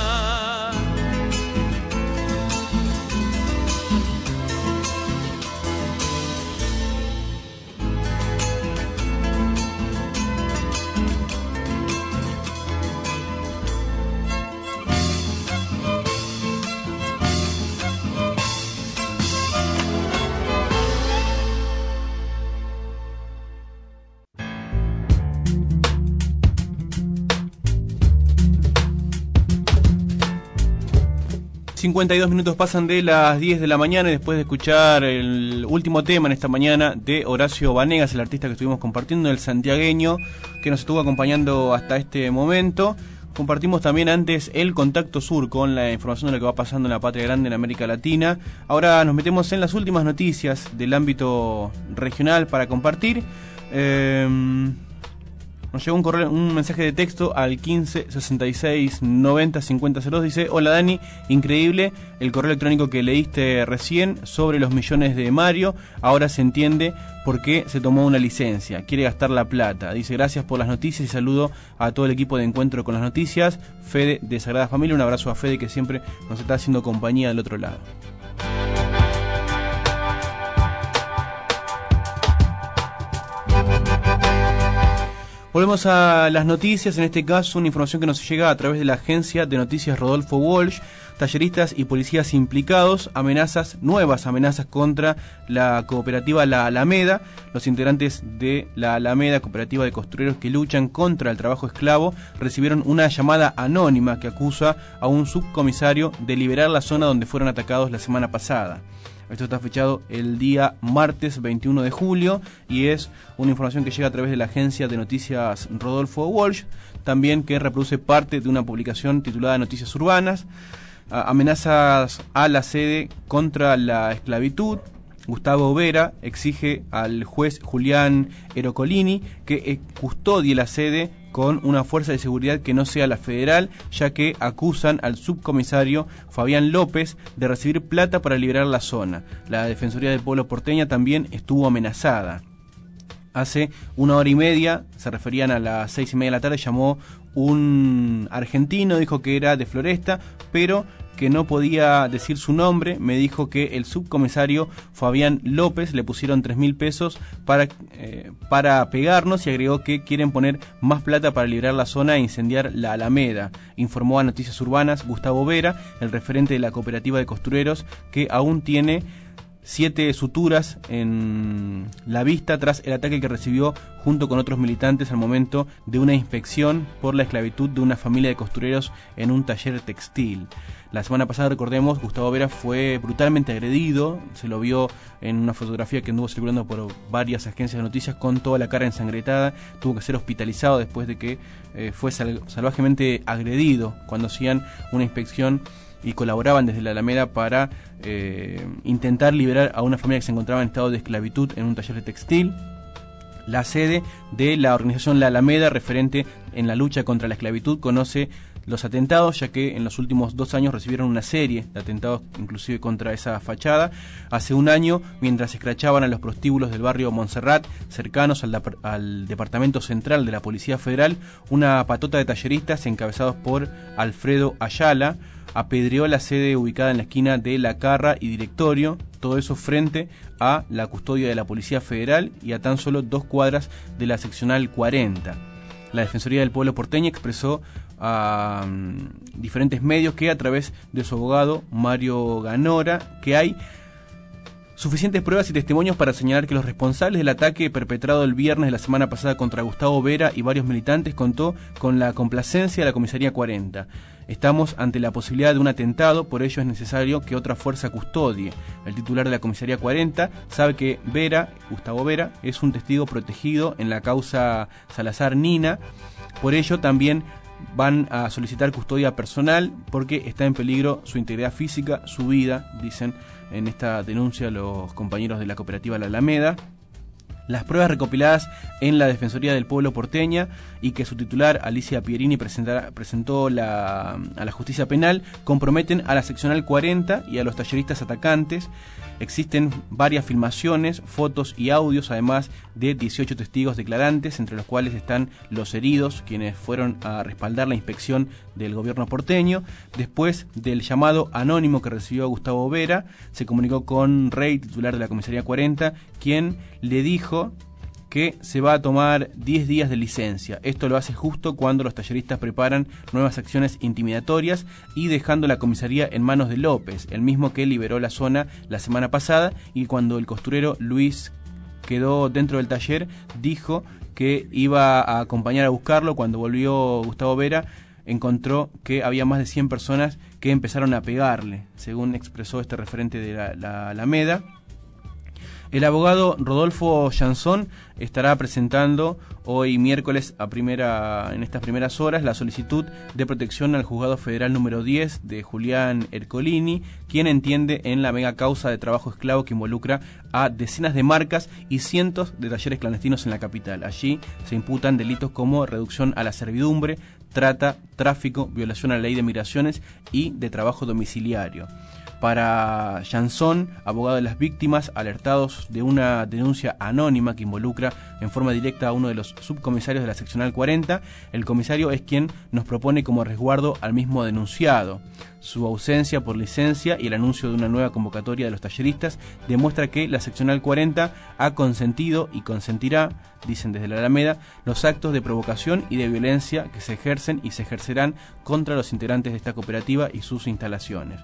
cincuenta y dos minutos pasan de las diez de la mañana y después de escuchar el último tema en esta mañana de Horacio Vanegas, el artista que estuvimos compartiendo, el santiagueño que nos estuvo acompañando hasta este momento, compartimos también antes el Contacto Sur con la información de lo que va pasando en la patria grande en América Latina. Ahora nos metemos en las últimas noticias del ámbito regional para compartir. Eh, Nos llegó un correo, un mensaje de texto al quince sesenta y seis noventa cincuenta cero dos. Dice: hola Dani, increíble el correo electrónico que leíste recién sobre los millones de Mario. Ahora se entiende por qué se tomó una licencia. Quiere gastar la plata. Dice: gracias por las noticias y saludo a todo el equipo de Encuentro con las Noticias. Fede de Sagrada Familia. Un abrazo a Fede, que siempre nos está haciendo compañía del otro lado. Volvemos a las noticias, en este caso una información que nos llega a través de la agencia de noticias Rodolfo Walsh. Talleristas y policías implicados, amenazas, nuevas amenazas contra la cooperativa La Alameda. Los integrantes de La Alameda, cooperativa de costureros que luchan contra el trabajo esclavo, recibieron una llamada anónima que acusa a un subcomisario de liberar la zona donde fueron atacados la semana pasada. Esto está fechado el día martes veintiuno de julio y es una información que llega a través de la agencia de noticias Rodolfo Walsh, también que reproduce parte de una publicación titulada Noticias Urbanas. Amenazas a la sede contra la esclavitud. Gustavo Vera exige al juez Julián Erocolini que custodie la sede con una fuerza de seguridad que no sea la federal, ya que acusan al subcomisario Fabián López de recibir plata para liberar la zona. La Defensoría del Pueblo porteña también estuvo amenazada. Hace una hora y media, se referían a las seis y media de la tarde, llamó un argentino, dijo que era de Floresta, pero que no podía decir su nombre. Me dijo que el subcomisario Fabián López le pusieron tres mil pesos para, eh, para pegarnos, y agregó que quieren poner más plata para liberar la zona e incendiar la Alameda. Informó a Noticias Urbanas Gustavo Vera, el referente de la cooperativa de costureros, que aún tiene siete suturas en la vista tras el ataque que recibió junto con otros militantes al momento de una inspección por la esclavitud de una familia de costureros en un taller textil. La semana pasada, recordemos, Gustavo Vera fue brutalmente agredido. Se lo vio en una fotografía que anduvo circulando por varias agencias de noticias con toda la cara ensangrentada. Tuvo que ser hospitalizado después de que eh, fue sal- salvajemente agredido cuando hacían una inspección y colaboraban desde la Alameda para eh, intentar liberar a una familia que se encontraba en estado de esclavitud en un taller de textil. La sede de la organización La Alameda, referente en la lucha contra la esclavitud, conoce los atentados, ya que en los últimos dos años recibieron una serie de atentados, inclusive contra esa fachada. Hace un año, mientras escrachaban a los prostíbulos del barrio Montserrat, cercanos al, al Departamento Central de la Policía Federal, una patota de talleristas encabezados por Alfredo Ayala apedreó la sede ubicada en la esquina de La Carra y Directorio, todo eso frente a la custodia de la Policía Federal y a tan solo dos cuadras de la seccional cuarenta. La Defensoría del Pueblo porteña expresó a um, diferentes medios que, a través de su abogado Mario Ganora, que hay suficientes pruebas y testimonios para señalar que los responsables del ataque perpetrado el viernes de la semana pasada contra Gustavo Vera y varios militantes contó con la complacencia de la Comisaría cuarenta. Estamos ante la posibilidad de un atentado, por ello es necesario que otra fuerza custodie. El titular de la Comisaría cuarenta sabe que Vera, Gustavo Vera, es un testigo protegido en la causa Salazar-Nina, por ello también van a solicitar custodia personal porque está en peligro su integridad física, su vida, dicen en esta denuncia los compañeros de la cooperativa La Alameda. Las pruebas recopiladas en la Defensoría del Pueblo porteña y que su titular, Alicia Pierini, presentó la, a la justicia penal, comprometen a la seccional cuarenta y a los talleristas atacantes. Existen varias filmaciones, fotos y audios, además de dieciocho testigos declarantes, entre los cuales están los heridos, quienes fueron a respaldar la inspección del gobierno porteño. Después del llamado anónimo que recibió Gustavo Vera, se comunicó con Rey, titular de la Comisaría cuarenta, quien le dijo que se va a tomar diez días de licencia. Esto lo hace justo cuando los talleristas preparan nuevas acciones intimidatorias y dejando la comisaría en manos de López, el mismo que liberó la zona la semana pasada, y cuando el costurero Luis quedó dentro del taller, dijo que iba a acompañar a buscarlo. Cuando volvió Gustavo Vera, encontró que había más de cien personas que empezaron a pegarle, según expresó este referente de la, la Alameda. El abogado Rodolfo Jansón estará presentando hoy miércoles a primera, en estas primeras horas la solicitud de protección al juzgado federal número diez de Julián Ercolini, quien entiende en la mega causa de trabajo esclavo que involucra a decenas de marcas y cientos de talleres clandestinos en la capital. Allí se imputan delitos como reducción a la servidumbre, trata, tráfico, violación a la ley de migraciones y de trabajo domiciliario. Para Jansón, abogado de las víctimas, alertados de una denuncia anónima que involucra en forma directa a uno de los subcomisarios de la seccional cuarenta, el comisario es quien nos propone como resguardo al mismo denunciado. Su ausencia por licencia y el anuncio de una nueva convocatoria de los talleristas demuestra que la seccional cuarenta ha consentido y consentirá, dicen desde la Alameda, los actos de provocación y de violencia que se ejercen y se ejercerán contra los integrantes de esta cooperativa y sus instalaciones.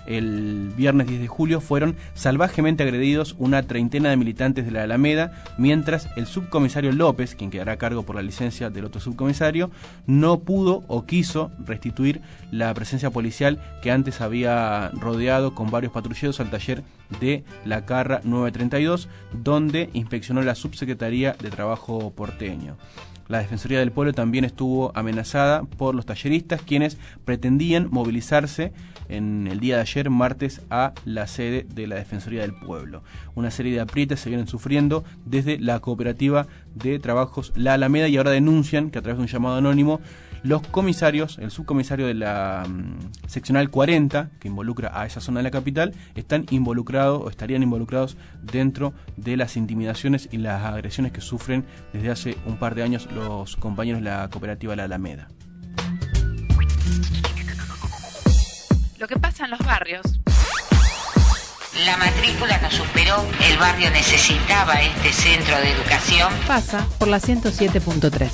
El viernes diez de julio fueron salvajemente agredidos una treintena de militantes de la Alameda, mientras el subcomisario López, quien quedará a cargo por la licencia del otro subcomisario, no pudo o quiso restituir la presencia policial que antes había rodeado con varios patrulleros al taller de La Carra nueve treinta y dos, donde inspeccionó la Subsecretaría de Trabajo porteño. La Defensoría del Pueblo también estuvo amenazada por los talleristas, quienes pretendían movilizarse en el día de ayer, martes, a la sede de la Defensoría del Pueblo. Una serie de aprietes se vienen sufriendo desde la cooperativa de trabajos La Alameda, y ahora denuncian que a través de un llamado anónimo los comisarios, el subcomisario de la um, seccional cuarenta, que involucra a esa zona de la capital, están involucrados o estarían involucrados dentro de las intimidaciones y las agresiones que sufren desde hace un par de años los compañeros de la cooperativa La Alameda. Lo que pasa en los barrios. La matrícula no superó, el barrio necesitaba este centro de educación. Pasa por la ciento siete punto tres.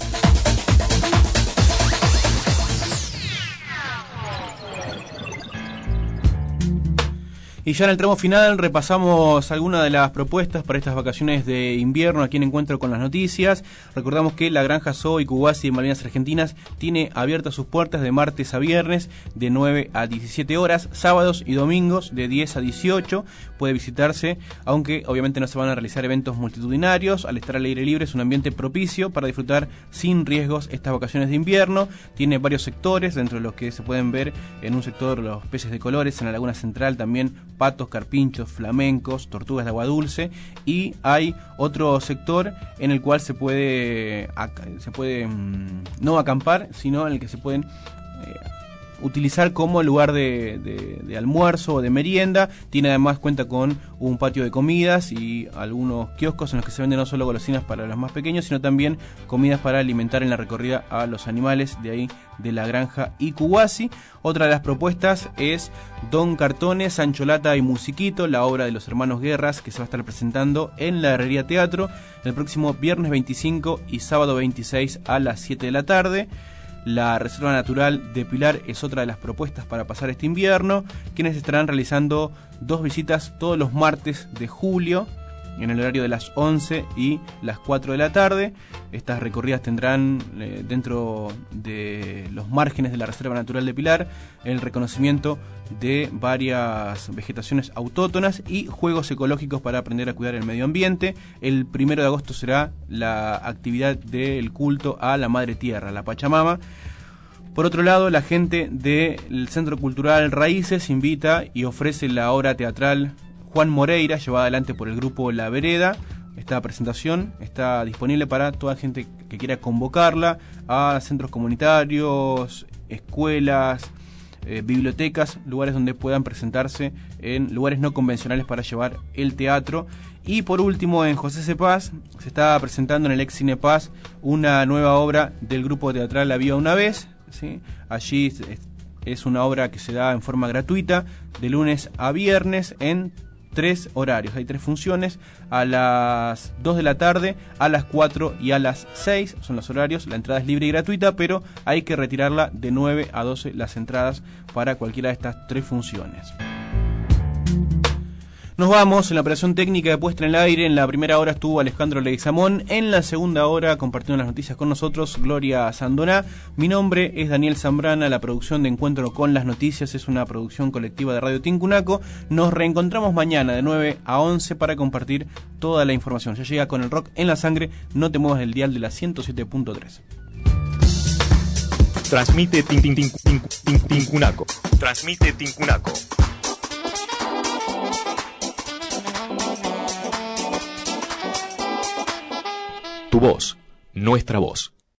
Y ya en el tramo final repasamos algunas de las propuestas para estas vacaciones de invierno aquí en Encuentro con las Noticias. Recordamos que la Granja Zoo y Cubasi de Malvinas Argentinas tiene abiertas sus puertas de martes a viernes de nueve a diecisiete horas, sábados y domingos de diez a dieciocho. Puede visitarse, aunque obviamente no se van a realizar eventos multitudinarios. Al estar al aire libre es un ambiente propicio para disfrutar sin riesgos estas vacaciones de invierno. Tiene varios sectores, dentro de los que se pueden ver en un sector los peces de colores, en la Laguna Central también patos, carpinchos, flamencos, tortugas de agua dulce, y hay otro sector en el cual se puede se puede mmm, no acampar, sino en el que se pueden eh, utilizar como lugar de, de, de almuerzo o de merienda. Tiene además, cuenta con un patio de comidas y algunos kioscos en los que se venden no solo golosinas para los más pequeños, sino también comidas para alimentar en la recorrida a los animales de ahí de la Granja y Cubasi. Otra de las propuestas es Don Cartones, Sancho Lata y Musiquito, la obra de los hermanos Guerras, que se va a estar presentando en la Herrería Teatro el próximo viernes veinticinco y sábado veintiséis a las siete de la tarde. La Reserva Natural de Pilar es otra de las propuestas para pasar este invierno, quienes estarán realizando dos visitas todos los martes de julio en el horario de las once y las cuatro de la tarde. Estas recorridas tendrán eh, dentro de los márgenes de la Reserva Natural de Pilar el reconocimiento de varias vegetaciones autóctonas y juegos ecológicos para aprender a cuidar el medio ambiente. El primero de agosto será la actividad del culto a la Madre Tierra, la Pachamama. Por otro lado, la gente del Centro Cultural Raíces invita y ofrece la obra teatral Juan Moreira, llevada adelante por el grupo La Vereda. Esta presentación está disponible para toda gente que quiera convocarla a centros comunitarios, escuelas, eh, bibliotecas, lugares donde puedan presentarse en lugares no convencionales para llevar el teatro. Y por último, en José C. Paz se está presentando en el ex Cine Paz una nueva obra del grupo teatral Había una vez, ¿sí? Allí es, es una obra que se da en forma gratuita de lunes a viernes en tres horarios. Hay tres funciones: a las dos de la tarde, a las cuatro y a las seis son los horarios. La entrada es libre y gratuita, pero hay que retirarla de nueve a doce las entradas para cualquiera de estas tres funciones. Nos vamos en la operación técnica de puesta en el aire. En la primera hora estuvo Alejandro Leguizamón. En la segunda hora compartiendo las noticias con nosotros Gloria Sandoná. Mi nombre es Daniel Zambrana. La producción de Encuentro con las Noticias es una producción colectiva de Radio Tincunaco. Nos reencontramos mañana de nueve a once para compartir toda la información. Ya llega Con el Rock en la Sangre. No te muevas del dial de la ciento siete punto tres. Transmite Tincunaco. Transmite Tincunaco. Tu voz, nuestra voz.